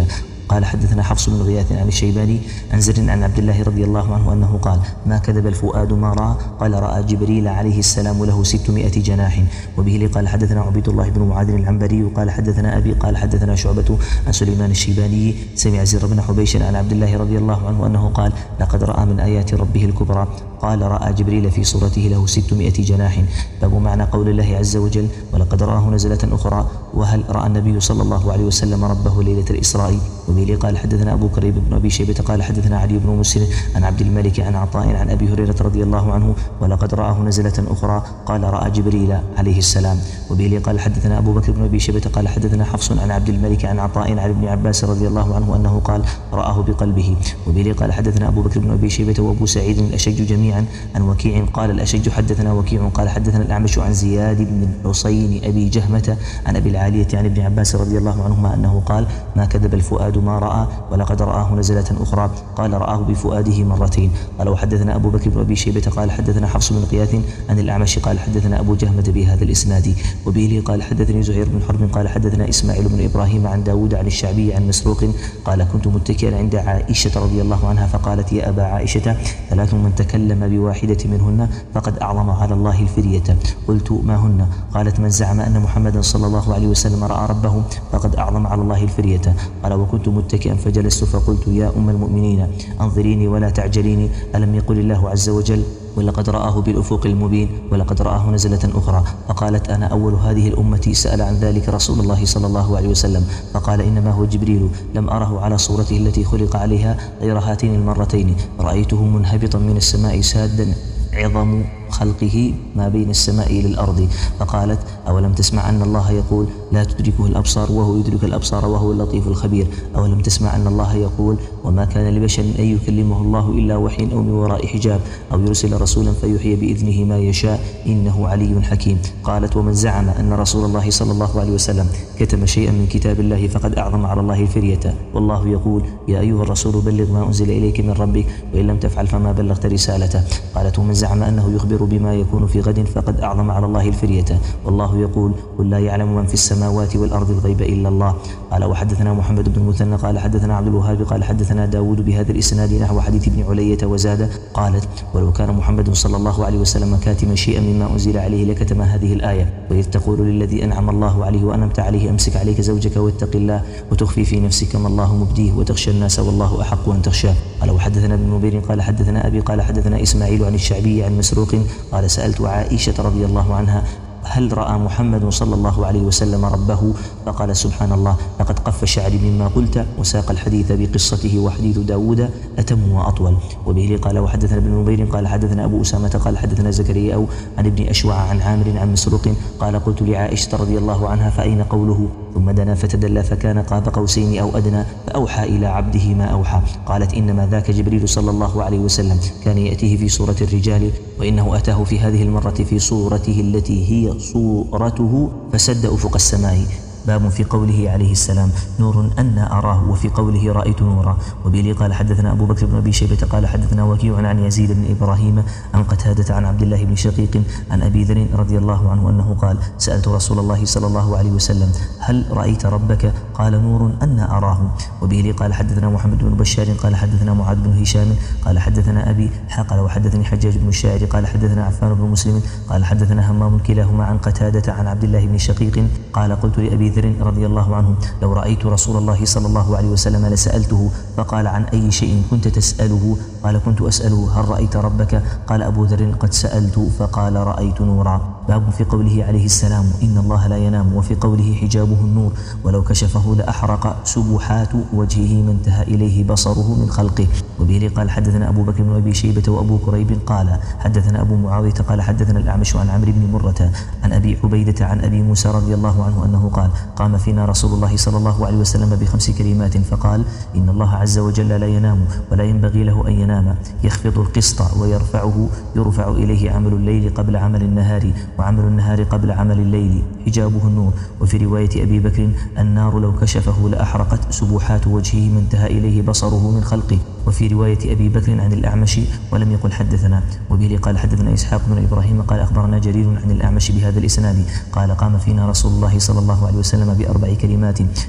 قال حدثنا حفص بن غياث عن الشيباني عن زر عن عبد الله رضي الله عنه أنه قال ما كذب الفؤاد ما رأى قال رأى جبريل عليه السلام له ستمائة جناح. وبه قال حدثنا عبيد الله بن معاذ العنبري قال حدثنا أبي قال حدثنا شعبة عن سليمان الشيباني سمع زر بن حبيش عن عبد الله رضي الله عنه أنه قال لقد رأى من آيات ربه الكبرى قال رأى جبريل في صورته له ستمائة جناح. باب معنى قول الله عز وجل ولقد رآه نزلة أخرى. وهل رأى النبي صلى الله عليه وسلم ربه ليلة الإسراء؟ وبه قال حدثنا أبو كريب بن أبي شيبة قال حدثنا علي بن مسلم عن عبد الملك عن عطاء عن أبي هريرة رضي الله عنه ولقد رآه نزلة أخرى قال رأى جبريل عليه السلام. وبه قال حدثنا أبو بكر بن أبي شيبة قال حدثنا حفص عن عبد الملك عن عطاء عن ابن عباس رضي الله عنه أنه قال رآه بقلبه. وبه قال حدثنا أبو بكر بن أبي شيبة وأبو سعيد الأشج جميعا عن وكيع قال الأشج حدثنا وكيع قال حدثنا الأعمش عن زياد بن الحصين أبي جهمة عن أبي العالية عن ابن عباس رضي الله عنهما أنه قال ما كذب الفؤاد ما رأى ولقد رآه نزلة أخرى قال رآه بفؤاده مرتين. قال وحدثنا أبو بكر بن أبي شيبة قال حدثنا حفص بن غياث عن الأعمش قال حدثنا أبو جهمة بهذا الإسناد. وبه قال حدثني زهير بن حرب قال حدثنا إسماعيل بن إبراهيم عن داود عن الشعبي عن مسروق قال كنت متكئا عند عائشة رضي الله عنها فقالت يا أبا عائشة ثلاث من تكلم بواحدة منهن فقد أعظم على الله الفرية. قلت ما هن؟ قالت من زعم أن محمدا صلى الله عليه وسلم رأى ربه فقد أعظم على الله الفرية. قال وكنت متكئا فجلست فقلت يا أم المؤمنين أنظريني ولا تعجليني ألم يقل الله عز وجل ولقد رآه بالأفق المبين ولقد رآه نزلة أخرى؟ فقالت أنا أول هذه الأمة سأل عن ذلك رسول الله صلى الله عليه وسلم فقال إنما هو جبريل لم أره على صورته التي خلق عليها غير هاتين المرتين رأيته منهبطا من السماء سادا عظم خلقه ما بين السماء إلى الأرض. فقالت أولم تسمع أن الله يقول لا تدركه الأبصار وهو يدرك الأبصار وهو اللطيف الخبير؟ أولم تسمع أن الله يقول وما كان لبشر أن يكلمه الله إلا وحي أو من وراء حجاب أو يرسل رسولا فيحيي بإذنه ما يشاء إنه علي حكيم. قالت ومن زعم أن رسول الله صلى الله عليه وسلم كتم شيئا من كتاب الله فقد أعظم على الله الفرية والله يقول يا أيها الرسول بلغ ما أنزل إليك من ربك وإن لم تفعل فما بلغت رسالته. قالت ومن زعم أنه يخبر بما يكون في غد فقد أعظم على الله الفرية والله يقول قل لا يعلم من في السماوات والأرض الغيب إلا الله. قال وحدثنا محمد بن المثنى قال حدثنا عبد الوهاب قال حدثنا داود بهذا الإسناد نحو حديث ابن علية وزاد. قالت ولو كان محمد صلى الله عليه وسلم كاتما شيئا مما أنزل عليه لكتم هذه الآية وإذ تقول للذي أنعم الله عليه وأنمت عليه أمسك عليك زوجك واتق الله وتخفي في نفسك ما الله مبديه وتخشى الناس والله أحق أن تخشاه. قال وحدثنا ابن نبير قال حدثنا أبي قال حدثنا إسماعيل عن الشعبي عن مسروق قال سألت عائشة رضي الله عنها هل رأى محمد صلى الله عليه وسلم ربه؟ فقال سبحان الله لقد قف شعري مما قلت وساق الحديث بقصته وحديث داود أتم وأطول. وبه قال وحدثنا ابن نبير قال حدثنا أبو أسامة قال حدثنا زكريا أو عن ابن أشوع عن عامر عن مسروق قال قلت لعائشة رضي الله عنها فأين قوله ثم دنا فتدلى فكان قاب قوسين أو أدنى فأوحى إلى عبده ما أوحى؟ قالت إنما ذاك جبريل صلى الله عليه وسلم كان يأتيه في صورة الرجال وإنه أتاه في هذه المرة في صورته التي هي صورته فسد أفق السماء. باب في قوله عليه السلام نور أنا أراه وفي قوله رأيت نورا. وبه قال حدثنا أبو بكر بن أبي شيبة قال حدثنا وكيع عن يزيد بن إبراهيم عن قتادة عن عبد الله بن شقيق عن أبي ذر رضي الله عنه أنه قال سألت رسول الله صلى الله عليه وسلم هل رأيت ربك؟ قال نور أنا أراه. وبه قال حدثنا محمد بن بشار قال حدثنا معاذ بن هشام قال حدثنا أبي قال وحدثني حجاج بن الشاعر قال حدثنا عفان بن مسلم قال حدثنا همام كلاهما عن قتادة عن عبد الله بن شقيق قال قلت لأبي ذر رضي الله عنه لو رأيت رسول الله صلى الله عليه وسلم لسألته فقال عن أي شيء كنت تسأله؟ قال كنت أسأله هل رأيت ربك؟ قال أبو ذر قد سألت فقال رأيت نورا. باب في قوله عليه السلام إن الله لا ينام وفي قوله حجابه النور ولو كشفه لأحرق سبحات وجهه ما انتهى إليه بصره من خلقه. وبه قال حدثنا أبو بكر بن أبي شيبة وأبو كريب قال حدثنا أبو معاوية قال حدثنا الأعمش عن عمرو بن مرة عن أبي عبيدة عن أبي موسى رضي الله عنه أنه قال قام فينا رسول الله صلى الله عليه وسلم بخمس كلمات فقال إن الله عز وجل لا ينام ولا ينبغي له أن ينام يخفض القسط ويرفعه يرفع إليه عمل الليل قبل عمل النهار وعمل النهار قبل عمل الليل حجابه النور. وفي رواية أبي بكر النار لو كشفه لأحرقت سبحات وجهه ما انتهى إليه بصره من خلقه. وفي رواية أبي بكر عن الأعمش ولم يقل حدثنا. وبه قال حدثنا إسحاق بن إبراهيم قال أخبرنا جرير عن الأعمش بهذا الإسناد قال قام فينا رسول الله صلى الله عليه وسلم بأربع كلمات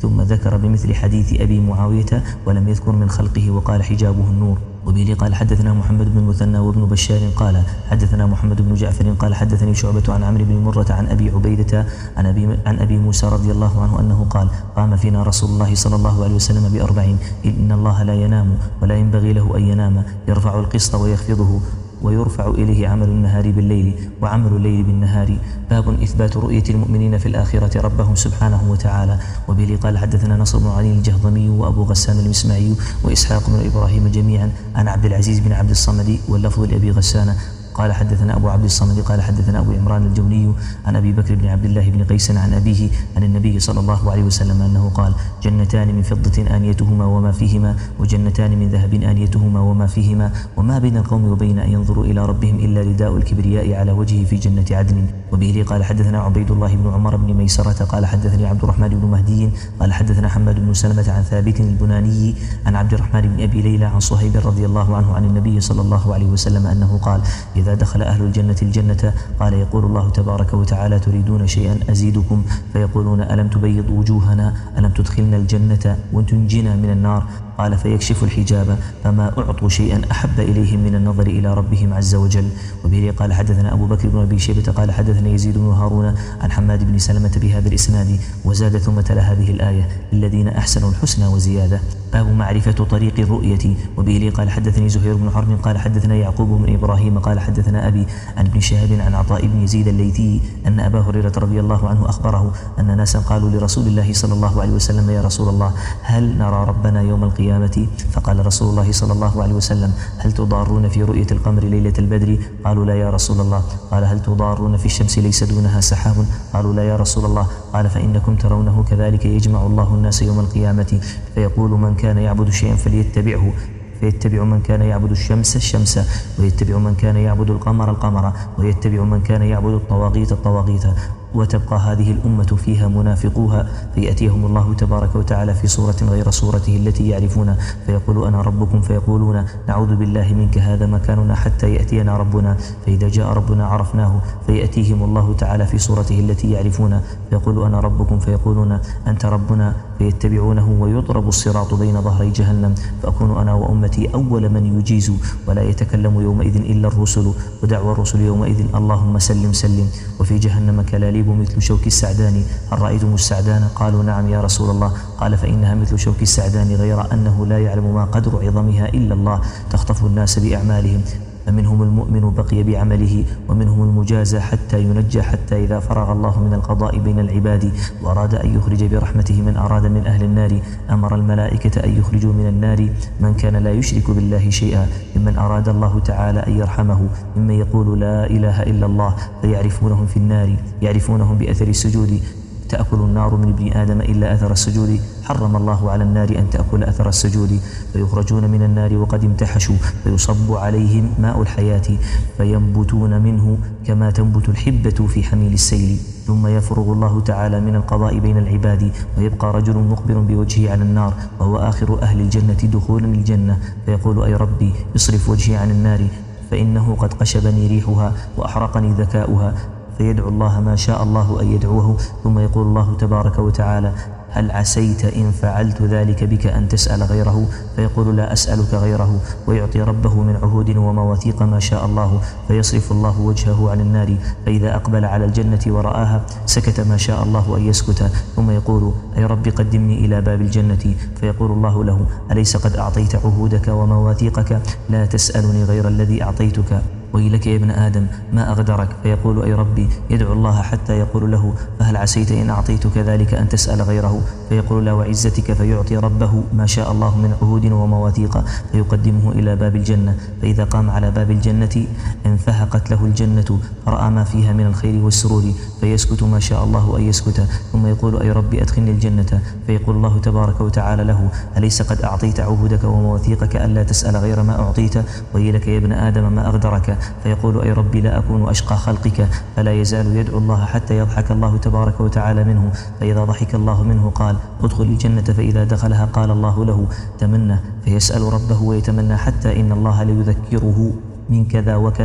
ثم ذكر بمثل حديث أبي معاوية ولم يذكر من خلقه وقال حجابه النور. وبه قال حدثنا محمد بن المثنى وابن بشار قال حدثنا محمد بن جعفر قال حدثني شعبة عن عمرو بن مرة عن أبي عبيدة عن أبي, عن أبي موسى رضي الله عنه أنه قال قام فينا رسول الله صلى الله عليه وسلم بأربعين إن الله لا ينام ولا ينبغي له أن ينام يرفع القسط ويخفضه ويرفع إليه عمل النهار بالليل وعمل الليل بالنهار. باب إثبات رؤية المؤمنين في الآخرة ربهم سبحانه وتعالى. وبه قال حدثنا نصر بن علي الجهضمي وأبو غسان المسمعي وإسحاق بن إبراهيم جميعا عن عبد العزيز بن عبد الصمد واللفظ لأبي غسان قال حدثنا أبو عبد الصمد قال حدثنا أبو عمران الجوني عن أبي بكر بن عبد الله بن قيس عن أبيه عن النبي صلى الله عليه وسلم أنه قال جنتان من فضة آنيتهما وما فيهما وجنتان من ذهب آنيتهما وما فيهما وما بين القوم وبين أن ينظروا إلى ربهم إلا رداء الكبرياء على وجهه في جنة عدن. وبه قال حدثنا عبيد الله بن عمر بن ميسرة قال حدثني عبد الرحمن بن مهدي قال حدثنا حماد بن سلمة عن ثابت البناني عن عبد الرحمن بن أبي ليلى عن صهيب رضي الله عنه عن النبي صلى الله عليه وسلم أنه قال إذا دخل أهل الجنة الجنة قال يقول الله تبارك وتعالى تريدون شيئا أزيدكم فيقولون ألم تبيض وجوهنا ألم تدخلنا الجنة وتنجنا من النار قال فيكشف الحجاب فما أعطوا شيئا أحب إليهم من النظر إلى ربهم عز وجل. وبه قال حدثنا أبو بكر بن أبي شيبة قال حدثنا يزيد بن هارون عن حماد بن سلمة بهذا الإسناد وزاد ثم تلا هذه الآية للذين أحسنوا الحسنى وزيادة. باب معرفة طريق الرؤية. وبه قال حدثني زهير بن حرب قال حدثنا يعقوب بن إبراهيم قال حدثنا أبي عن ابن شهاب عن عطاء بن يزيد الليثي أن أبا هريرة رضي الله عنه أخبره أن ناسا قالوا لرسول الله صلى الله عليه وسلم يا رسول الله هل نرى ربنا يوم القيامة؟ فقال رسول الله صلى الله عليه وسلم هل تضارون في رؤية القمر ليلة البدر؟ قالوا لا يا رسول الله. قال هل تضارون في الشمس ليس دونها سحاب؟ قالوا لا يا رسول الله. قال فإنكم ترونه كذلك يجمع الله الناس يوم القيامة فيقول من كان يعبد شيئا فليتبعه فيتبع من كان يعبد الشمس الشمس ويتبع من كان يعبد القمر القمر ويتبع من كان يعبد الطواغيت الطواغيت وتبقى هذه الأمة فيها منافقوها فيأتيهم الله تبارك وتعالى في صورة غير صورته التي يعرفون فيقول أنا ربكم فيقولون نعوذ بالله منك هذا مكاننا حتى يأتينا ربنا فإذا جاء ربنا عرفناه فيأتيهم الله تعالى في صورته التي يعرفون فيقول أنا ربكم فيقولون أنت ربنا فيتبعونه ويضرب الصراط بين ظهري جهنم فأكون أنا وأمتي أول من يجيز ولا يتكلم يومئذ إلا الرسل ودعوى الرسل يومئذ اللهم سلم سلم. وفي جهنم كلاليب مثل شوك السعدان هل رأيتم السعدان؟ قالوا نعم يا رسول الله. قال فإنها مثل شوك السعدان غير أنه لا يعلم ما قدر عظمها إلا الله تخطف الناس بأعمالهم فمنهم المؤمن بقي بعمله ومنهم المجازى حتى ينجى حتى إذا فرغ الله من القضاء بين العباد وأراد أن يخرج برحمته من أراد من أهل النار أمر الملائكة أن يخرجوا من النار من كان لا يشرك بالله شيئا ممن أراد الله تعالى أن يرحمه ممن يقول لا إله إلا الله فيعرفونهم في النار يعرفونهم بأثر السجود تأكل النار من ابن آدم إلا أثر السجود حرم الله على النار أن تأكل أثر السجود فيخرجون من النار وقد امتحشوا فيصب عليهم ماء الحياة فينبتون منه كما تنبت الحبة في حميل السيل ثم يفرغ الله تعالى من القضاء بين العباد ويبقى رجل مقبل بوجهه على النار وهو آخر أهل الجنة دخولا الجنة فيقول أي ربي اصرف وجهي عن النار فإنه قد قشبني ريحها وأحرقني ذكاؤها فيدعو الله ما شاء الله أن يدعوه ثم يقول الله تبارك وتعالى هل عسيت إن فعلت ذلك بك أن تسأل غيره؟ فيقول لا أسألك غيره ويعطي ربه من عهود ومواثيق ما شاء الله فيصرف الله وجهه عن النار فإذا أقبل على الجنة ورآها سكت ما شاء الله أن يسكت ثم يقول أي رب قدمني إلى باب الجنة فيقول الله له أليس قد أعطيت عهودك ومواثيقك؟ لا تسألني غير الذي أعطيتك ويلك يا ابن آدم ما أغدرك؟ فيقول أي ربي يدعو الله حتى يقول له فهل عسيت إن أعطيتك ذلك أن تسأل غيره؟ فيقول لا وعزتك فيعطي ربه ما شاء الله من عهود ومواثيق فيقدمه إلى باب الجنة فإذا قام على باب الجنة انفهقت له الجنة فرأى ما فيها من الخير والسرور فيسكت ما شاء الله أن يسكت ثم يقول أي ربي أدخلني الجنة فيقول الله تبارك وتعالى له أليس قد أعطيت عهودك ومواثيقك ألا تسأل غير ما أعطيت؟ ويلك يا ابن آدم ما أغدرك؟ فيقول أي ربي لا أكون أشقى خلقك فلا يزال يدعو الله حتى يضحك الله تبارك وتعالى منه فإذا ضحك الله منه قال ادخل الجنة فإذا دخلها قال الله له تمنى فيسأل ربه ويتمنى حتى إن الله ليذكره من كذا وكذا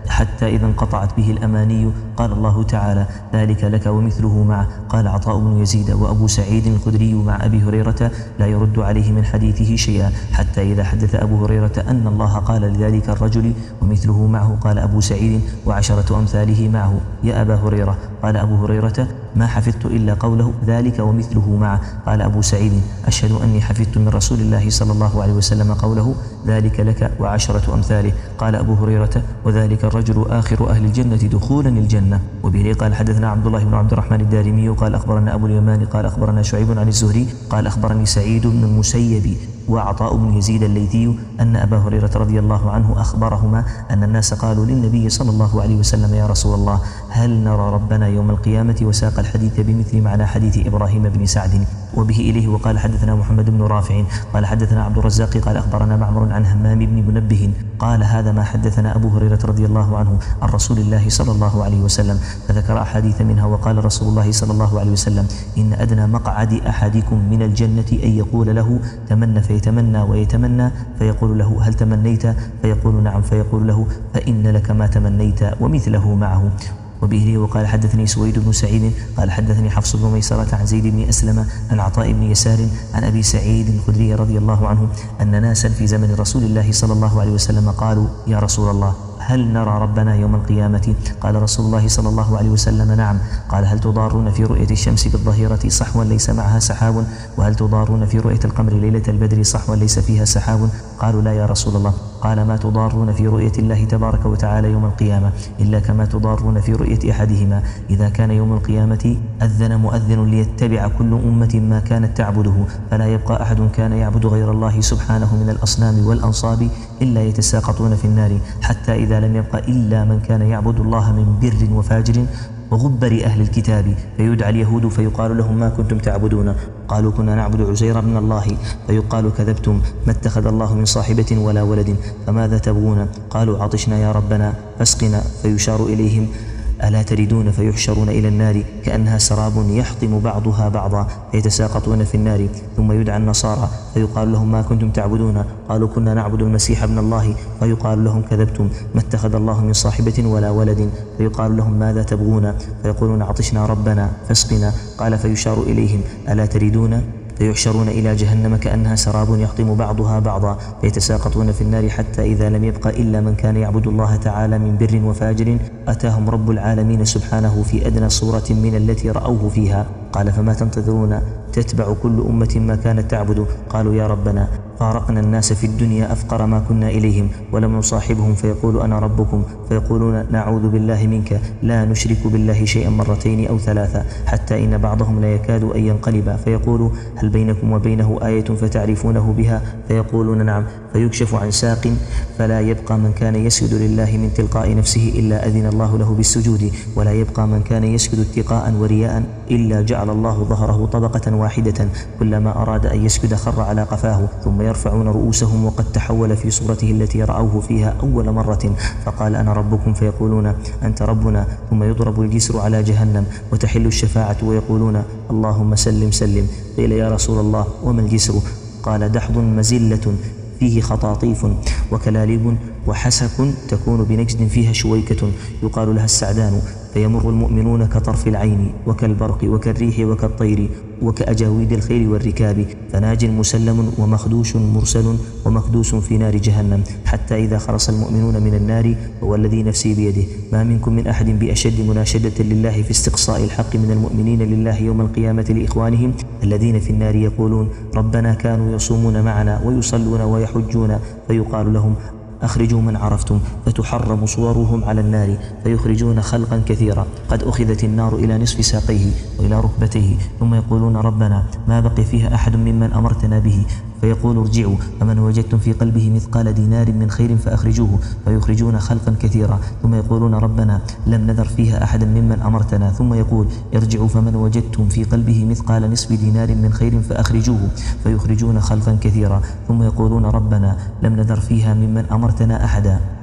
حتى إذا انقطعت به الأماني قال الله تعالى ذلك لك ومثله معه. قال عطاء بن يزيد وأبو سعيد الخدري مع أبي هريرة لا يرد عليه من حديثه شيئا، حتى إذا حدث أبو هريرة أن الله قال لذلك الرجل ومثله معه قال أبو سعيد وعشرة أمثاله معه يا أبا هريرة. قال أبو هريرة ما حفظت إلا قوله ذلك ومثله معه. قال أبو سعيد أشهد أني حفظت من رسول الله صلى الله عليه وسلم قوله ذلك لك وعشرة أمثاله. قال أبو هريرة وذلك الرجل آخر أهل الجنة دخولا الجنة. وبه قال حدثنا عبد الله بن عبد الرحمن الدارمي قال أخبرنا أبو اليمان قال أخبرنا شعيب عن الزهري قال أخبرني سعيد بن المسيب وعطاء بن يزيد الليثي أن أبا هريرة رضي الله عنه أخبرهما أن الناس قالوا للنبي صلى الله عليه وسلم يا رسول الله هل نرى ربنا يوم القيامة؟ وساق الحديث بمثل معنى حديث إبراهيم بن سعد وبه إليه. وقال حدثنا محمد بن رافع قال حدثنا عبد الرزاق قال أخبرنا معمر عن همام بن منبه قال هذا ما حدثنا أبو هريرة رضي الله عنه عن رسول الله صلى الله عليه وسلم، فذكر أحاديث منها. وقال رسول الله صلى الله عليه وسلم إن أدنى مقعد أحدكم من الجنة أن يقول له تمنى فيتمنى ويتمنى فيقول له هل تمنيت؟ فيقول نعم فيقول له فإن لك ما تمنيت ومثله معه. وبه وقال حدثني سويد بن سعيد قال حدثني حفص بن ميسرة عن زيد بن أسلم عن عطاء بن يسار عن أبي سعيد الخدري رضي الله عنه أن ناسا في زمن رسول الله صلى الله عليه وسلم قالوا يا رسول الله هل نرى ربنا يوم القيامة؟ قال رسول الله صلى الله عليه وسلم نعم. قال هل تضارون في رؤية الشمس بالظهيرة صحوا ليس معها سحاب؟ وهل تضارون في رؤية القمر ليلة البدر صحوا ليس فيها سحاب؟ قالوا لا يا رسول الله. قال ما تضارون في رؤية الله تبارك وتعالى يوم القيامة إلا كما تضارون في رؤية أحدهما إذا كان يوم القيامة أذن مؤذن ليتبع كل أمة ما كانت تعبده فلا يبقى أحد كان يعبد غير الله سبحانه من الأصنام والأنصاب إلا يتساقطون في النار، حتى إذا لم يبق إلا من كان يعبد الله من بر وفاجر وغبر أهل الكتاب فيدعى اليهود فيقال لهم ما كنتم تعبدون؟ قالوا كنا نعبد عزير بن الله. فيقال كذبتم ما اتخذ الله من صاحبة ولا ولد فماذا تبغون؟ قالوا عطشنا يا ربنا فاسقنا. فيشار إليهم ألا تردون؟ فيحشرون إلى النار كأنها سراب يحطم بعضها بعضا فيتساقطون في النار. ثم يدعى النصارى فيقال لهم ما كنتم تعبدون؟ قالوا كنا نعبد المسيح ابن الله. فيقال لهم كذبتم ما اتخذ الله من صاحبة ولا ولد. فيقال لهم ماذا تبغون؟ فيقولون عطشنا ربنا فاسقنا. قال فيشار إليهم ألا تردون؟ فيحشرون إلى جهنم كأنها سراب يحطم بعضها بعضا فيتساقطون في النار، حتى إذا لم يبق إلا من كان يعبد الله تعالى من بر وفاجر أتاهم رب العالمين سبحانه في أدنى صورة من التي رأوه فيها. قال فما تنتظرون؟ تتبع كل أمة ما كانت تعبد. قالوا يا ربنا فارقنا الناس في الدنيا أفقر ما كنا إليهم ولم نصاحبهم فيقول أنا ربكم فيقولون نعوذ بالله منك لا نشرك بالله شيئا مرتين أو ثلاثة، حتى إن بعضهم لا يكاد أن ينقلب فيقول هل بينكم وبينه آية فتعرفونه بها؟ فيقولون نعم. فيكشف عن ساق فلا يبقى من كان يسجد لله من تلقاء نفسه إلا أذن الله له بالسجود، ولا يبقى من كان يسجد اتقاء ورياء إلا جعل الله ظهره طبقة واحدة كلما أراد أن يسجد خر على قفاه، ثم يرفعون رؤوسهم وقد تحول في صورته التي رأوه فيها أول مرة فقال أنا ربكم فيقولون أنت ربنا، ثم يضرب الجسر على جهنم وتحل الشفاعة ويقولون اللهم سلم سلم. قيل يا رسول الله وما الجسر؟ قال دحض مزلة فيه خطاطيف وكلاليب وحسك تكون بنجد فيها شويكة يقال لها السعدان، فيمر المؤمنون كطرف العين وكالبرق وكالريح وكالطير وكأجاويد الخيل والركاب، فناج مسلم ومخدوش مرسل ومكدوس في نار جهنم، حتى إذا خلص المؤمنون من النار والذي نفسي بيده ما منكم من أحد بأشد مناشدة لله في استقصاء الحق من المؤمنين لله يوم القيامة لإخوانهم الذين في النار يقولون ربنا كانوا يصومون معنا ويصلون ويحجون، فيقال لهم أخرجوا من عرفتم فتحرم صورهم على النار، فيخرجون خلقا كثيرا قد أخذت النار إلى نصف ساقيه وإلى ركبتيه، ثم يقولون ربنا ما بقي فيها أحد ممن أمرتنا به، فيقول ارجعوا فمن وجدتم في قلبه مثقال دينار من خير فأخرجوه، فيخرجون خلقا كثيرا، ثم يقولون ربنا لم نذر فيها أحدا ممن أمرتنا، ثم يقول ارجعوا فمن وجدتم في قلبه مثقال نصف دينار من خير فأخرجوه، فيخرجون خلقا كثيرا، ثم يقولون ربنا لم نذر فيها ممن أمرتنا أحدا،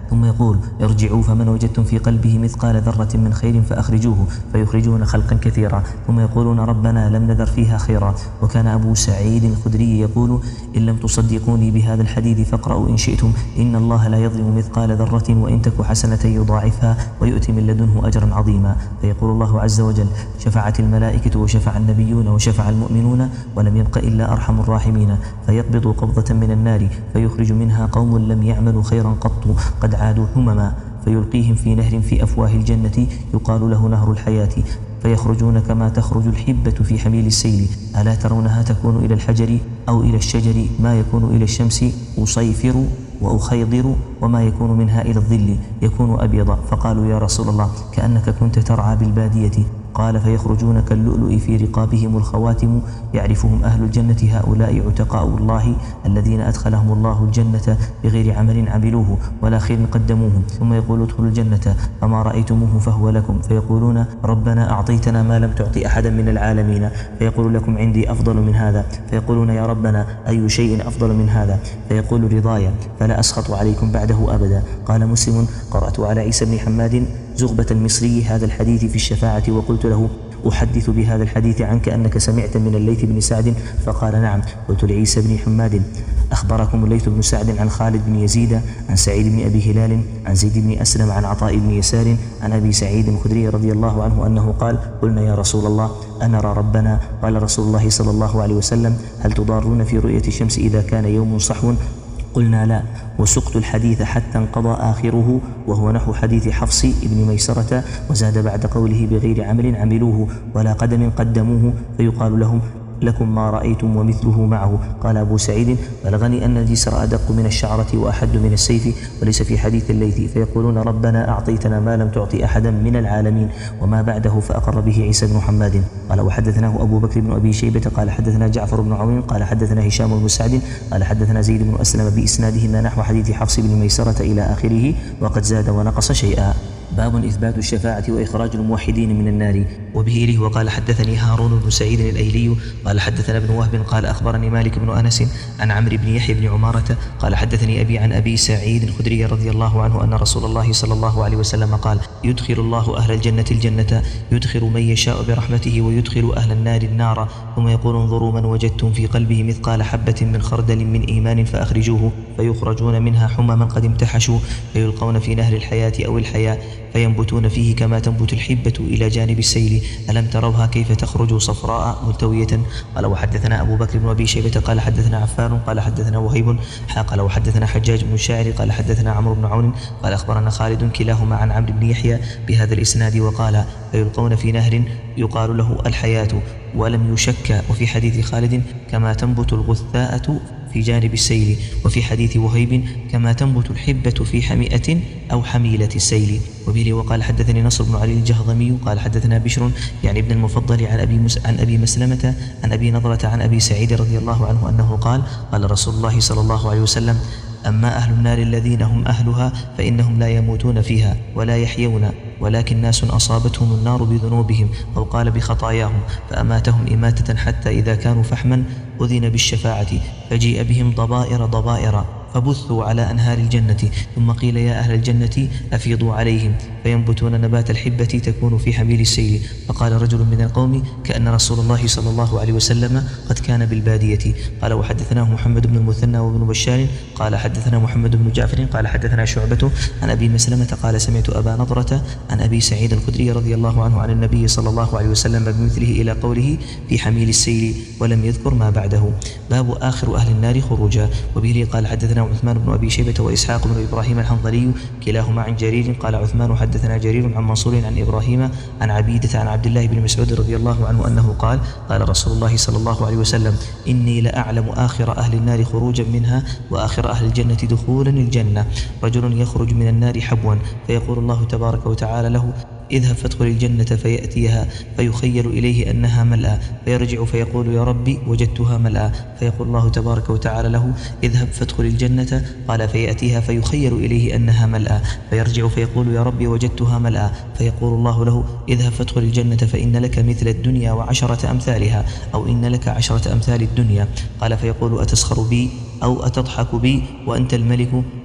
ثم يقول ارجعوا فمن وجدتم في قلبه مثقال ذرة من خير فأخرجوه، فيخرجون خلقا كثيرا، ثم يقولون ربنا لم نذر فيها خيرا. وكان أبو سعيد الخدري يقول إن لم تصدقوني بهذا الحديث فاقرأوا إن شئتم إن الله لا يظلم مثقال ذرة وإن تك حسنة يضاعفها ويؤتي من لدنه أجرا عظيما. فيقول الله عز وجل شفعت الملائكة وشفع النبيون وشفع المؤمنون ولم يبق إلا أرحم الراحمين، فيقبض قبضة من النار فيخرج منها قوم لم يعملوا خيرا قط قد عادوا حمما، فيلقيهم في نهر في أفواه الجنة يقال له نهر الحياة، فيخرجون كما تخرج الحبة في حميل السيل، ألا ترونها تكون إلى الحجر أو إلى الشجر ما يكون إلى الشمس أصيفر وأخيضر وما يكون منها إلى الظل يكون أبيض. فقالوا يا رسول الله كأنك كنت ترعى بالبادية. قال فيخرجون كاللؤلؤ في رقابهم الخواتم يعرفهم أهل الجنة هؤلاء عتقاء الله الذين أدخلهم الله الجنة بغير عمل عملوه ولا خير قدموه، ثم يقول ادخلوا الجنة فما رأيتموه فهو لكم، فيقولون ربنا أعطيتنا ما لم تعطي أحدا من العالمين، فيقول لكم عندي أفضل من هذا، فيقولون يا ربنا أي شيء أفضل من هذا، فيقول رضايا فلا أسخط عليكم بعده أبدا. قال مسلم قرأت على عيسى بن حماد زغبة المصري هذا الحديث في الشفاعة وقلت له أحدث بهذا الحديث عنك أنك سمعت من الليث بن سعد؟ فقال نعم. قلت لعيسى بن حماد أخبركم الليث بن سعد عن خالد بن يزيد عن سعيد بن أبي هلال عن زيد بن أسلم عن عطاء بن يسار عن أبي سعيد الخدري رضي الله عنه أنه قال قلنا يا رسول الله أنرى ربنا؟ قال رسول الله صلى الله عليه وسلم هل تضارون في رؤية الشمس إذا كان يوم صحو؟ قلنا لا، وسقت الحديث حتى انقضى آخره وهو نحو حديث حفص بن ميسرة، وزاد بعد قوله بغير عمل عملوه ولا قدم قدموه، فيقال لهم لكم ما رأيتم ومثله معه. قال أبو سعيد بلغني أن الجسر أدق من الشعرة وأحد من السيف وليس في حديث الليث، فيقولون ربنا أعطيتنا ما لم تعطي أحدا من العالمين، وما بعده فأقر به عيسى بن حماد. قال وحدثناه أبو بكر بن أبي شيبة قال حدثنا جعفر بن عون قال حدثنا هشام بن سعد قال حدثنا زيد بن أسلم بإسنادهما نحو حديث حفص بن ميسرة إلى آخره، وقد زاد ونقص شيئا. باب إثبات الشفاعة وإخراج الموحدين من النار. وبه له وقال حدثني هارون بن سعيد الأيلي قال حدثنا ابن وهب قال أخبرني مالك بن أنس عن عمرو بن يحيى بن عمارة قال حدثني أبي عن أبي سعيد الخدري رضي الله عنه أن رسول الله صلى الله عليه وسلم قال يدخل الله أهل الجنة الجنة يدخل من يشاء برحمته ويدخل أهل النار النار، ثم يقول انظروا من وجدتم في قلبه مثقال حبة من خردل من إيمان فأخرجوه، فيخرجون منها حمما قد امتحشوا فيلقون في نهر الحياة أو الحياة فينبتون فيه كما تنبت الحبة إلى جانب السيل، ألم تروها كيف تخرج صفراء ملتوية؟ قال وحدثنا أبو بكر بن أبي شيبة قال حدثنا عفان قال حدثنا وهيب قال وحدثنا حجاج بن الشاعر قال حدثنا عمرو بن عون قال أخبرنا خالد كلاهما عن عمرو بن يحيى بهذا الإسناد وقال فيلقون في نهر يقال له الحياة، ولم يشك. وفي حديث خالد كما تنبت الغثاءة في جانب السيل، وفي حديث وهيب كما تنبت الحبة في حمئة أو حميلة السيل. وبه وقال حدثني نصر بن علي الجهضمي قال حدثنا بشر يعني ابن المفضل عن أبي, مس... عن أبي مسلمة عن أبي نضرة عن أبي سعيد رضي الله عنه أنه قال قال رسول الله صلى الله عليه وسلم أما أهل النار الذين هم أهلها فإنهم لا يموتون فيها ولا يحيون، ولكن ناس أصابتهم النار بذنوبهم أو قال بخطاياهم فأماتهم إماتة حتى إذا كانوا فحما أذن بالشفاعة فجيء بهم ضبائر ضبائر فبثوا على أنهار الجنة، ثم قيل يا أهل الجنة أفيضوا عليهم فينبتون نبات الحبة تكون في حميل السيل. فقال رجل من القوم كأن رسول الله صلى الله عليه وسلم قد كان بالبادية. قال وحدثناه محمد بن المثنى وابن بشار قال حدثنا محمد بن جعفر قال حدثنا شعبة عن أبي مسلمة قال سمعت أبا نضرة عن أبي سعيد الخدري رضي الله عنه عن النبي صلى الله عليه وسلم بمثله إلى قوله في حميل السيل ولم يذكر ما بعده. باب آخر أهل النار خروجا. وبه قال حدثنا عثمان بن أبي شيبة وإسحاق بن إبراهيم الحنظلي كلاهما عن جرير قال عثمان حدثنا جرير عن منصور عن إبراهيم عن عبيدة عن عبد الله بن مسعود رضي الله عنه أنه قال قال رسول الله صلى الله عليه وسلم إني لأعلم آخر أهل النار خروجا منها وآخر أهل الجنة دخولا الجنة رجل يخرج من النار حبوا فيقول الله تبارك وتعالى له اذهب فادخل الجنة فيأتيها فيخيل إليه أنها ملأى فيرجع فيقول يا ربي وجدتها ملأى فيقول الله تبارك وتعالى له اذهب فادخل الجنة قال فيأتيها فيخيل إليه أنها ملأى فيرجع فيقول يا ربي وجدتها ملأى فيقول الله له اذهب فادخل الجنة فإن لك مثل الدنيا وعشرة أمثالها أو إن لك عشرة أمثال الدنيا. قال فيقول أتسخر بي أو أتضحك بي وأنت الملك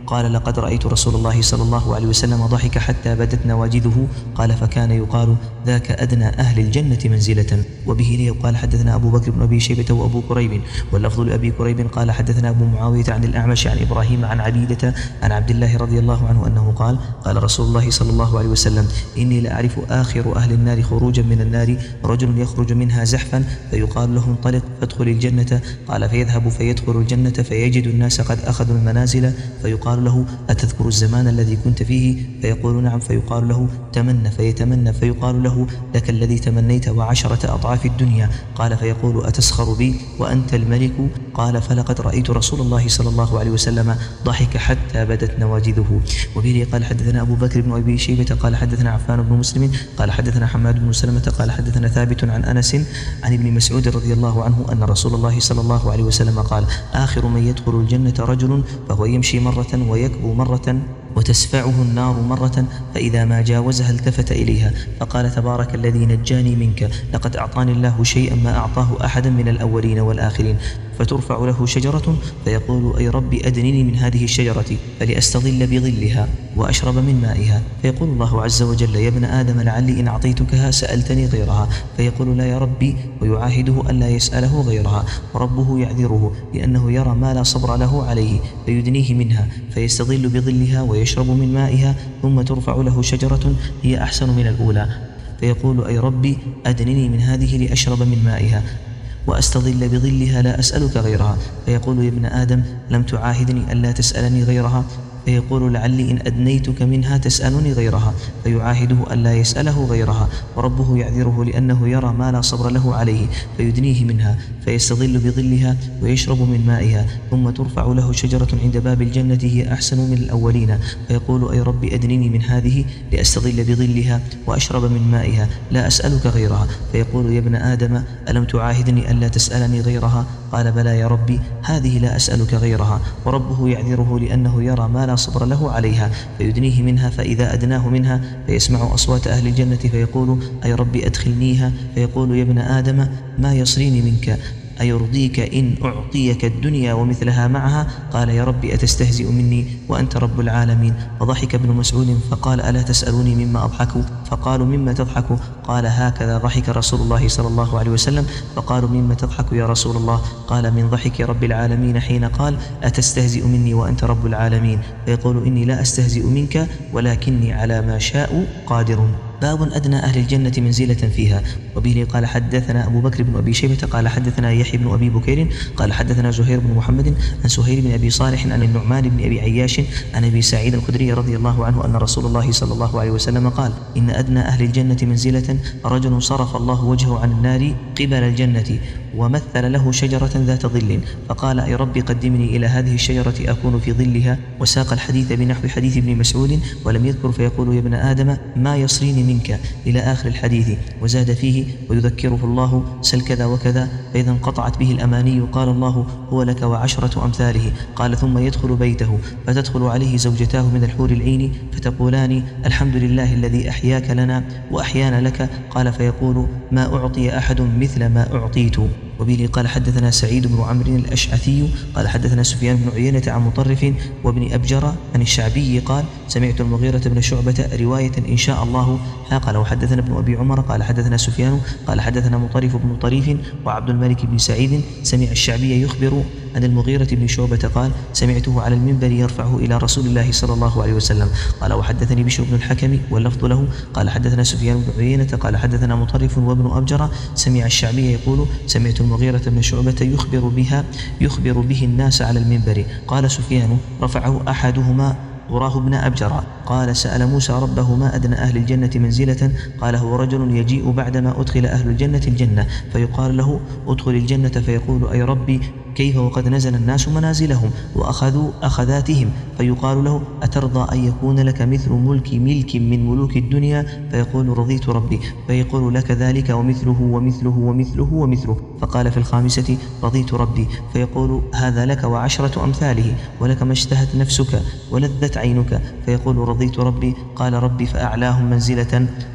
قال لقد رأيت رسول الله صلى الله عليه وسلم ضحك حتى بدت نواجذه. قال فكان يقال ذاك أدنى أهل الجنة منزلة. وبه لي قال حدثنا أبو بكر بن أبي شيبة وأبو كريب واللفظ لأبي كريب قال حدثنا أبو معاوية عن الأعمش عن إبراهيم عن عبيدة عن عبد الله رضي الله عنه أنه قال قال رسول الله صلى الله عليه وسلم إني لأعرف آخر أهل النار خروجا من النار رجل يخرج منها زحفا فيقال له انطلق فادخل الجنة. قال فيذهب فيدخل الجنة فيجد الناس قد أخذوا المنازل فيقال له أتذكر الزمان الذي كنت فيه؟ فيقول نعم. فيقال له تمنى فيتمنى فيقال له لك الذي تمنيت وعشرة أضعاف الدنيا. قال فيقول أتسخر بي وأنت الملك؟ قال فلقد رأيت رسول الله صلى الله عليه وسلم ضحك حتى بدت نواجذه. وبه قال حدثنا أبو بكر بن أبي شيبة قال حدثنا عفان بن مسلم قال حدثنا حماد بن سلمة قال حدثنا ثابت عن أنس عن ابن مسعود رضي الله عنه أن رسول الله صلى الله عليه وسلم قال آخر من يدخل الجنة رجل فهو يمشي مرة ويكبو مرة وتسفعه النار مرة فإذا ما جاوزها التفت إليها فقال تبارك الذي نجاني منك لقد أعطاني الله شيئا ما أعطاه أحدا من الأولين والآخرين. فترفع له شجرة فيقول أي رب أدنني من هذه الشجرة فلأستظل بظلها وأشرب من مائها. فيقول الله عز وجل يا ابن آدم لعلي إن أعطيتكها سألتني غيرها. فيقول لا يا ربي ويعاهده ألا يسأله غيرها. وربه يعذره لأنه يرى ما لا صبر له عليه فيدنيه منها فيستظل بظلها ويشرب من مائها. ثم ترفع له شجرة هي أحسن من الأولى فيقول أي ربي أدنني من هذه لأشرب من مائها وأستظل بظلها لا أسألك غيرها. فيقول يا ابن آدم لم تعاهدني ألا تسألني غيرها؟ فيقول لعلي إن أدنيتك منها تسألني غيرها. فيعاهده ألا يسأله غيرها. وربه يعذره لأنه يرى ما لا صبر له عليه فيدنيه منها فيستظل بظلها ويشرب من مائها. ثم ترفع له شجرة عند باب الجنة هي أحسن من الأولين فيقول أي رب أدنني من هذه لأستظل بظلها وأشرب من مائها لا أسألك غيرها. فيقول يا ابن آدم ألم تعاهدني ألا تسألني غيرها؟ قال بلى يا ربي هذه لا أسألك غيرها. وربه يعذره لأنه يرى ما لا صبر له عليها فيدنيه منها. فإذا أدناه منها فيسمع أصوات أهل الجنة فيقول أي ربي أدخلنيها. فيقول يا ابن آدم ما يصريني منك أيرضيك إن أعطيك الدنيا ومثلها معها؟ قال يا ربي أتستهزئ مني وأنت رب العالمين. فضحك ابن مسعود فقال ألا تسألوني مما أضحك؟ فقالوا مما تضحك؟ قال هكذا ضحك رسول الله صلى الله عليه وسلم. فقالوا مما تضحك يا رسول الله؟ قال من ضحك رب العالمين حين قال أتستهزئ مني وأنت رب العالمين. فيقول إني لا أستهزئ منك ولكني على ما شاء قادر. باب أدنى أهل الجنة منزلة فيها. وبه قال حدثنا أبو بكر بن أبي شيبة قال حدثنا يحيى بن أبي بكير قال حدثنا زهير بن محمد عن سهيل بن أبي صالح عن النعمان بن أبي عياش عن أبي سعيد الخدري رضي الله عنه أن رسول الله صلى الله عليه وسلم قال إن أدنى أهل الجنة منزلة رجل صرف الله وجهه عن النار قبل الجنة ومثل له شجرة ذات ظل فقال أي ربي قدمني إلى هذه الشجرة أكون في ظلها. وساق الحديث بنحو حديث ابن مسعود ولم يذكر. فيقول يا ابن آدم ما يصريني منك إلى آخر الحديث. وزاد فيه ويذكره الله سل كذا وكذا. فإذا انقطعت به الأماني قال الله هو لك وعشرة أمثاله. قال ثم يدخل بيته فتدخل عليه زوجتاه من الحور العين فتقولان الحمد لله الذي أحياك لنا وأحيانا لك. قال فيقول ما أعطي أحد مثل ما أعطيت. وبه قال حدثنا سعيد بن عمرو الأشعثي قال حدثنا سفيان بن عيينة عن مطرف وابن أبجر عن الشعبي قال سمعت المغيرة بن شعبة رواية إن شاء الله. قال وحدثنا ابن أبي عمر قال حدثنا سفيان قال حدثنا مطرف بن طريف وعبد الملك بن سعيد سمع الشعبي يخبر عن المغيرة بن شعبة قال سمعته على المنبر يرفعه إلى رسول الله صلى الله عليه وسلم. قال وحدثني بشر بن الحكم واللفظ له قال حدثنا سفيان بن عيينة قال حدثنا مطرف وابن أبجر سمع الشعبي يقول سمعت المغيرة بن شعبة يخبر بها يخبر به الناس على المنبر. قال سفيان رفعه أحدهما وراه ابن أبجر قال سأل موسى ربه ما أدنى أهل الجنة منزلة؟ قال هو رجل يجيء بعدما أدخل أهل الجنة الجنة فيقال له ادخل الجنة فيقول أي ربي كيف وقد نزل الناس منازلهم وأخذوا أخذاتهم. فيقال له أترضى أن يكون لك مثل ملك ملك من ملوك الدنيا؟ فيقول رضيت ربي. فيقول لك ذلك ومثله ومثله ومثله ومثله. فقال في الخامسة رضيت ربي. فيقول هذا لك وعشرة أمثاله ولك ما اشتهت نفسك ولذت عينك. فيقول رضيت ربي. قال ربي فأعلاهم منزلة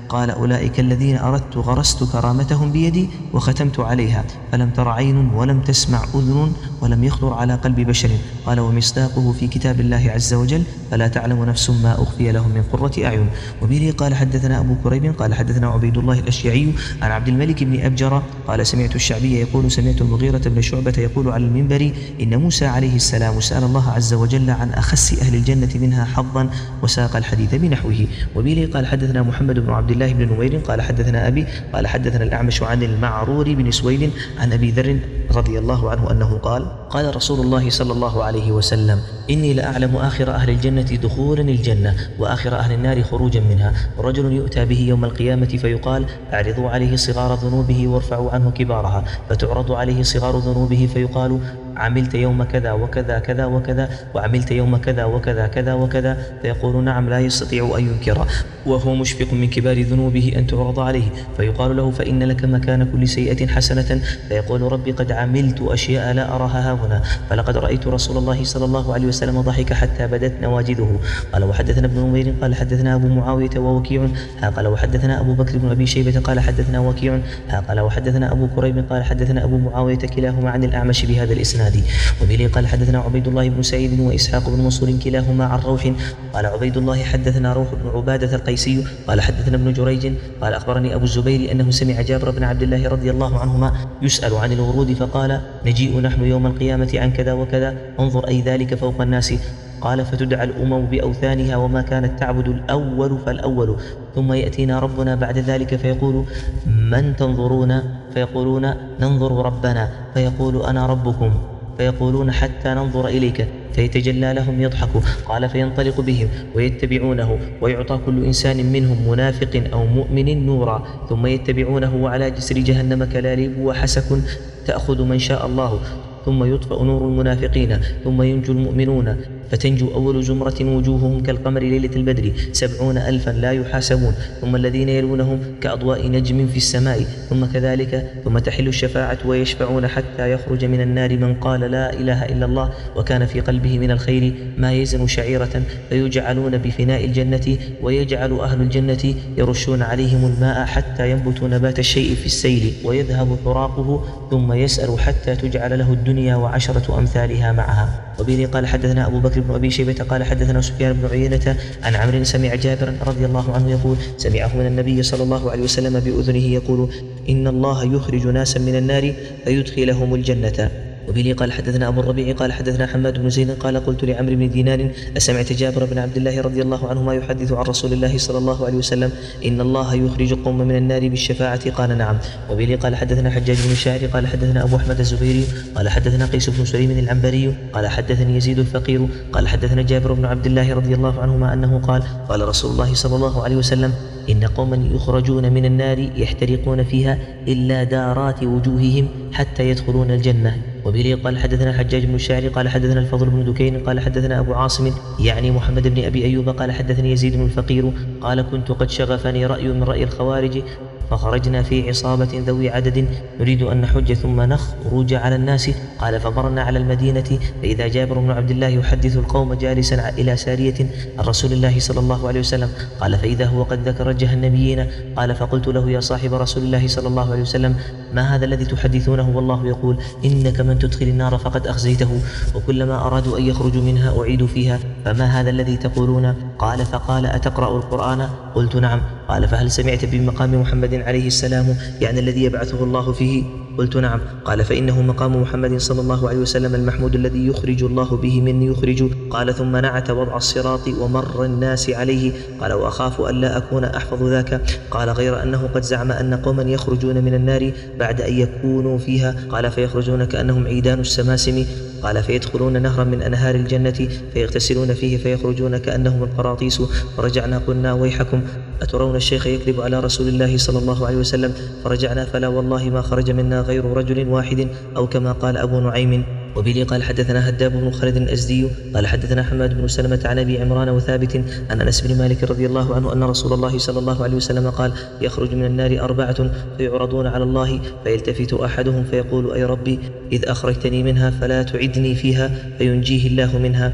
قال أولئك الذين أردت غرست كرامتهم بيدي وختمت عليها فلم تر عين ولم تسمع أذن ولم يخطر على قلب بشر. قال ومصداقه في كتاب الله عز وجل فلا تعلم نفس ما أخفي لهم من قرة أعين. وبه قال حدثنا أبو كريب قال حدثنا عبيد الله الأشجعي عن عبد الملك بن أبجر قال سمعت الشعبي يقول سمعت المغيرة بن شعبة يقول على المنبر إن موسى عليه السلام سأل الله عز وجل عن أخس أهل الجنة منها حظا وساق الحديث بنحوه. وبه قال حدثنا محمد بن عبد الله بن نمير قال حدثنا أبي قال حدثنا الأعمش عن المعرور بن سويد عن أبي ذر رضي الله عنه أنه قال قال رسول الله صلى الله عليه وسلم إني لأعلم آخر أهل الجنة دخولا الجنة وآخر أهل النار خروجا منها. رجل يؤتى به يوم القيامة فيقال أعرضوا عليه صغار ذنوبه وارفعوا عنه كبارها، فتعرض عليه صغار ذنوبه فيقال عملت يوم كذا وكذا كذا وكذا وعملت يوم كذا وكذا كذا وكذا، فيقول نعم لا يستطيع أن ينكر وهو مشفق من كبار ذنوبه أن تعرض عليه، فيقال له فإن لك مكان كل سيئة حسنة، فيقول ربي قد عملت أشياء لا أراها هنا، فلقد رأيت رسول الله صلى الله عليه وسلم ضحك حتى بدت نواجذه. قال وحدثنا ابن نمير قال حدثنا أبو معاوية ووكيع قال وحدثنا أبو بكر بن أبي شيبة قال حدثنا وكيع قال وحدثنا أبو كريب قال حدثنا أبو معاوية كلاهما عن الأعمش بهذا الإسناد. وبه قال حدثنا عبيد الله بن سعيد وإسحاق بن منصور كلاهما عن روح قال عبيد الله حدثنا روح بن عبادة القيسي قال حدثنا ابن جريج قال أخبرني أبو الزبير أنه سمع جابر بن عبد الله رضي الله عنهما يسأل عن الورود فقال نجيء نحن يوم القيامة عن كذا وكذا انظر أي ذلك فوق الناس. قال فتدعى الأمم بأوثانها وما كانت تعبد الأول فالأول، ثم يأتينا ربنا بعد ذلك فيقول من تنظرون؟ فيقولون ننظر ربنا، فيقول أنا ربكم، فيقولون حتى ننظر إليك، فيتجلى لهم يضحك. قال فينطلق بهم ويتبعونه ويعطى كل إنسان منهم منافق أو مؤمن نورا، ثم يتبعونه وعلى جسر جهنم كلاليب وحسك تأخذ من شاء الله، ثم يطفأ نور المنافقين ثم ينجو المؤمنون، فتنجو أول زمرة وجوههم كالقمر ليلة البدر سبعون ألفا لا يحاسبون، ثم الذين يلونهم كأضواء نجم في السماء، ثم كذلك ثم تحل الشفاعة ويشفعون حتى يخرج من النار من قال لا إله إلا الله وكان في قلبه من الخير ما يزن شعيرة، فيجعلون بفناء الجنة ويجعل أهل الجنة يرشون عليهم الماء حتى ينبت نبات الشيء في السيل ويذهب حراقه، ثم يسأل حتى تجعل له الدنيا وعشرة أمثالها معها. وبه قال حدثنا أبو بكر بن أبي شيبة قال حدثنا سفيان بن عيينة عن عمرو سمع جابر رضي الله عنه يقول سمعه من النبي صلى الله عليه وسلم بأذنه يقول إن الله يخرج ناسا من النار فيدخلهم الجنة. وبه قال حدثنا أبو الربيع قال حدثنا حماد بن زيد قال قلت لعمرو بن دينار أسمعت جابر بن عبد الله رضي الله عنهما يحدث عن رسول الله صلى الله عليه وسلم إن الله يخرج قوم من النار بالشفاعة؟ قال نعم. وبه قال حدثنا حجاج بن الشاعر قال حدثنا أبو أحمد الزبيري قال حدثنا قيس بن سليم العنبري قال حدثني يزيد الفقير قال حدثنا جابر بن عبد الله رضي الله عنهما أنه قال قال رسول الله صلى الله عليه وسلم إن قوما يخرجون من النار يحترقون فيها إلا دارات وجوههم حتى يدخلون الجنة. وبه قال حدثنا حجاج بن الشاعر قال حدثنا الفضل بن دكين قال حدثنا أبو عاصم يعني محمد بن أبي أيوب قال حدثني يزيد بن الفقير قال كنت قد شغفني رأي من رأي الخوارج فخرجنا في عصابة ذوي عدد نريد أن نحج ثم نخرج على الناس. قال فمرنا على المدينة فإذا جابر بن عبد الله يحدث القوم جالسا إلى سارية عن رسول الله صلى الله عليه وسلم قال فإذا هو قد ذكر جهنميين. قال فقلت له يا صاحب رسول الله صلى الله عليه وسلم ما هذا الذي تحدثونه والله يقول إنك من تدخل النار فقد أخزيته وكلما أرادوا أن يخرجوا منها أعيدوا فيها، فما هذا الذي تقولون؟ قال فقال أتقرأ القرآن؟ قلت نعم. قال فهل سمعت بمقام محمد عليه السلام يعني الذي يبعثه الله فيه؟ قلت نعم. قال فإنه مقام محمد صلى الله عليه وسلم المحمود الذي يخرج الله به من يخرج. قال ثم نعت وضع الصراط ومر الناس عليه. قال وأخاف ألا أكون أحفظ ذاك. قال غير أنه قد زعم أن قوما يخرجون من النار بعد أن يكونوا فيها. قال فيخرجون كأنهم عيدان السماسم. قال فيدخلون نهرا من أنهار الجنة فيغتسلون فيه فيخرجون كأنهم القراطيس. فرجعنا قلنا ويحكم أترون الشيخ يكذب على رسول الله صلى الله عليه وسلم؟ فرجعنا فلا والله ما خرج منا غير رجل واحد أو كما قال أبو نعيم. وبه قال حدثنا هداب بن خالد الأزدي قال حدثنا حماد بن سلمة عن أبي عمران وثابت عن أنس بن مالك رضي الله عنه أن رسول الله صلى الله عليه وسلم قال يخرج من النار أربعة فيعرضون على الله فيلتفت أحدهم فيقول أي ربي إذ أخرجتني منها فلا تعدني فيها فينجيه الله منها.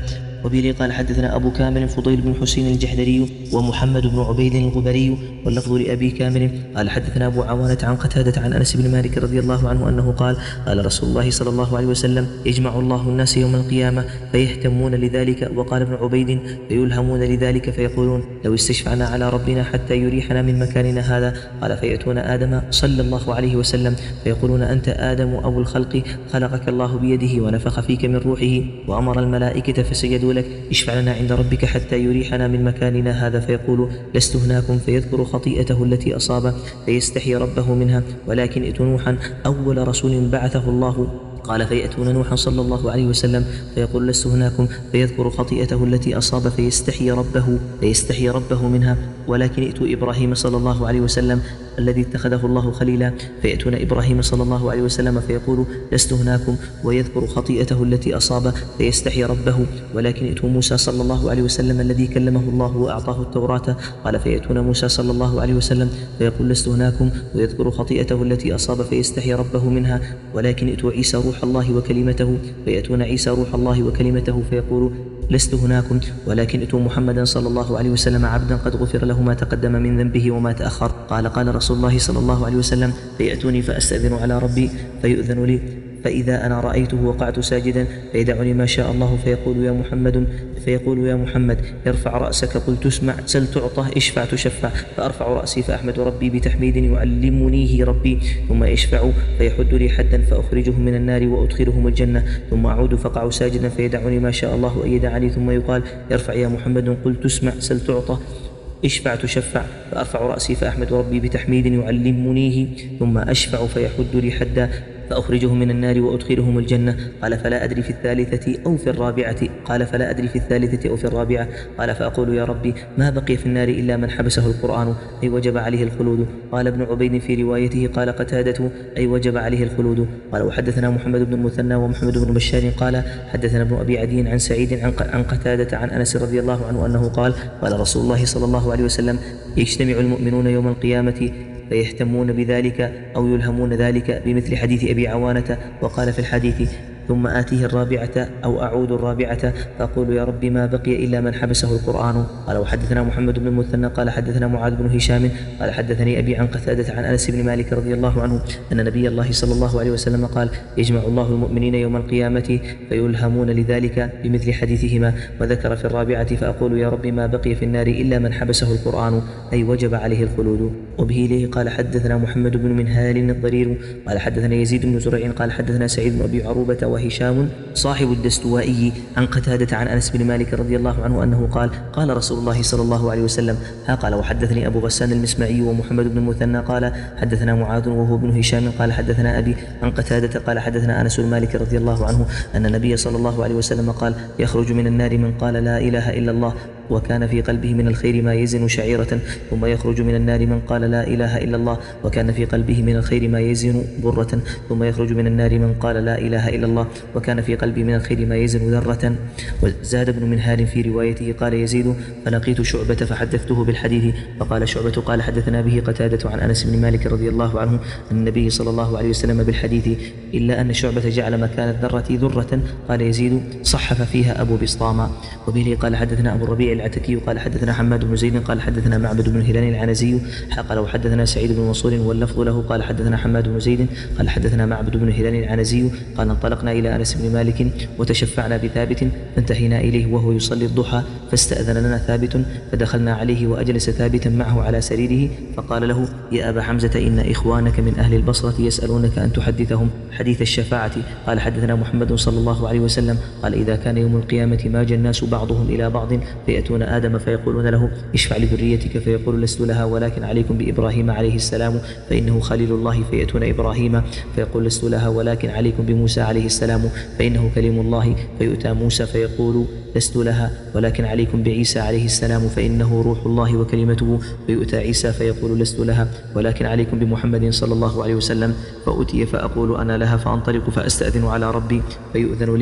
وبه قال حدثنا أبو كامل فضيل بن حسين الجحدري ومحمد بن عبيد الغبري واللفظ لأبي كامل قال حدثنا أبو عوانة عن قتادة عن أنس بن مالك رضي الله عنه أنه قال قال رسول الله صلى الله عليه وسلم يجمع الله الناس يوم القيامة فيهتمون لذلك. وقال ابن عبيد فيلهمون لذلك فيقولون لو استشفعنا على ربنا حتى يريحنا من مكاننا هذا. قال فيأتون آدم صلى الله عليه وسلم فيقولون أنت آدم أبو الخلق خلقك الله بيده ونفخ فيك من روحه وأمر الملائكة فسجدوا لك اشفع لنا عند ربك حتى يريحنا من مكاننا هذا. فيقول لست هناكم فيذكر خطيئته التي أصاب فيستحي ربه منها ولكن ائت نوحا أول رسول بعثه الله. قال فيأتون نوحا صلى الله عليه وسلم فيقول لست هناكم فيذكر خطيئته التي أصاب فيستحي ربه فيستحي ربه منها ولكن ائتوا إبراهيم صلى الله عليه وسلم الذي اتخذه الله خليلا. فيأتون إبراهيم صلى الله عليه وسلم فيقول لست هناكم ويذكر خطيئته التي أصاب فيستحي ربه ولكن ائتوا موسى صلى الله عليه وسلم الذي كلمه الله وأعطاه التوراة. قال فيأتون موسى صلى الله عليه وسلم فيقول لست هناكم ويذكر خطيئته التي أصاب فيستحي ربه منها ولكن ائتوا عيسى روح الله وكلمته. فيأتون عيسى روح الله وكلمته فيقول لست هناكم ولكن ائتوا محمدا صلى الله عليه وسلم عبدا قد غفر له ما تقدم من ذنبه وما تأخر. قال قال رسول الله صلى الله عليه وسلم فيأتوني فأستأذن على ربي فيؤذن لي فإذا أنا رأيته وقعت ساجدا فيدعني ما شاء الله فيقول يا محمد فيقول يا محمد ارفع رأسك قلت اسمع سل تعطى اشفع تشفع. فأرفع رأسي فأحمد ربي بتحميد يعلمنيه ربي ثم يشفع فيحد لي حدا فأخرجهم من النار وأدخلهم الجنة ثم أعود فقع ساجدا فيدعني ما شاء الله أن يدعني ثم يقال ارفع يا محمد قلت اسمع سل تعطى اشفع تشفع. فأرفع رأسي فأحمد ربي بتحميد يعلمنيه ثم أشفع فيحد لي حدا فأخرجهم من النار وأدخلهم الجنة. قال فلا أدري في الثالثة أو في الرابعة قال فلا أدري في الثالثة أو في الرابعة. قال فأقول يا ربي ما بقي في النار إلا من حبسه القرآن أي وجب عليه الخلود. قال ابن عبيد في روايته قال قتادة أي وجب عليه الخلود. قال وحدثنا محمد بن المثنى ومحمد بن بشار قال حدثنا ابن أبي عدي عن سعيد عن قتادة عن أنس رضي الله عنه أنه قال قال رسول الله صلى الله عليه وسلم يجتمع المؤمنون يوم القيامة فيهتمون بذلك أو يلهمون ذلك بمثل حديث أبي عوانة. وقال في الحديث ثم آتيه الرابعة أو أعود الرابعة فأقول يا رب ما بقي إلا من حبسه القرآن. قال وحدثنا محمد بن المثنى قال حدثنا معاذ بن هشام قال حدثني أبي عن قتادة عن أنس بن مالك رضي الله عنه أن نبي الله صلى الله عليه وسلم قال يجمع الله المؤمنين يوم القيامة فيلهمون لذلك بمثل حديثهما. وذكر في الرابعة فأقول يا رب ما بقي في النار إلا من حبسه القرآن أي وجب عليه الخلود. وبه إليه قال حدثنا محمد بن منهال الضرير قال حدثنا يزيد بن زرع قال حدثنا سعيد بن أبي عروبة وهشام صاحب الدستوائي عن قتادة عن أنس بن مالك رضي الله عنه أنه قال قال رسول الله صلى الله عليه وسلم ها قال وحدثني أبو غسان المسمعي ومحمد بن المثنى قال حدثنا معاذ وهو ابن هشام قال حدثنا أبي عن قتادة قال حدثنا أنس بن مالك رضي الله عنه أن النبي صلى الله عليه وسلم قال يخرج من النار من قال لا إله إلا الله وكان في قلبه من الخير ما يزن شعيرة ثم يخرج من النار من قال لا إله إلا الله وكان في قلبه من الخير ما يزن برة ثم يخرج من النار من قال لا إله إلا الله وكان في قلبه من الخير ما يزن ذرة. وزاد ابن منهال في روايته قال يزيد فلقيت شعبة فحدثته بالحديث فقال شعبة قال حدثنا به قتادة عن أنس بن مالك رضي الله عنه أن النبي صلى الله عليه وسلم بالحديث إلا أن شعبة جعل مكان الذرة ذرة. قال يزيد صحف فيها أبو بسطام. وبه قال حدثنا أبو الربيع العتكي قال حدثنا حماد بن زيد قال حدثنا معبد بن هلال العنزي قال وحدثنا سعيد بن منصور واللفظ له قال حدثنا حماد بن زيد قال حدثنا معبد بن هلال العنزي قال انطلقنا إلى أنس بن مالك وتشفعنا بثابت فانتهينا إليه وهو يصلي الضحى فاستأذن لنا ثابت فدخلنا عليه وأجلس ثابتا معه على سريره فقال له يا أبا حمزة إن إخوانك من أهل البصرة يسألونك أن تحدثهم حديث الشفاعة. قال حدثنا محمد صلى الله عليه وسلم قال إذا كان يوم القيامة ماج الناس بعضهم إلى بعض فيأتون آدم فيقولون له اشفع لذريتك فيقول لست لها ولكن عليكم بإبراهيم عليه السلام فإنه خليل الله. فيأتون إبراهيم فيقول لست لها ولكن عليكم بموسى عليه السلام فإنه كليم الله. فيؤتى موسى فيقول لست لها ولكن عليكم بعيسى عليه السلام فإنه روح الله وكلمته. فيؤتى عيسى فيقول لست لها ولكن عليكم بمحمد صلى الله عليه وسلم. فأتي فأقول أنا لها فأنطلق فأستأذن على ربي فيؤذن لي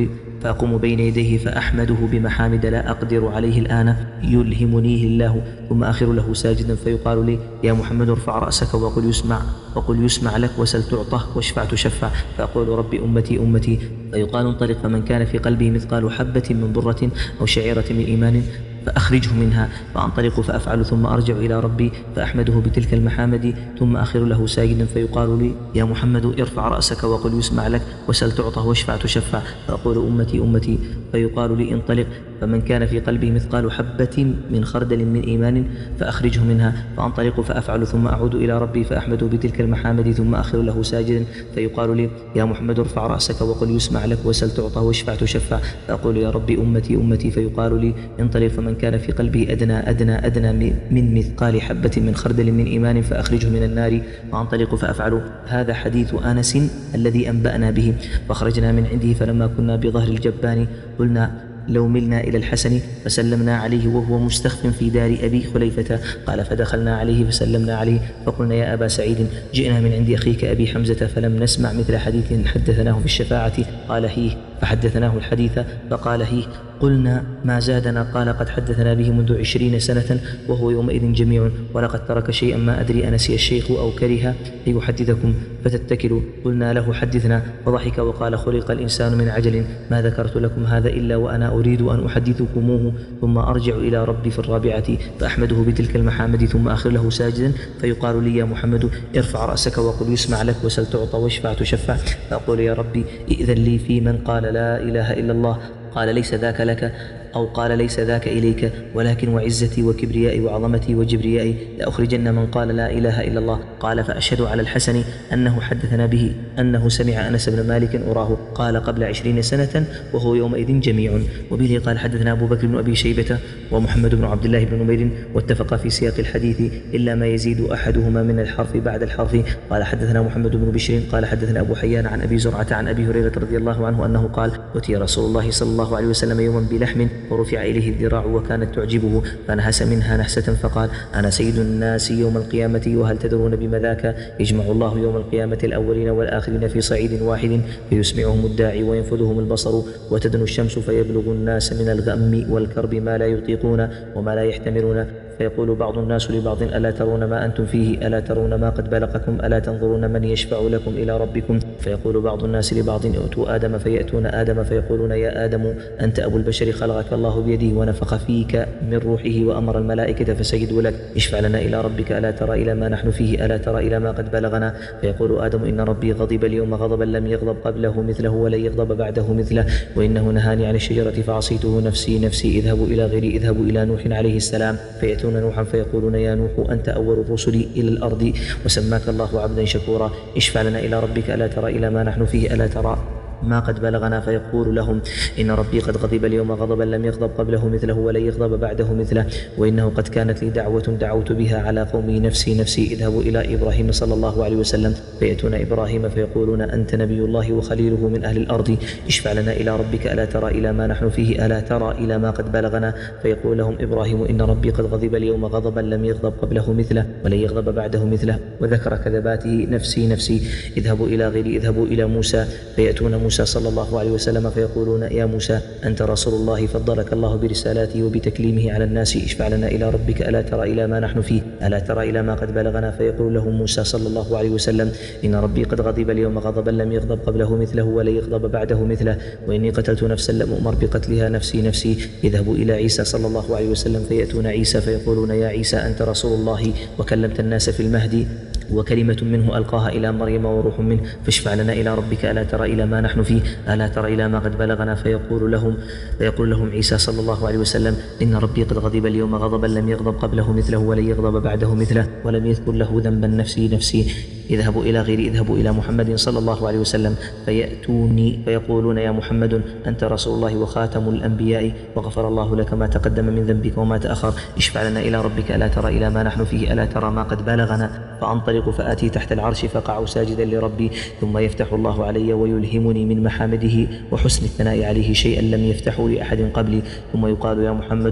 فأقوم بين يديه فأحمده بمحامد لا أقدر عليه الآن يلهمنيه الله، ثم آخر له ساجدا فيقال لي يا محمد ارفع رأسك وقل يسمع وقل يسمع لك وسل تعطه واشفع تشفع، فأقول ربي أمتي أمتي، فيقال انطلق، فمن كان في قلبه مثقال حبة من ضرة أو شعيرة من إيمان فأخرجه منها، فأنطلق فأفعل ثم أرجع إلى ربي فأحمده بتلك المحامد، ثم آخر له ساجدا فيقال لي يا محمد ارفع رأسك وقل يسمع لك وسل تعطه واشفع تشفع، فأقول أمتي أمتي، فيقال لي انطلق، فمن كان في قلبه مثقال حبة من خردل من إيمان فأخرجه منها، فأنطلق فأفعل ثم أعود إلى ربي فأحمده بتلك المحامد، ثم آخر له ساجدا فيقال لي يا محمد ارفع رأسك وقل يسمع لك وسل تعطه واشفع تشفع، فأقول يا ربي أمتي أمتي، فيقال لي انطلق، فمن كان في قلبه أدنى أدنى أدنى من مثقال حبة من خردل من إيمان فأخرجه من النار، فأنطلق فأفعل. هذا حديث أنس الذي أنبأنا به. فخرجنا من عنده فلما كنا بظهر الجبان قلنا لو ملنا إلى الحسن فسلمنا عليه وهو مستخف في دار أبي خليفة، قال فدخلنا عليه فسلمنا عليه فقلنا يا أبا سعيد جئنا من عند أخيك أبي حمزة فلم نسمع مثل حديث حدثناه في الشفاعة، قال هيه، فحدثناه الحديث فقال هيه، قلنا ما زادنا، قال قد حدثنا به منذ عشرين سنة وهو يومئذ جميع، ولقد ترك شيئا ما أدري أنسي الشيخ أو كره أن يحدثكم فتتكلوا، قلنا له حدثنا، فضحك وقال خلق الإنسان من عجل، ما ذكرت لكم هذا إلا وأنا أريد أن أحدثكموه، ثم أرجع إلى ربي في الرابعة فأحمده بتلك المحامد، ثم آخر له ساجدا فيقال لي يا محمد ارفع رأسك وقل يسمع لك وسل تعطى واشفع تشفع، فأقول يا ربي ائذن لي في من قال لا إله إلا الله، قال ليس ذاك لك، أو قال ليس ذاك إليك، ولكن وعزتي وكبريائي وعظمتي وجبريائي لأخرجن من قال لا إله إلا الله، قال فأشهد على الحسن أنه حدثنا به أنه سمع أنس بن مالك أراه قال قبل عشرين سنة وهو يومئذ جميع. وبه قال حدثنا أبو بكر بن أبي شيبة ومحمد بن عبد الله بن نمير واتفقا في سياق الحديث إلا ما يزيد أحدهما من الحرف بعد الحرف. قال حدثنا محمد بن بشير قال حدثنا أبو حيان عن أبي زرعة عن أبي هريرة رضي الله عنه أنه قال أتي رسول الله صلى الله عليه وسلم يوما بلحم ورفع إليه الذراع وكانت تعجبه فنهس منها نحسة فقال أنا سيد الناس يوم القيامة، وهل تدرون بما ذاك؟ يجمع الله يوم القيامة الأولين والآخرين في صعيد واحد فيسمعهم الداعي وينفذهم البصر وتدنو الشمس فيبلغ الناس من الغم والكرب ما لا يطيقون وما لا يحتملون، فيقول بعض الناس لبعض ألا ترون ما أنتم فيه، ألا ترون ما قد بلغكم، ألا تنظرون من يشفع لكم إلى ربكم، فيقول بعض الناس لبعض ائتوا آدم فيأتون آدم فيقولون يا آدم أنت أبو البشر خلقك الله بيده ونفخ فيك من روحه وأمر الملائكة فسجدوا لك، اشفع لنا إلى ربك ألا ترى إلى ما نحن فيه، ألا ترى إلى ما قد بلغنا، فيقول آدم إن ربي غضب اليوم غضبا لم يغضب قبله مثله ولن يغضب بعده مثله، وإنه نهاني عن الشجرة فعصيته نفسي نفسي، اذهبوا إلى غيري، اذهبوا إلى نوح عليه السلام فيأتون نوحا فيقولون يا نوح أنت أول الرسل إلى الأرض وسماك الله عبدا شكورا، اشفع لنا إلى ربك ألا ترى إلى ما نحن فيه، ألا ترى ما قد بلغنا، فيقول لهم إن ربي قد غضب اليوم غضبا لم يغضب قبله مثله ولن يغضب بعده مثله، وإنه قد كانت لي دعوة دعوت بها على قومي نفسي نفسي، اذهبوا إلى إبراهيم صلى الله عليه وسلم فيأتون إبراهيم فيقولون أنت نبي الله وخليله من أهل الأرض، اشفع لنا إلى ربك ألا ترى إلى ما نحن فيه، ألا ترى إلى ما قد بلغنا، فيقول لهم إبراهيم إن ربي قد غضب اليوم غضبا لم يغضب قبله مثله ولن يغضب بعده مثله، وذكر كذباته نفسي نفسي، اذهبوا إلى غيري، اذهبوا إلى موسى فيأتون موسى صلى الله عليه وسلم فيقولون يا موسى أنت رسول الله فضلك الله برسالاته وبتكليمه على الناس، اشفع لنا إلى ربك ألا ترى إلى ما نحن فيه، ألا ترى إلى ما قد بلغنا، فيقول له موسى صلى الله عليه وسلم إن ربي قد غضب اليوم غضبا لم يغضب قبله مثله ولن يغضب بعده مثله، وإني قتلت نفسا لم أؤمر بقتلها نفسي نفسي، اذهبوا إلى عيسى صلى الله عليه وسلم فيأتون عيسى فيقولون يا عيسى أنت رسول الله وكلمت الناس في المهدي وكلمة منه ألقاها إلى مريم وروح منه، فاشفع لنا إلى ربك ألا ترى إلى ما نحن فيه، ألا ترى إلى ما قد بلغنا، فيقول لهم فيقول لهم عيسى صلى الله عليه وسلم إن ربي قد غضب اليوم غضبا لم يغضب قبله مثله ولن يغضب بعده مثله، ولم يذكر له ذنبا نفسي نفسي، اذهبوا إلى غيري، اذهبوا إلى محمد صلى الله عليه وسلم فيأتوني فيقولون يا محمد أنت رسول الله وخاتم الأنبياء وغفر الله لك ما تقدم من ذنبك وما تأخر، اشفع لنا إلى ربك ألا ترى إلى ما نحن فيه، ألا ترى ما قد بلغنا، فأنطلق فآتي تحت العرش فقع ساجدا لربي، ثم يفتح الله علي ويلهمني من محامده وحسن الثناء عليه شيئا لم يفتحه لأحد قبلي، ثم يقال يا محمد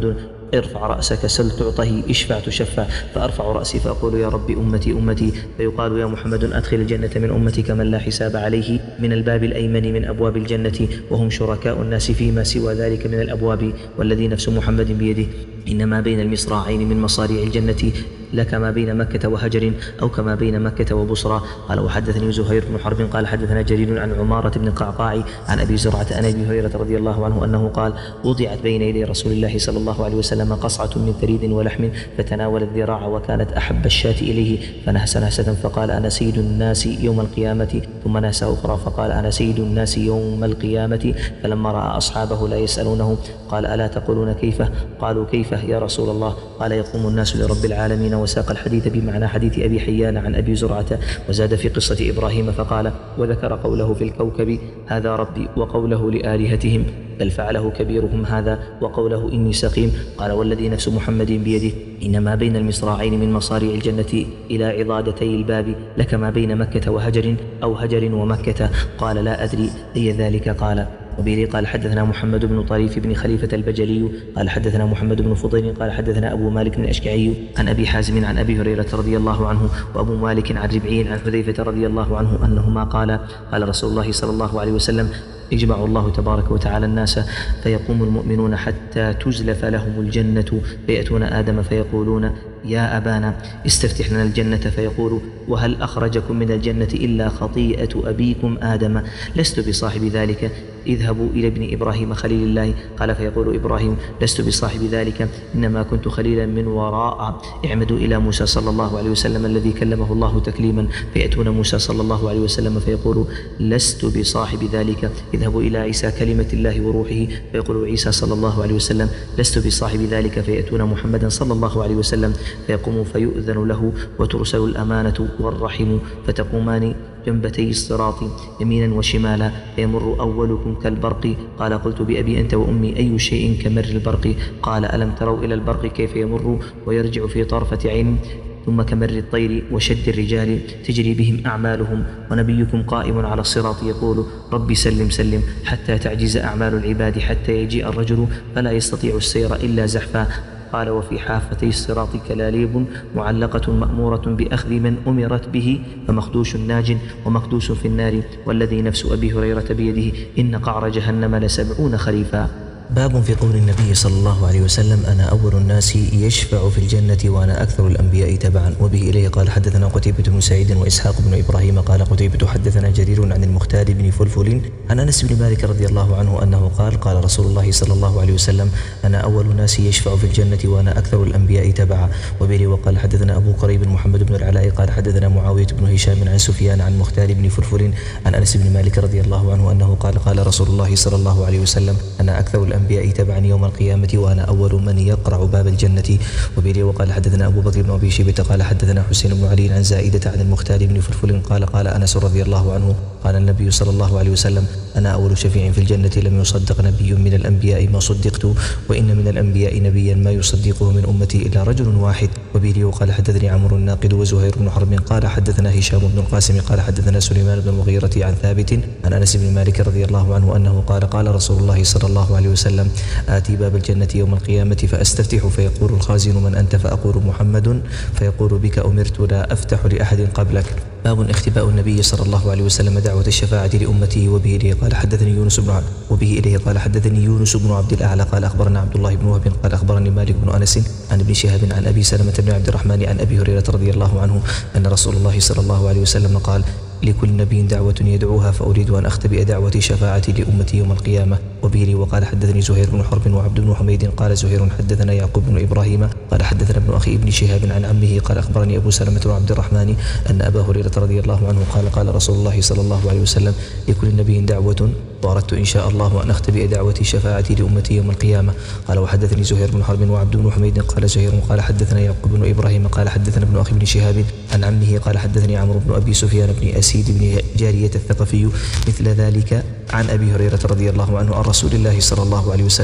ارفع رأسك سل تعطه اشفع تشفع، فأرفع رأسي فأقول يا رب أمتي أمتي، فيقال يا محمد أدخل الجنة من أمتك من لا حساب عليه من الباب الأيمن من أبواب الجنة، وهم شركاء الناس فيما سوى ذلك من الأبواب، والذي نفس محمد بيده إنما بين المصراعين من مصاريع الجنة لك ما بين مكة وهجر أو كما بين مكة وبصرى. قال وحدثني زهير بن حرب قال حدثنا جرير عن عمارة بن القعقاع عن أبي زرعة عن أبي هريرة رضي الله عنه أنه قال وضعت بين يدي رسول الله صلى الله عليه وسلم قصعة من ثريد ولحم فتناول الذراع وكانت أحب الشاة إليه فنهس نهسة فقال أنا سيد الناس يوم القيامة، ثم نهس أخرى فقال أنا سيد الناس يوم القيامة، فلما رأى أصحابه لا يسألونه قال ألا تقولون كيف؟ قالوا كيف يا رسول الله؟ قال يقوم الناس لرب العالمين، وساق الحديث بمعنى حديث أبي حيان عن أبي زرعة، وزاد في قصة إبراهيم فقال وذكر قوله في الكوكب هذا ربي، وقوله لآلهتهم بل فعله كبيرهم هذا، وقوله إني سقيم. قال والذي نفس محمد بيده إنما بين المصراعين من مصاريع الجنة إلى عضادتي الباب لك ما بين مكة وهجر أو هجر ومكة. قال لا أدري أي ذلك. قال وبه قال حدثنا محمد بن طريف بن خليفة البجلي قال حدثنا محمد بن فضيل قال حدثنا أبو مالك الأشجعي عن أبي حازم عن أبي هريرة رضي الله عنه وأبو مالك عن ربعي عن حذيفة رضي الله عنه أنهما قال قال رسول الله صلى الله عليه وسلم يجمع الله تبارك وتعالى الناس فيقوم المؤمنون حتى تزلف لهم الجنة فيأتون آدم فيقولون يا أبانا استفتح لنا الجنة، فيقول وهل أخرجكم من الجنة إلا خطيئة أبيكم آدم؟ لست بصاحب ذلك، اذهبوا إلى ابن إبراهيم خليل الله. قال فيقول إبراهيم لست بصاحب ذلك، إنما كنت خليلا من وراء. اعمدوا إلى موسى صلى الله عليه وسلم الذي كلمه الله تكليما، فيأتون موسى صلى الله عليه وسلم فيقول لست بصاحب ذلك. اذهبوا إلى عيسى كلمة الله وروحه، فيقول عيسى صلى الله عليه وسلم لست بصاحب ذلك. فيأتون محمدا صلى الله عليه وسلم فيقوم فيؤذن له وترسل الأمانة والرحم، فتقومان جنبتي الصراط يمينا وشمالا، فيمر أولكم كالبرق. قال قلت بأبي أنت وأمي أي شيء كمر البرق؟ قال ألم تروا إلى البرق كيف يمر ويرجع في طرفة عين، ثم كمر الطير وشد الرجال تجري بهم أعمالهم، ونبيكم قائم على الصراط يقول ربي سلم سلم، حتى تعجز أعمال العباد حتى يجيء الرجل فلا يستطيع السير إلا زحفا. قال وفي حافتي الصراط كلاليب معلقة مأمورة بأخذ من أمرت به، فمخدوش ناج ومخدوش في النار، والذي نفس أبي هريرة بيده إن قعر جهنم لسبعون خريفا. باب في قول النبي صلى الله عليه وسلم أنا أول الناس يشفع في الجنة وأنا أكثر الأنبياء تبعا. وبه إليه قال حدثنا قتيبة بن سعيد وإسحاق بن إبراهيم قال قتيبة حدثنا جرير عن المختار بن فلفل عن أنس بن مالك رضي الله عنه أنه قال قال رسول الله صلى الله عليه وسلم أنا أول الناس يشفع في الجنة وأنا أكثر الأنبياء تبعا. وبه وقال حدثنا أبو قريب محمد بن العلاء قال حدثنا معاوية بن هشام عن سفيان عن مختار بن فلفل عن أنس بن مالك رضي الله عنه أنه قال قال رسول الله صلى الله عليه وسلم أنا أكثر الأنبياء تبعا يوم القيامة وأنا أول من يقرع باب الجنة. وبه وقال حدثنا أبو بكر بن أبي شيبة قال حدثنا حسين بن علي عن زائدة عن المختار بن فلفل قال قال أنس رضي الله عنه قال النبي صلى الله عليه وسلم أنا أول شفيع في الجنة لم يصدق نبي من الأنبياء ما صدقت، وإن من الأنبياء نبيا ما يصدقه من أمتي إلا رجل واحد. وبه وقال حدثني عمرو الناقد وزهير بن حرب قال حدثنا هشام بن القاسم قال حدثنا سليمان بن المغيرة عن ثابت عن أنس بن مالك رضي الله عنه أنه قال قال رسول الله صلى الله عليه وسلم آتي باب الجنة يوم القيامة فأستفتح فيقول الخازن من أنت؟ فأقول محمد، فيقول بك أمرت لا أفتح لأحد قبلك. باب اختباء النبي صلى الله عليه وسلم دعوة الشفاعة لأمته. وبه إليه قال حدثني يونس بن وبه إليه قال حدثني يونس بن عبد الأعلى قال أخبرنا عبد الله بن وهب قال أخبرني مالك بن أنس عن ابن شهاب عن أبي سلمة بن عبد الرحمن عن أبي هريرة رضي الله عنه أن رسول الله صلى الله عليه وسلم قال لكل نبي دعوة يدعوها فأريد أن أختبئ دعوة شفاعتي لأمتي يوم القيامة. وبه وقال حدثني زهير بن حرب وعبد بن حميد قال زهير حدثنا يعقوب بن إبراهيم قال حدثنا ابن أخي ابن شهاب عن عمه قال أخبرني أبو سلمة بن عبد الرحمن أن أبا هريرة رضي الله عنه قال قال رسول الله صلى الله عليه وسلم لكل نبي دعوة وأردت إن شاء الله أن أختبئ دعوة شفاعتي لأمتي يوم القيامة. قال وحدثني زهير بن حرب وعبد بن حميد قال زهير قال حدثنا يعقوب بن إبراهيم قال حدثنا ابن أخي ابن شهاب عن عمه قال حدثني عمرو بن أبي سفيان بن أسيد بن جارية الثقفي مثل ذلك عن أبي هريرة رضي الله عنه عن رسول الله صلى الله عليه وسلم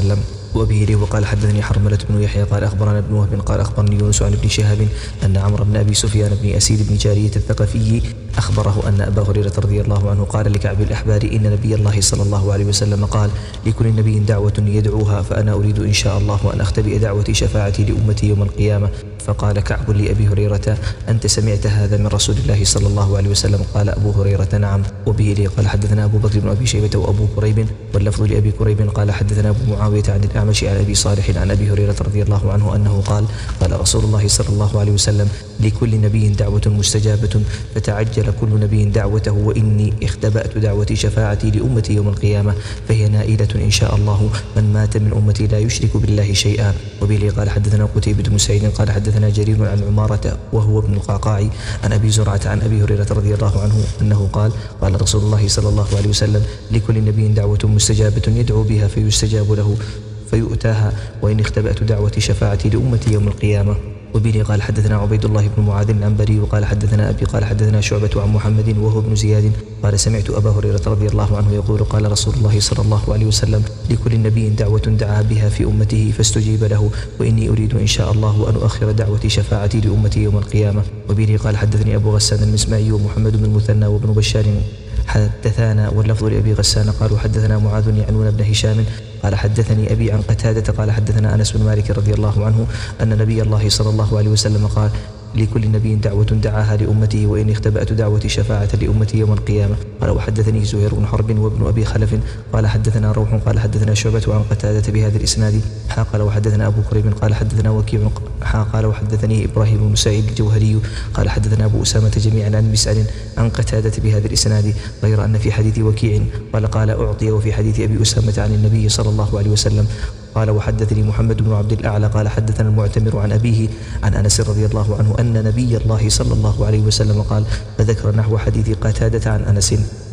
وأبي إليه وقال حدثني حرملة بن يحيى قال أخبرنا ابن وهب قال أخبرني يونس عن ابن شهاب أن عمرو بن أبي سفيان بن أسيد بن جارية الثقفي أخبره أن أبا هريرة رضي الله عنه قال لكعب الأحبار إن نبي الله صلى الله عليه وسلم قال لكل نبي دعوة يدعوها فأنا أريد إن شاء الله أن أختبئ دعوتي شفاعتي لأمتي يوم القيامة. فقال كعب لأبي هريرة أنت سمعت هذا من رسول الله صلى الله عليه وسلم؟ قال أبو هريرة نعم. وبه لي قال حدثنا أبو بكر بن أبي شيبة وأبو كريب واللفظ لأبي كريب قال حدثنا أبو معاوية عن الأعمش عن أبي صالح عن أبي هريرة رضي الله عنه أنه قال قال رسول الله صلى الله عليه وسلم لكل نبي دعوة مستجابة فتعجل كل نبي دعوته وإني اختبأت دعوتي شفاعتي لأمتي يوم القيامة فهي نائلة إن شاء الله من مات من أمتي لا يشرك بالله شيئا. وبه قال حدثنا قتيبة بن سعيد قال حدثنا جرير عن عمارة وهو ابن القعقاع عن أبي زرعة عن أبي هريرة رضي الله عنه أنه قال قال رسول الله صلى الله عليه وسلم لكل نبي دعوة مستجابة يدعو بها فيستجاب له فيؤتاها وإن اختبأت دعوتي شفاعتي لأمتي يوم القيامة. وبه قال حدثنا عبيد الله بن معاذ العنبري وقال حدثنا أبي قال حدثنا شعبة عن محمد وهو ابن زياد قال سمعت أبا هريرة رضي الله عنه يقول قال رسول الله صلى الله عليه وسلم لكل نبي دعوة دعا بها في أمته فاستجيب له وإني أريد إن شاء الله أن أؤخر دعوتي شفاعتي لأمتي يوم القيامة. وبه قال حدثني أبو غسان المسمعي ومحمد بن المثنى وابن بشار حدثنا واللفظ لأبي غسان قالوا حدثنا معاذ يعنون بن هشام قال حدثني أبي عن قتادة قال حدثنا أنس بن مالك رضي الله عنه أن نبي الله صلى الله عليه وسلم قال لكل نبي دعوة دعاها لأمته وإن اختبأت دعوتي شفاعة لأمتي يوم القيامة. قال وحدثني زهير بن حرب وابن أبي خلف قال حدثنا روح قال حدثنا شعبة عن قتادة بهذا الإسناد حا قال وحدثنا أبو كريب قال حدثنا وكيع حا قال وحدثني إبراهيم بن سعيد الجوهري قال حدثنا أبو أسامة جميعا عن مسعد عن قتادة بهذا الإسناد غير أن في حديث وكيع قال قال أعطي وفي حديث أبي أسامة عن النبي صلى الله عليه وسلم. قال وحدثني محمد بن عبد الأعلى قال حدثنا المعتمر عن أبيه عن أنس رضي الله عنه أن نبي الله صلى الله عليه وسلم قال فذكر نحو حديث قتادة عن أنس.